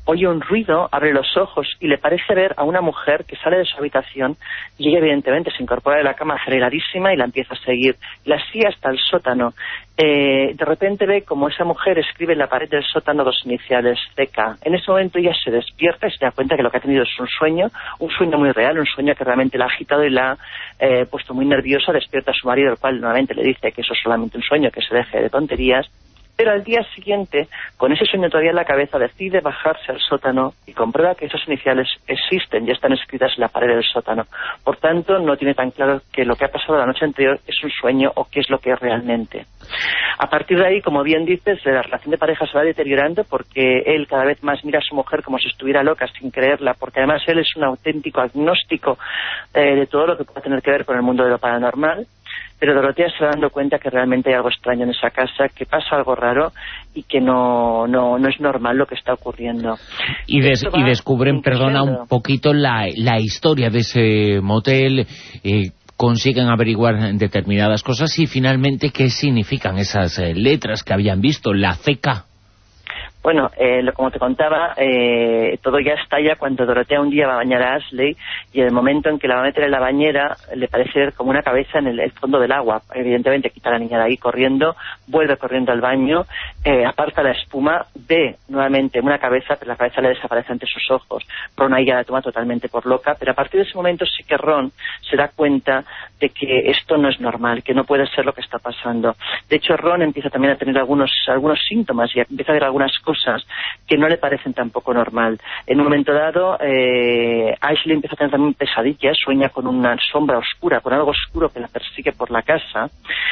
oye un ruido, abre los ojos y le parece ver a una mujer que sale de su habitación y ella evidentemente se incorpora de la cama aceleradísima y la empieza a seguir. La sigue hasta el sótano. Eh, de repente ve como esa mujer escribe en la pared del sótano dos iniciales, C K. En ese momento ella se despierta y se da cuenta que lo que ha tenido es un sueño, un sueño muy real, un sueño que realmente la ha agitado y la ha eh, puesto muy nerviosa. Despierta a su marido, el cual nuevamente le dice que eso es solamente un sueño, que se deje de tonterías. Pero al día siguiente, con ese sueño todavía en la cabeza, decide bajarse al sótano y comprueba que esas iniciales existen, ya están escritas en la pared del sótano. Por tanto, no tiene tan claro que lo que ha pasado la noche anterior es un sueño o qué es lo que es realmente. A partir de ahí, como bien dices, la relación de pareja se va deteriorando porque él cada vez más mira a su mujer como si estuviera loca, sin creerla, porque además él es un auténtico agnóstico eh, de todo lo que pueda tener que ver con el mundo de lo paranormal. Pero Dorotea se va dando cuenta que realmente hay algo extraño en esa casa, que pasa algo raro y que no, no, no es normal lo que está ocurriendo. Y, des, y descubren, perdona, un poquito la, la historia de ese motel, eh, consiguen averiguar determinadas cosas y finalmente qué significan esas eh, letras que habían visto, la C K. Bueno, eh, como te contaba, eh, todo ya estalla cuando Dorotea un día va a bañar a Ashley y en el momento en que la va a meter en la bañera le parece ver como una cabeza en el, el fondo del agua. Evidentemente quita a la niña de ahí corriendo, vuelve corriendo al baño, eh, aparta la espuma, ve nuevamente una cabeza, pero la cabeza le desaparece ante sus ojos. Ron ahí ya la toma totalmente por loca, pero a partir de ese momento sí que Ron se da cuenta de que esto no es normal, que no puede ser lo que está pasando. De hecho, Ron empieza también a tener algunos, algunos síntomas y empieza a ver algunas cosas cosas que no le parecen tampoco normal. En un momento dado, eh, Ashley empieza a tener también pesadillas, sueña con una sombra oscura, con algo oscuro que la persigue por la casa,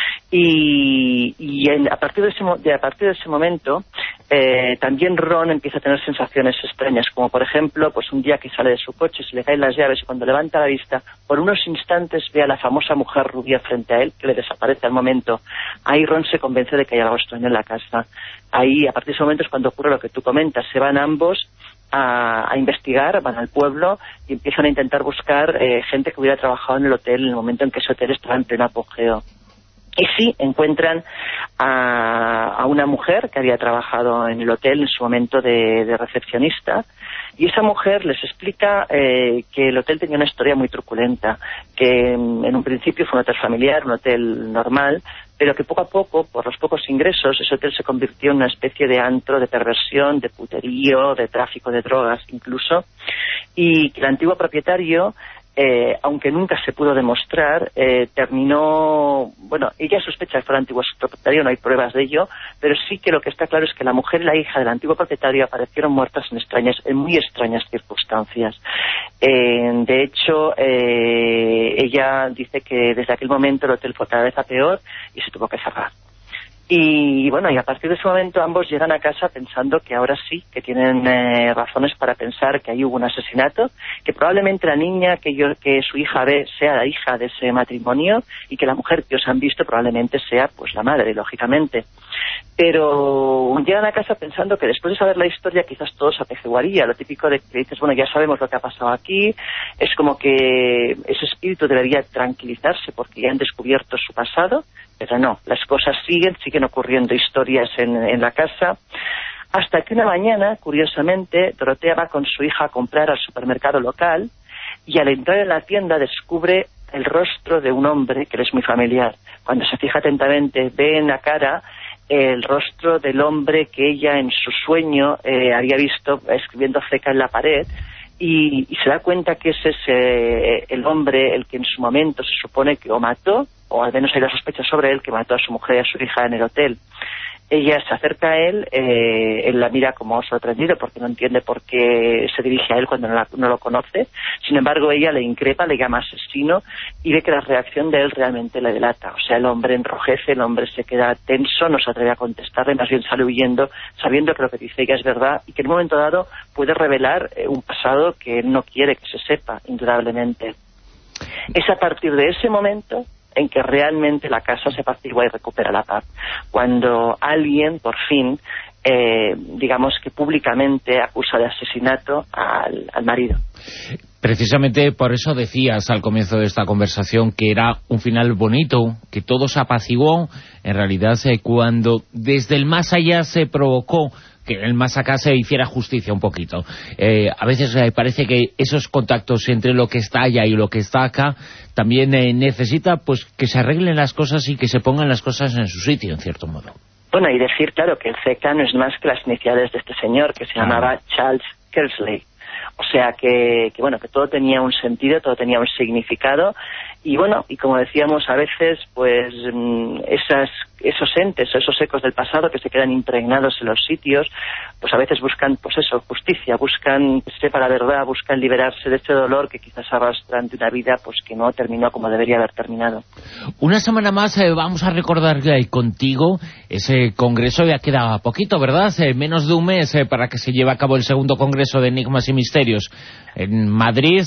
y, y en, a, partir de ese, de, a partir de ese momento, eh, también Ron empieza a tener sensaciones extrañas, como por ejemplo, pues un día que sale de su coche, se le caen las llaves y cuando levanta la vista, por unos instantes ve a la famosa mujer rubia frente a él, que le desaparece al momento. Ahí Ron se convence de que hay algo extraño en la casa. Ahí, a partir de ese momento es cuando ocurre lo que tú comentas, se van ambos a, a investigar, van al pueblo y empiezan a intentar buscar eh, gente que hubiera trabajado en el hotel en el momento en que ese hotel estaba en pleno apogeo. Y sí, encuentran a, a una mujer que había trabajado en el hotel en su momento de, de recepcionista, y esa mujer les explica eh, que el hotel tenía una historia muy truculenta, que en un principio fue un hotel familiar, un hotel normal, pero que poco a poco, por los pocos ingresos, ese hotel se convirtió en una especie de antro de perversión, de puterío, de tráfico de drogas incluso, y que el antiguo propietario, Eh, aunque nunca se pudo demostrar, eh, terminó, bueno, ella sospecha que fue el antiguo propietario, no hay pruebas de ello, pero sí que lo que está claro es que la mujer y la hija del antiguo propietario aparecieron muertas en extrañas, en muy extrañas circunstancias. Eh, de hecho, eh, ella dice que desde aquel momento el hotel fue cada vez a peor y se tuvo que cerrar. Y bueno, y a partir de ese momento ambos llegan a casa pensando que ahora sí, que tienen eh, razones para pensar que ahí hubo un asesinato, que probablemente la niña que, yo, que su hija ve sea la hija de ese matrimonio y que la mujer que os han visto probablemente sea pues la madre, lógicamente. Pero llegan a casa pensando que después de saber la historia quizás todo se apaciguaría, lo típico de que dices, bueno, ya sabemos lo que ha pasado aquí, es como que ese espíritu debería tranquilizarse porque ya han descubierto su pasado, pero no, las cosas siguen, siguen ocurriendo historias en, en la casa, hasta que una mañana, curiosamente, Dorotea va con su hija a comprar al supermercado local y al entrar en la tienda descubre el rostro de un hombre que le es muy familiar. Cuando se fija atentamente, ve en la cara el rostro del hombre que ella en su sueño eh, había visto escribiendo cerca en la pared, y, y se da cuenta que ese es eh, el hombre el que en su momento se supone que o mató, o al menos hay la sospecha sobre él, que mató a su mujer y a su hija en el hotel. Ella se acerca a él, eh, él la mira como sorprendido porque no entiende por qué se dirige a él cuando no, la, no lo conoce. Sin embargo, ella le increpa, le llama asesino y ve que la reacción de él realmente le delata. O sea, el hombre enrojece, el hombre se queda tenso, no se atreve a contestarle, más bien sale huyendo, sabiendo que lo que dice ella es verdad y que en un momento dado puede revelar eh, un pasado que él no quiere que se sepa, indudablemente. Es a partir de ese momento en que realmente la casa se apacigua y recupera la paz. Cuando alguien, por fin, eh, digamos que públicamente acusa de asesinato al, al marido. Precisamente por eso decías al comienzo de esta conversación que era un final bonito, que todo se apaciguó. En realidad, eh, cuando desde el más allá se provocó que el más acá se hiciera justicia un poquito. Eh, a veces eh, parece que esos contactos entre lo que está allá y lo que está acá también eh, necesita pues que se arreglen las cosas y que se pongan las cosas en su sitio, en cierto modo. Bueno, y decir, claro, que el C K no es más que las iniciales de este señor, que se ah. llamaba Charles Kersley. O sea que, que, bueno, que todo tenía un sentido, todo tenía un significado. Y bueno, y como decíamos, a veces, pues, esas, esos entes, esos ecos del pasado que se quedan impregnados en los sitios, pues a veces buscan, pues eso, justicia, buscan que sepa la verdad, buscan liberarse de este dolor que quizás arrastran de una vida, pues que no terminó como debería haber terminado. Una semana más eh, vamos a recordar eh, contigo ese congreso. Ya queda poquito, ¿verdad? Eh, menos de un mes eh, para que se lleve a cabo el segundo congreso de Enigmas y Misterios en Madrid,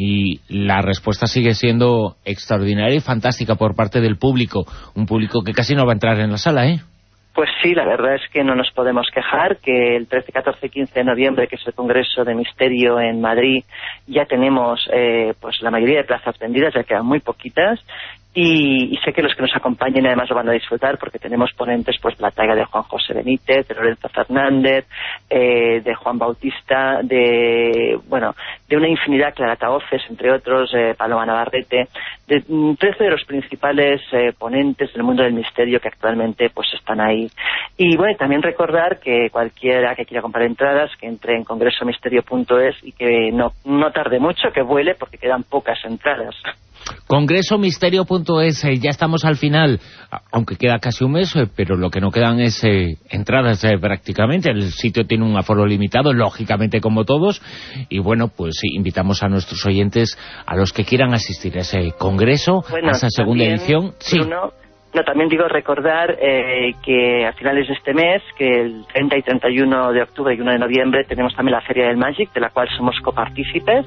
y la respuesta sigue siendo extraordinaria y fantástica por parte del público, un público que casi no va a entrar en la sala, ¿eh? Pues sí, la verdad es que no nos podemos quejar, que el trece, catorce y quince de noviembre, que es el Congreso de Misterio en Madrid, ya tenemos eh, pues la mayoría de plazas vendidas, ya quedan muy poquitas. Y, y sé que los que nos acompañen además lo van a disfrutar, porque tenemos ponentes, pues la talla de Juan José Benítez, de Lorenzo Fernández, eh, de Juan Bautista, de bueno de una infinidad, Clara Tahoces, entre otros, eh, Paloma Navarrete, de mm, trece de los principales eh, ponentes del mundo del misterio que actualmente pues están ahí. Y bueno, también recordar que cualquiera que quiera comprar entradas, que entre en congreso misterio punto es y que no, no tarde mucho, que vuele, porque quedan pocas entradas. congreso misterio punto es, eh, ya estamos al final, aunque queda casi un mes, eh, pero lo que no quedan es eh, entradas eh, prácticamente. El sitio tiene un aforo limitado, lógicamente, como todos, y bueno, pues sí, invitamos a nuestros oyentes, a los que quieran asistir a ese congreso, bueno, a esa segunda también, edición. Sí. Bruno, no, también digo recordar eh, que a finales de este mes, que el treinta y treinta y uno de octubre y uno de noviembre, tenemos también la Feria del Magic, de la cual somos copartícipes,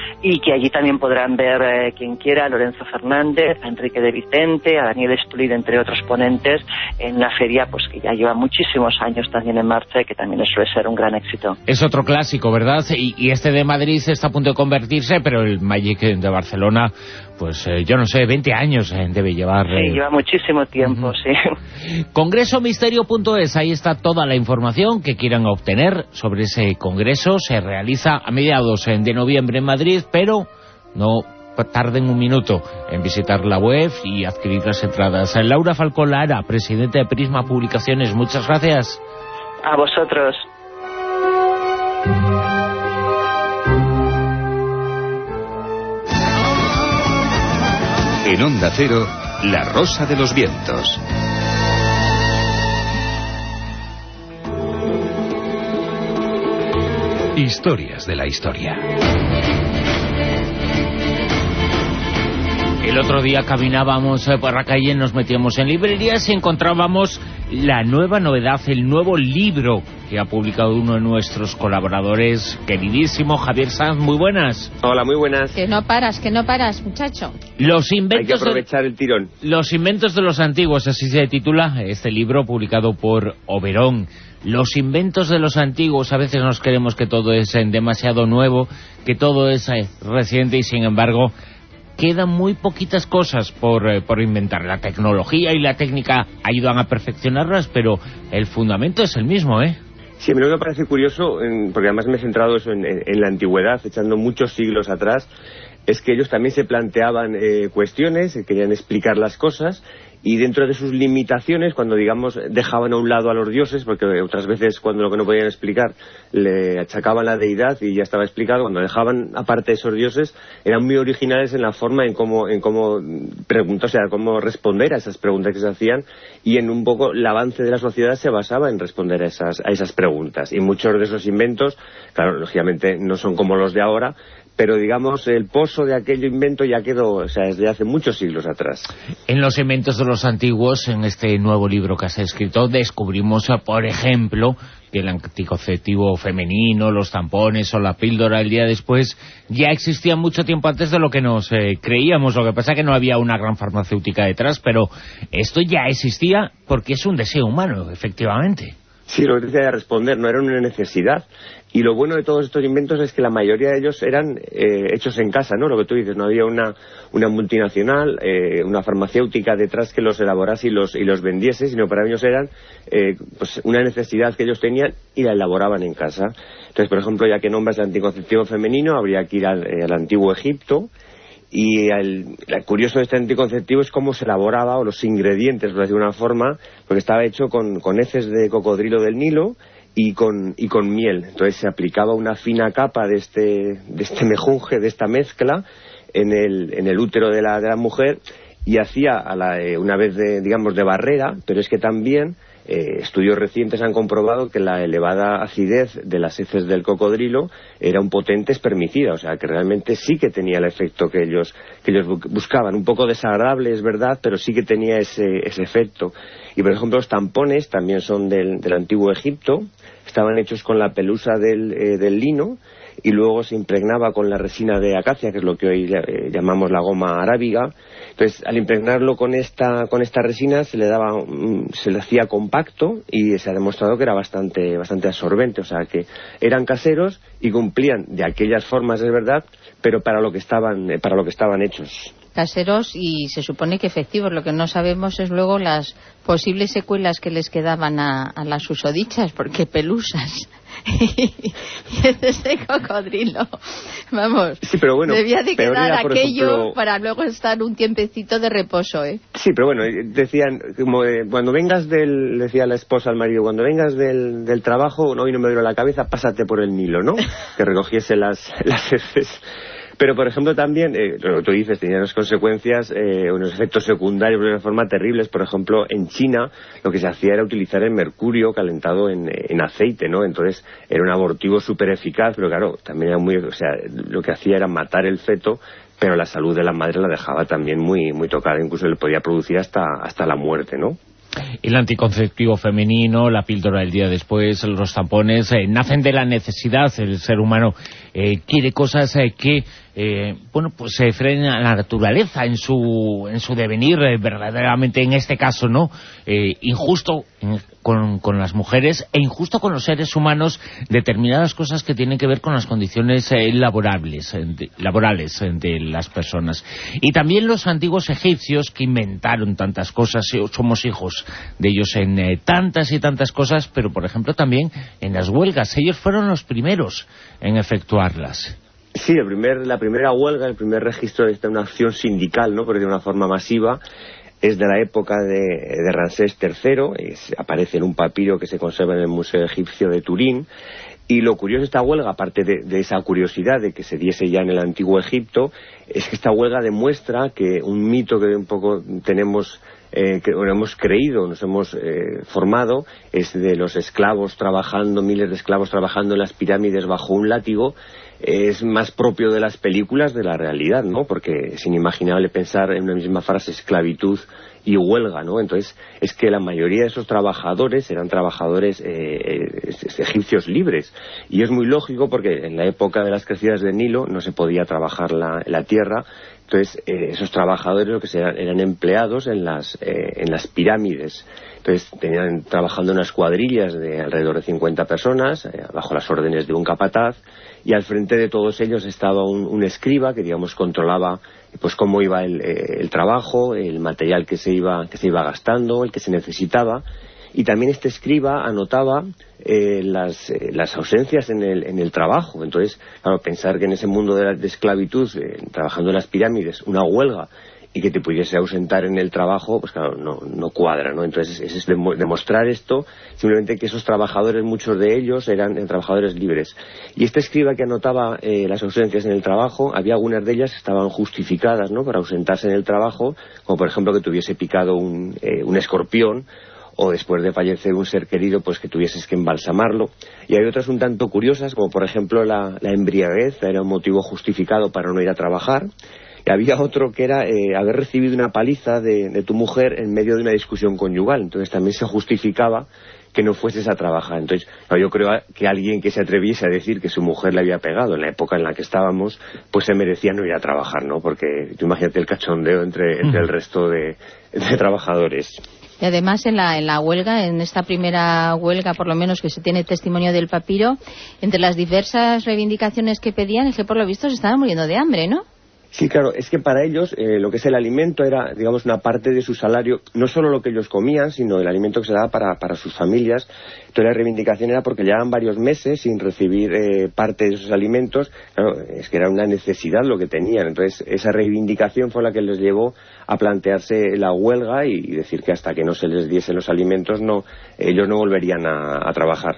y que allí también podrán ver eh, quien quiera a Lorenzo Fernández, a Enrique de Vicente, a Daniel Stulid, entre otros ponentes, en la feria, pues que ya lleva muchísimos años también en marcha y que también suele ser un gran éxito. Es otro clásico, ¿verdad? Y, y este de Madrid está a punto de convertirse, pero el Magic de Barcelona, pues eh, yo no sé, veinte años eh, debe llevar. Eh... Sí, lleva muchísimo tiempo, uh-huh. sí. congreso misterio punto es, ahí está toda la información que quieran obtener sobre ese congreso. Se realiza a mediados de noviembre en Madrid, pero no tarden un minuto en visitar la web y adquirir las entradas. Laura Falcón Lara, presidente de Prisma Publicaciones, muchas gracias. A vosotros. En Onda Cero, La Rosa de los Vientos. Historias de la historia. El otro día caminábamos por la calle, nos metíamos en librerías y encontrábamos la nueva novedad, el nuevo libro que ha publicado uno de nuestros colaboradores, queridísimo Javier Sanz. Muy buenas. Hola, muy buenas. Que no paras, que no paras, muchacho. Los inventos. Hay que aprovechar de, el tirón. Los inventos de los antiguos, así se titula este libro publicado por Oberón. Los inventos de los antiguos. A veces nos creemos que todo es demasiado nuevo, que todo es reciente, y sin embargo quedan muy poquitas cosas por, eh, por inventar. La tecnología y la técnica ayudan a perfeccionarlas, pero el fundamento es el mismo, ¿eh? Sí, a mí lo que me parece curioso, en, porque además me he centrado eso en, en, en la antigüedad, echando muchos siglos atrás, es que ellos también se planteaban eh, cuestiones, querían explicar las cosas, y dentro de sus limitaciones, cuando digamos dejaban a un lado a los dioses, porque otras veces cuando lo que no podían explicar le achacaban la deidad y ya estaba explicado, cuando dejaban aparte esos dioses, eran muy originales en la forma en cómo en cómo preguntar, o sea, cómo responder a esas preguntas que se hacían, y en un poco el avance de la sociedad se basaba en responder a esas a esas preguntas. Y muchos de esos inventos, claro, lógicamente no son como los de ahora, pero digamos el pozo de aquel invento ya quedó, o sea, desde hace muchos siglos atrás. En los inventos de los antiguos, en este nuevo libro que has escrito, descubrimos, por ejemplo, que el anticonceptivo femenino, los tampones o la píldora el día después ya existían mucho tiempo antes de lo que nos eh, creíamos. Lo que pasa es que no había una gran farmacéutica detrás, pero esto ya existía porque es un deseo humano, efectivamente. Sí, lo que te decía responder, no era una necesidad. Y lo bueno de todos estos inventos es que la mayoría de ellos eran eh, hechos en casa, ¿no? Lo que tú dices, no había una, una multinacional, eh, una farmacéutica detrás que los elaborase y los, y los vendiese, sino para ellos eran eh, pues una necesidad que ellos tenían y la elaboraban en casa. Entonces, por ejemplo, ya que nombras el anticonceptivo femenino, habría que ir al, eh, al antiguo Egipto. Y el, el curioso de este anticonceptivo es cómo se elaboraba, o los ingredientes, por decirlo de una forma, porque estaba hecho con, con heces de cocodrilo del Nilo y con, y con miel. Entonces se aplicaba una fina capa de este, de este mejunje, de esta mezcla, en el, en el útero de la, de la mujer, y hacía a la, eh, una vez de, digamos, de barrera, pero es que también Eh, estudios recientes han comprobado que la elevada acidez de las heces del cocodrilo era un potente espermicida, o sea que realmente sí que tenía el efecto que ellos, que ellos buscaban. Un poco desagradable, es verdad, pero sí que tenía ese, ese efecto. Y por ejemplo los tampones también son del, del antiguo Egipto, estaban hechos con la pelusa del, eh, del lino, y luego se impregnaba con la resina de acacia, que es lo que hoy eh, llamamos la goma arábiga. Entonces, al impregnarlo con esta con esta resina se le daba mm, se le hacía compacto y se ha demostrado que era bastante bastante absorbente, o sea que eran caseros y cumplían de aquellas formas, es verdad, pero para lo que estaban eh, para lo que estaban hechos. Caseros y se supone que efectivos. Lo que no sabemos es luego las posibles secuelas que les quedaban a, a las susodichas, porque pelusas y ese cocodrilo, vamos, sí, pero bueno, debía de quedar era, aquello ejemplo, para luego estar un tiempecito de reposo, ¿eh? Sí, pero bueno, decían, como eh, cuando vengas del, decía la esposa al marido, cuando vengas del, del trabajo, no, hoy no me duele la cabeza, pásate por el Nilo, ¿no? Que recogiese las, las heces. Pero, por ejemplo, también, eh, lo que tú dices, tenía unas consecuencias, eh, unos efectos secundarios de una forma terribles. Por ejemplo, en China lo que se hacía era utilizar el mercurio calentado en, en aceite, ¿no? Entonces era un abortivo súper eficaz, pero claro, también era muy, o sea, lo que hacía era matar el feto, pero la salud de la madre la dejaba también muy, muy tocada, incluso le podía producir hasta, hasta la muerte, ¿no? El anticonceptivo femenino, la píldora del día después, los tampones, eh, nacen de la necesidad. El ser humano eh, quiere cosas eh, que, eh, bueno, pues se frenan a la naturaleza en su en su devenir, eh, verdaderamente en este caso, ¿no? Eh, injusto en, con, con las mujeres e injusto con los seres humanos, determinadas cosas que tienen que ver con las condiciones eh, laborables, eh, de, laborales eh, de las personas. Y también los antiguos egipcios que inventaron tantas cosas, eh, somos hijos de ellos en eh, tantas y tantas cosas, pero por ejemplo también en las huelgas. Ellos fueron los primeros en efectuarlas. Sí, el primer, la primera huelga, el primer registro de esta, una acción sindical, ¿no? Porque de una forma masiva, es de la época de, de Ramsés tercero, es, aparece en un papiro que se conserva en el Museo Egipcio de Turín. Y lo curioso de esta huelga, aparte de, de esa curiosidad de que se diese ya en el antiguo Egipto, es que esta huelga demuestra que un mito que un poco tenemos, eh, que hemos creído, nos hemos eh, formado, es de los esclavos trabajando, miles de esclavos trabajando en las pirámides bajo un látigo, es más propio de las películas de la realidad, ¿no? Porque es inimaginable pensar en una misma frase esclavitud y huelga, ¿no? Entonces, es que la mayoría de esos trabajadores eran trabajadores eh, egipcios libres. Y es muy lógico porque en la época de las crecidas del Nilo no se podía trabajar la, la tierra. Entonces, eh, esos trabajadores lo que eran, eran empleados en las, eh, en las pirámides. Entonces, tenían trabajando unas cuadrillas de alrededor de cincuenta personas, eh, bajo las órdenes de un capataz, y al frente de todos ellos estaba un, un escriba que, digamos, controlaba pues cómo iba el, eh, el trabajo, el material que se iba que se iba gastando, el que se necesitaba. Y también este escriba anotaba eh, las, eh, las ausencias en el, en el trabajo. Entonces, claro, pensar que en ese mundo de, la, de esclavitud, eh, trabajando en las pirámides, una huelga, y que te pudiese ausentar en el trabajo, pues claro, no, no cuadra, ¿no? Entonces, es, es demostrar esto, simplemente que esos trabajadores, muchos de ellos, eran eh, trabajadores libres. Y este escriba que anotaba eh, las ausencias en el trabajo, había algunas de ellas que estaban justificadas, ¿no?, para ausentarse en el trabajo, como por ejemplo que tuviese picado un, eh, un escorpión, o después de fallecer un ser querido, pues que tuvieses que embalsamarlo. Y hay otras un tanto curiosas, como por ejemplo la, la embriaguez, era un motivo justificado para no ir a trabajar. Y había otro que era eh, haber recibido una paliza de, de tu mujer en medio de una discusión conyugal. Entonces también se justificaba que no fueses a trabajar. Entonces, yo creo que alguien que se atreviese a decir que su mujer le había pegado en la época en la que estábamos, pues se merecía no ir a trabajar, ¿no? Porque tú imagínate el cachondeo entre, entre el resto de, de trabajadores. Y además en la, en la huelga, en esta primera huelga, por lo menos que se tiene testimonio del papiro, entre las diversas reivindicaciones que pedían, es que por lo visto se estaban muriendo de hambre, ¿no? Sí, claro, es que para ellos eh, lo que es el alimento era, digamos, una parte de su salario, no solo lo que ellos comían, sino el alimento que se daba para, para sus familias. Entonces la reivindicación era porque llevaban varios meses sin recibir eh, parte de esos alimentos. Claro, es que era una necesidad lo que tenían. Entonces esa reivindicación fue la que les llevó a plantearse la huelga y decir que hasta que no se les diesen los alimentos, no, ellos no volverían a, a trabajar.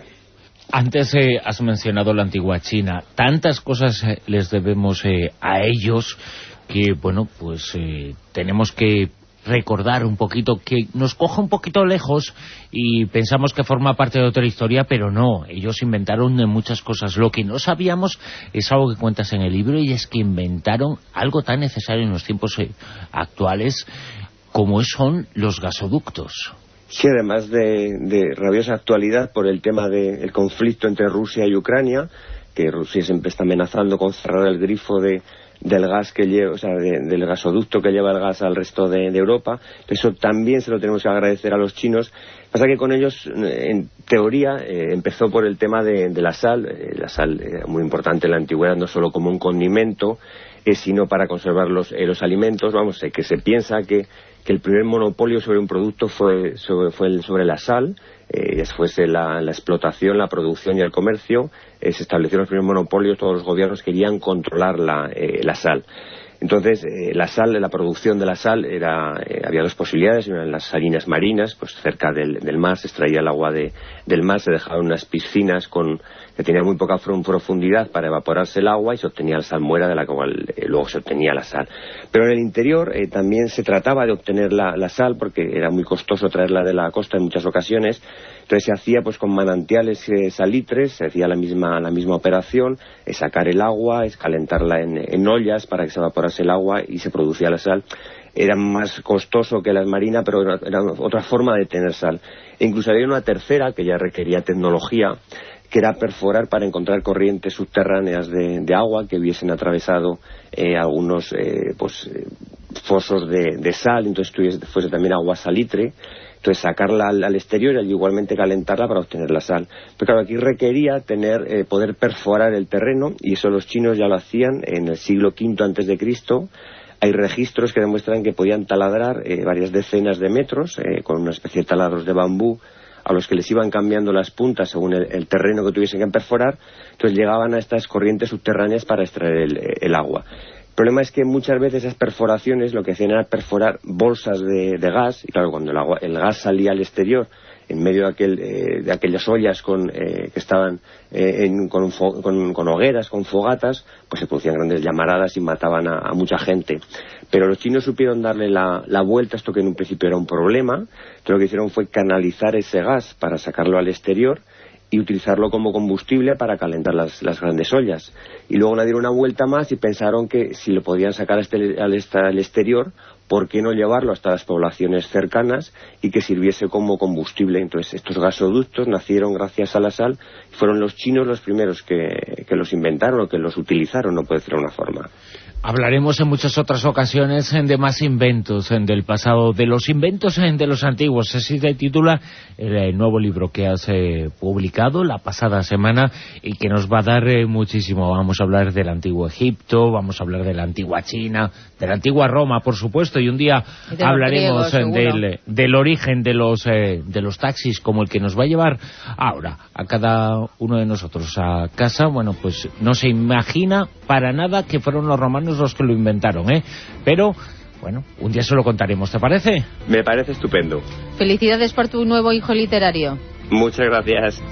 Antes eh, has mencionado la antigua China. Tantas cosas eh, les debemos eh, a ellos que, bueno, pues eh, tenemos que recordar un poquito, que nos coja un poquito lejos y pensamos que forma parte de otra historia, pero no, ellos inventaron muchas cosas. Lo que no sabíamos es algo que cuentas en el libro, y es que inventaron algo tan necesario en los tiempos eh, actuales como son los gasoductos. Sí, además de, de rabiosa actualidad por el tema del conflicto entre Rusia y Ucrania, que Rusia siempre está amenazando con cerrar el grifo de, del gas que lleva, o sea, de, del gasoducto que lleva el gas al resto de, de Europa. Eso también se lo tenemos que agradecer a los chinos. Pasa que con ellos, en teoría, eh, empezó por el tema de, de la sal. Eh, la sal era muy importante en la antigüedad, no solo como un condimento, eh, sino para conservar los, eh, los alimentos. Vamos, eh, que se piensa que que el primer monopolio sobre un producto fue sobre, fue el, sobre la sal. Eh, fuese la, la explotación, la producción y el comercio, eh, se establecieron los primeros monopolios, todos los gobiernos querían controlar la, eh, la sal. Entonces, eh, la sal, la producción de la sal, era eh, había dos posibilidades. Una en las salinas marinas, pues cerca del, del mar, se extraía el agua de, del mar, se dejaban unas piscinas con, que tenían muy poca profundidad para evaporarse el agua y se obtenía la salmuera de la cual eh, luego se obtenía la sal. Pero en el interior eh, también se trataba de obtener la, la sal, porque era muy costoso traerla de la costa en muchas ocasiones. Entonces se hacía pues con manantiales eh, salitres, se hacía la misma, la misma operación, eh, sacar el agua, es calentarla en, en ollas para que se evaporase el agua y se producía la sal. Era más costoso que la marina, pero era, era otra forma de tener sal. E incluso había una tercera que ya requería tecnología, que era perforar para encontrar corrientes subterráneas de, de agua que hubiesen atravesado eh, algunos eh, pues, eh, fosos de, de sal, entonces tuviese, fuese también agua salitre. Entonces sacarla al, al exterior y igualmente calentarla para obtener la sal. Pero claro, aquí requería tener eh, poder perforar el terreno, y eso los chinos ya lo hacían en el siglo quinto antes de Cristo. Hay registros que demuestran que podían taladrar eh, varias decenas de metros eh, con una especie de taladros de bambú, a los que les iban cambiando las puntas según el, el terreno que tuviesen que perforar. Entonces llegaban a estas corrientes subterráneas para extraer el, el agua. El problema es que muchas veces esas perforaciones lo que hacían era perforar bolsas de, de gas, y claro, cuando el, agua, el gas salía al exterior, en medio de, aquel, eh, de aquellas ollas con, eh, que estaban eh, en, con, con, con hogueras, con fogatas, pues se producían grandes llamaradas y mataban a, a mucha gente. Pero los chinos supieron darle la, la vuelta a esto, que en un principio era un problema. Entonces lo que hicieron fue canalizar ese gas para sacarlo al exterior y utilizarlo como combustible para calentar las, las grandes ollas. Y luego le dieron una vuelta más y pensaron que si lo podían sacar al, al, al exterior, ¿por qué no llevarlo hasta las poblaciones cercanas y que sirviese como combustible? Entonces estos gasoductos nacieron gracias a la sal, y fueron los chinos los primeros que, que los inventaron o que los utilizaron, no puede ser de una forma. Hablaremos en muchas otras ocasiones de más inventos del pasado, de los inventos de los antiguos. Así se titula el nuevo libro que has eh, publicado la pasada semana y que nos va a dar eh, muchísimo. Vamos a hablar del antiguo Egipto, vamos a hablar de la antigua China, de la antigua Roma, por supuesto, y un día y hablaremos griegos, del, del origen de los, eh, de los taxis, como el que nos va a llevar ahora a cada uno de nosotros a casa. Bueno, pues no se imagina para nada que fueron los romanos los que lo inventaron, ¿eh? Pero, bueno, un día se lo contaremos, ¿te parece? Me parece estupendo. Felicidades por tu nuevo hijo literario. Muchas gracias.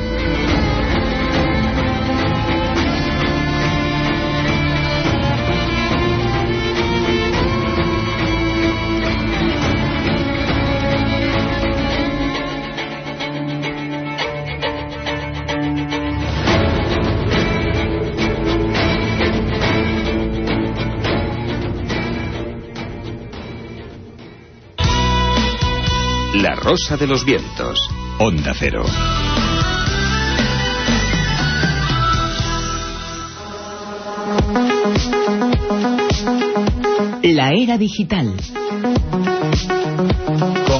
La Rosa de los Vientos, Onda Cero. La era digital. Con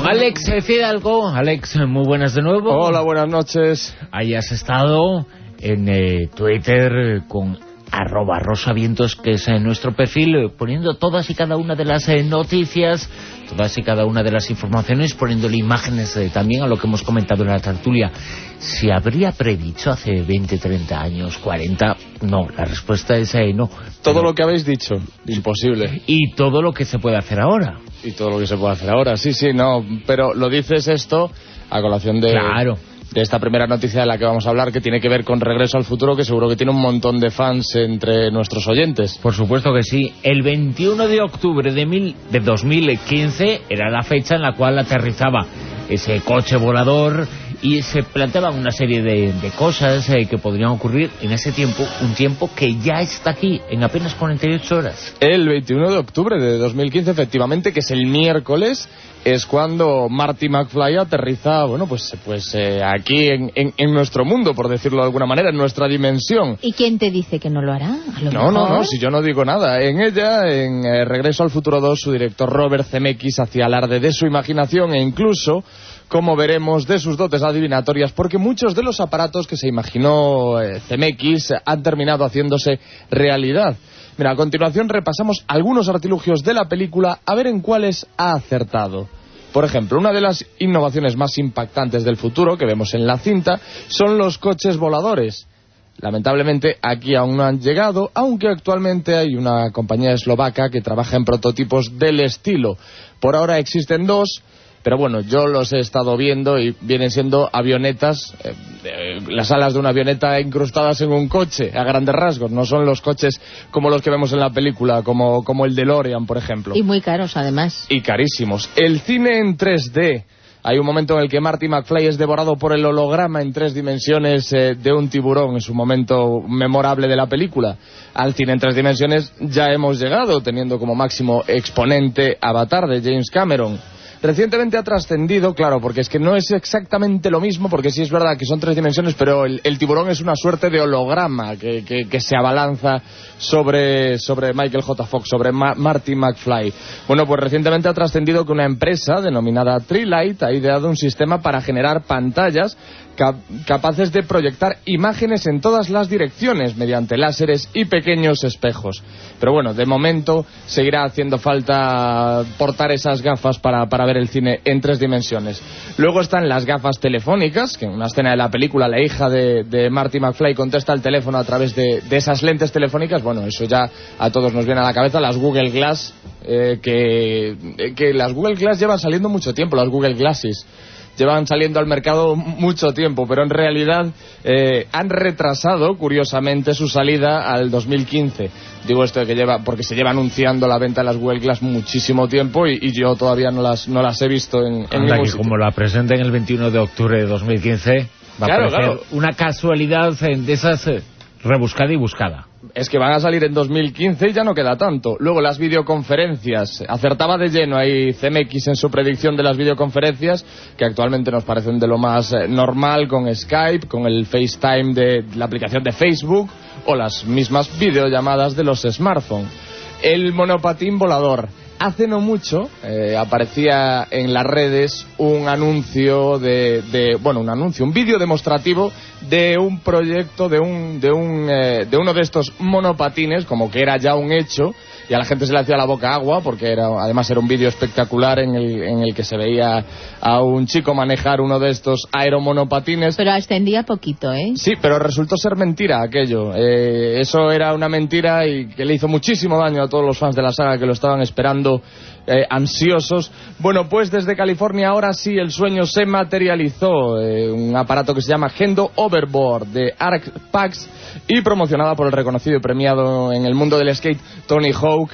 Alex Fidalgo. Alex, muy buenas de nuevo. Hola, buenas noches. Ahí has estado en eh, Twitter con arroba rosavientos, que es eh, nuestro perfil, eh, poniendo todas y cada una de las eh, noticias, todas y cada una de las informaciones, poniéndole imágenes eh, también a lo que hemos comentado en la tertulia. ¿Se habría predicho hace veinte, treinta años, cuarenta? No, la respuesta es eh, no. Todo Pero... lo que habéis dicho, imposible. Y todo lo que se puede hacer ahora. Y todo lo que se puede hacer ahora, sí, sí, no. Pero lo dices esto a colación de... Claro. de esta primera noticia de la que vamos a hablar, que tiene que ver con Regreso al Futuro, que seguro que tiene un montón de fans entre nuestros oyentes. Por supuesto que sí. El veintiuno de octubre de, mil, de dos mil quince era la fecha en la cual aterrizaba ese coche volador y se planteaban una serie de, de cosas eh, que podrían ocurrir en ese tiempo, un tiempo que ya está aquí, en apenas cuarenta y ocho horas. El veintiuno de octubre de dos mil quince, efectivamente, que es el miércoles, es cuando Marty McFly aterriza, bueno, pues pues eh, aquí en, en, en nuestro mundo, por decirlo de alguna manera, en nuestra dimensión. ¿Y quién te dice que no lo hará? ¿A lo no, mejor? no, no, si yo no digo nada. En ella, en eh, Regreso al Futuro dos, su director Robert Zemeckis hacía alarde de su imaginación e incluso, como veremos, de sus dotes adivinatorias, porque muchos de los aparatos que se imaginó eh, Zemeckis han terminado haciéndose realidad. Mira, a continuación repasamos algunos artilugios de la película a ver en cuáles ha acertado. Por ejemplo, una de las innovaciones más impactantes del futuro que vemos en la cinta son los coches voladores. Lamentablemente aquí aún no han llegado, aunque actualmente hay una compañía eslovaca que trabaja en prototipos del estilo. Por ahora existen dos, pero bueno, yo los he estado viendo y vienen siendo avionetas, eh, eh, las alas de una avioneta incrustadas en un coche, a grandes rasgos. No son los coches como los que vemos en la película, como, como el DeLorean, por ejemplo. Y muy caros, además. Y carísimos. El cine en tres D. Hay un momento en el que Marty McFly es devorado por el holograma en tres dimensiones eh, de un tiburón. Es un momento memorable de la película. Al cine en tres dimensiones ya hemos llegado, teniendo como máximo exponente Avatar de James Cameron. Recientemente ha trascendido, claro, porque es que no es exactamente lo mismo, porque sí es verdad que son tres dimensiones, pero el, el tiburón es una suerte de holograma que, que, que se abalanza sobre, sobre Michael J. Fox, sobre Ma Marty McFly. Bueno, pues recientemente ha trascendido que una empresa denominada Treelight ha ideado un sistema para generar pantallas cap capaces de proyectar imágenes en todas las direcciones mediante láseres y pequeños espejos. Pero bueno, de momento seguirá haciendo falta portar esas gafas para, para ver el cine en tres dimensiones. Luego están las gafas telefónicas, que en una escena de la película la hija de, de Marty McFly contesta al teléfono a través de, de esas lentes telefónicas. Bueno, eso ya a todos nos viene a la cabeza. Las Google Glass, eh, que, que las Google Glass llevan saliendo mucho tiempo, las Google Glasses. Llevan saliendo al mercado mucho tiempo, pero en realidad eh, han retrasado, curiosamente, su salida al dos mil quince. Digo esto de que lleva, porque se lleva anunciando la venta de las Google Glass muchísimo tiempo y, y yo todavía no las no las he visto en, en ningún que sitio. Como la presenten el veintiuno de octubre de dos mil quince, va claro, a parecer claro. una casualidad de esas eh, rebuscada y buscada. Es que van a salir en dos mil quince y ya no queda tanto. Luego las videoconferencias. Acertaba de lleno ahí Zemeckis en su predicción de las videoconferencias, que actualmente nos parecen de lo más eh, normal, con Skype, con el FaceTime de la aplicación de Facebook o las mismas videollamadas de los smartphones. El monopatín volador. Hace no mucho eh, aparecía en las redes un anuncio de, de bueno, un anuncio, un vídeo demostrativo de un proyecto de un de un eh, de uno de estos monopatines, como que era ya un hecho, y a la gente se le hacía la boca agua porque era además era un vídeo espectacular en el en el que se veía a un chico manejar uno de estos aeromonopatines. Pero ascendía poquito, ¿eh? Sí, pero resultó ser mentira aquello. Eh, eso era una mentira y que le hizo muchísimo daño a todos los fans de la saga que lo estaban esperando eh, ansiosos. Bueno, pues desde California ahora sí el sueño se materializó. Eh, un aparato que se llama Gendo Overboard de Arcpax y promocionada por el reconocido y premiado en el mundo del skate Tony Hawk,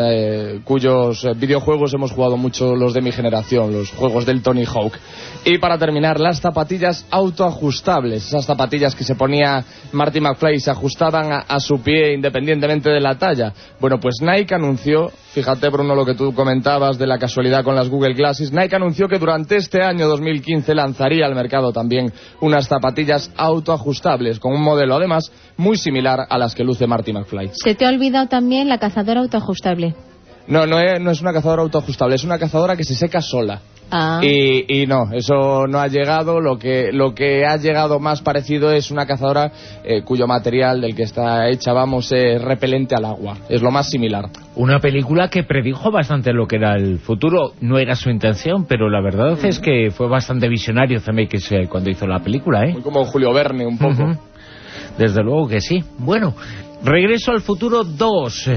eh, cuyos videojuegos hemos jugado mucho los de mi generación, los juegos del Tony Hawk. Y para terminar, las zapatillas autoajustables, esas zapatillas que se ponía Marty McFly y se ajustaban a, a su pie independientemente de la talla. Bueno, pues Nike anunció, fíjate Bruno lo que tú comentabas de la casualidad con las Google Glasses, Nike anunció que durante este año dos mil quince lanzaría al mercado también unas zapatillas autoajustables, con un modelo además muy similar a las que luce Marty McFly. Se te ha olvidado también la cazadora autoajustable. No, no es, no es una cazadora autoajustable, es una cazadora que se seca sola. Ah. Y, y no, eso no ha llegado. Lo que lo que ha llegado más parecido es una cazadora eh, cuyo material del que está hecha, vamos, es repelente al agua. Es lo más similar. Una película que predijo bastante lo que era el futuro. No era su intención, pero la verdad es que fue bastante visionario Zemeckis eh, cuando hizo la película, ¿eh? Muy como Julio Verne, un poco. Uh-huh. Desde luego que sí. Bueno, Regreso al Futuro dos.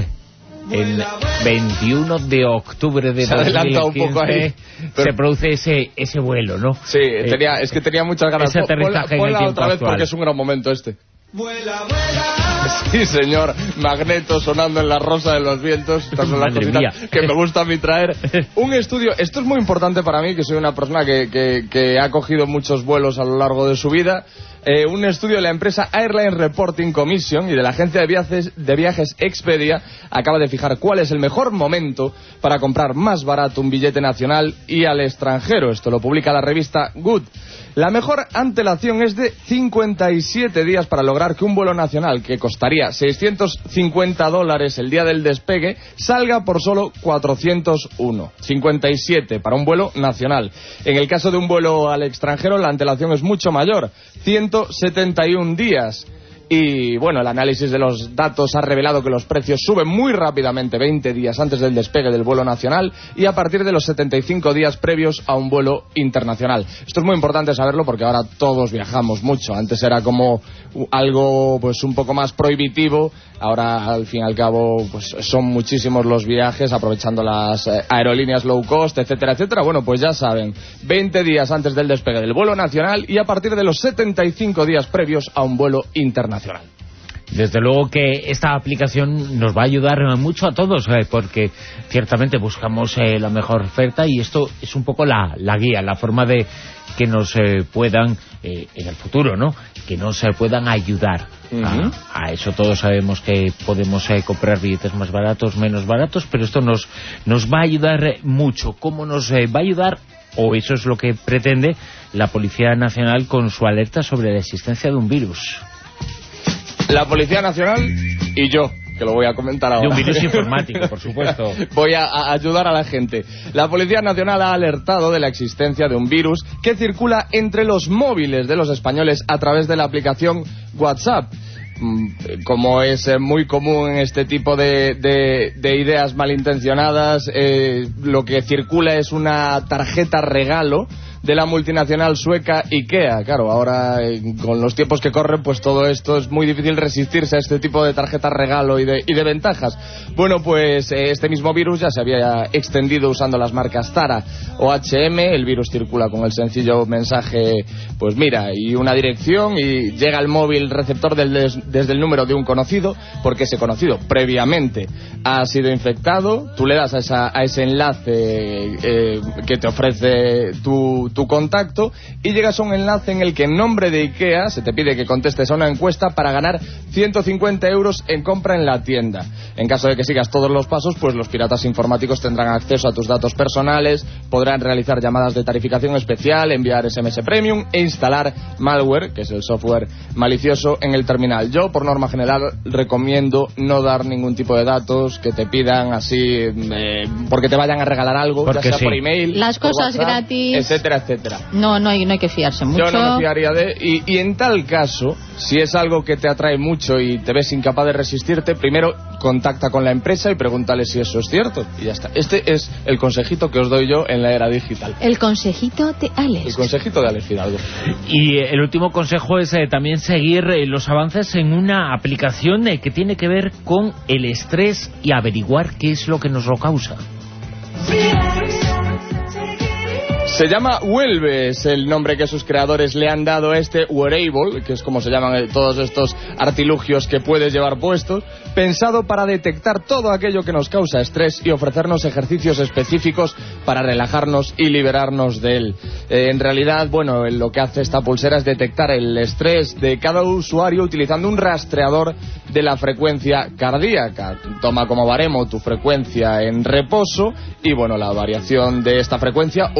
El veintiuno de octubre de se dos mil quince adelanta un poco ahí, pero... se produce ese ese vuelo, ¿no? Sí, tenía, eh, es que tenía muchas ganas. Ese aterrizaje ponla, ponla en el otra vez actual. Porque es un gran momento este. Vuela, vuela. Sí, señor. Magneto sonando en La Rosa de los Vientos. Estas son las cositas que me gusta a mí traer. Un estudio, esto es muy importante para mí, que soy una persona que, que, que ha cogido muchos vuelos a lo largo de su vida. Eh, un estudio de la empresa Airline Reporting Commission y de la agencia de viajes, de viajes Expedia acaba de fijar cuál es el mejor momento para comprar más barato un billete nacional y al extranjero. Esto lo publica la revista Good. La mejor antelación es de cincuenta y siete días para lograr que un vuelo nacional que costaría seiscientos cincuenta dólares el día del despegue salga por solo cuatrocientos uno. cincuenta y siete para un vuelo nacional. En el caso de un vuelo al extranjero la antelación es mucho mayor, ciento setenta y un días. Y bueno, el análisis de los datos ha revelado que los precios suben muy rápidamente veinte días antes del despegue del vuelo nacional y a partir de los setenta y cinco días previos a un vuelo internacional. Esto es muy importante saberlo porque ahora todos viajamos mucho. Antes era como algo pues un poco más prohibitivo. Ahora, al fin y al cabo, pues son muchísimos los viajes, aprovechando las eh, aerolíneas low cost, etcétera, etcétera. Bueno, pues ya saben, veinte días antes del despegue del vuelo nacional y a partir de los setenta y cinco días previos a un vuelo internacional. Desde luego que esta aplicación nos va a ayudar mucho a todos, eh, porque ciertamente buscamos eh, la mejor oferta y esto es un poco la, la guía, la forma de que nos eh, puedan, eh, en el futuro, ¿no?, que nos eh, puedan ayudar. Uh-huh. a, a eso todos sabemos que podemos eh, comprar billetes más baratos, menos baratos, pero esto nos, nos va a ayudar eh, mucho. ¿Cómo nos eh, va a ayudar? O eso es lo que pretende la Policía Nacional con su alerta sobre la existencia de un virus. La Policía Nacional y yo, que lo voy a comentar ahora. De un virus informático, por supuesto. Voy a, a ayudar a la gente. La Policía Nacional ha alertado de la existencia de un virus que circula entre los móviles de los españoles a través de la aplicación WhatsApp. Como es muy común en este tipo de, de, de ideas malintencionadas, eh, lo que circula es una tarjeta regalo de la multinacional sueca IKEA. Claro, ahora eh, con los tiempos que corren, pues todo esto es muy difícil resistirse a este tipo de tarjetas regalo y de, y de ventajas. Bueno, pues eh, este mismo virus ya se había extendido usando las marcas Zara o H M. El virus circula con el sencillo mensaje, pues mira, y una dirección, y llega al móvil receptor del des, desde el número de un conocido, porque ese conocido previamente ha sido infectado. Tú le das a, esa, a ese enlace eh, que te ofrece tu tu contacto y llegas a un enlace en el que en nombre de IKEA se te pide que contestes a una encuesta para ganar ciento cincuenta euros en compra en la tienda. En caso de que sigas todos los pasos, pues los piratas informáticos tendrán acceso a tus datos personales, podrán realizar llamadas de tarificación especial, enviar ese eme ese Premium e instalar malware, que es el software malicioso, en el terminal. Yo, por norma general, recomiendo no dar ningún tipo de datos que te pidan así eh, porque te vayan a regalar algo, porque ya sea sí. por email, las por cosas WhatsApp, gratis, etcétera, etcétera. No, no hay, no hay que fiarse mucho. Yo no me fiaría de... Y, y en tal caso, si es algo que te atrae mucho y te ves incapaz de resistirte, primero contacta con la empresa y pregúntale si eso es cierto. Y ya está. Este es el consejito que os doy yo en la era digital. El consejito de Alex. El consejito de Alex Fidalgo. Y eh, el último consejo es eh, también seguir eh, los avances en una aplicación eh, que tiene que ver con el estrés y averiguar qué es lo que nos lo causa. Se llama Vuelve, es el nombre que sus creadores le han dado a este wearable, que es como se llaman todos estos artilugios que puedes llevar puestos, pensado para detectar todo aquello que nos causa estrés y ofrecernos ejercicios específicos para relajarnos y liberarnos de él. Eh, en realidad, bueno, lo que hace esta pulsera es detectar el estrés de cada usuario utilizando un rastreador de la frecuencia cardíaca. Toma como baremo tu frecuencia en reposo y, bueno, la variación de esta frecuencia o el tiempo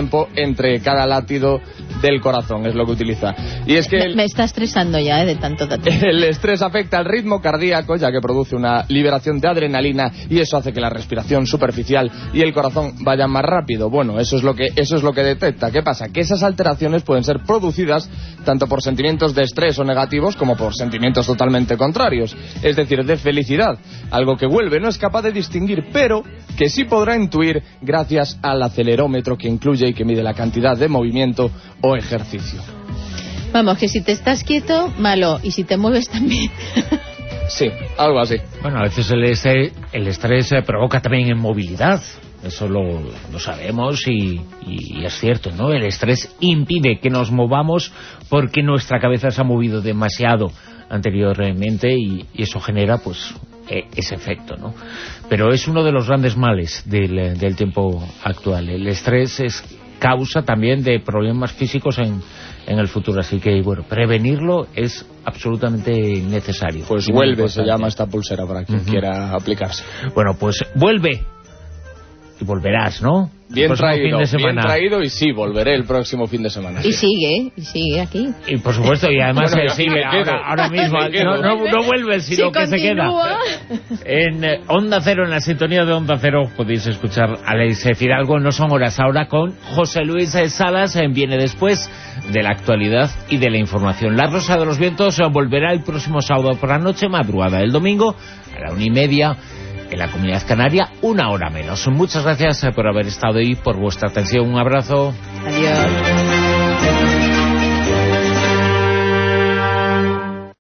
tiempo entre cada latido del corazón, es lo que utiliza. Y es que el, me está estresando ya, ¿eh? De tanto dato. El estrés afecta al ritmo cardíaco, ya que produce una liberación de adrenalina y eso hace que la respiración superficial y el corazón vayan más rápido. Bueno, eso es lo que eso es lo que detecta. ¿Qué pasa? Que esas alteraciones pueden ser producidas tanto por sentimientos de estrés o negativos como por sentimientos totalmente contrarios, es decir, de felicidad, algo que Vuelve no es capaz de distinguir, pero que sí podrá intuir gracias al acelerómetro que incluye y que mide la cantidad de movimiento o ejercicio. Vamos, que si te estás quieto, malo, y si te mueves también. Sí, algo así. Bueno, a veces el estrés, el estrés provoca también inmovilidad. Eso lo, lo sabemos y, y es cierto, ¿no? El estrés impide que nos movamos porque nuestra cabeza se ha movido demasiado anteriormente y, y eso genera, pues, eh, ese efecto, ¿no? Pero es uno de los grandes males del, del tiempo actual. El estrés es causa también de problemas físicos en, en el futuro, así que, bueno, prevenirlo es absolutamente necesario. Pues Vuelve se llama esta pulsera para quien uh-huh. quiera aplicarse. Bueno, pues Vuelve y volverás, ¿no? Bien traído, bien traído y sí, volveré el próximo fin de semana. Y sigue, y sigue aquí. Y por supuesto, y además bueno, se sigue ahora, ahora mismo. No, no, no vuelve, sino sí, que continúa. Se queda. En eh, Onda Cero, en la sintonía de Onda Cero, podéis escuchar a Alex Fidalgo. No son horas ahora con José Luis Salas, en Viene Después, de la actualidad y de la información. La Rosa de los Vientos volverá el próximo sábado por la noche, madrugada el domingo, a la una y media, en la Comunidad Canaria, una hora menos. Muchas gracias por haber estado ahí, por vuestra atención. Un abrazo. Adiós.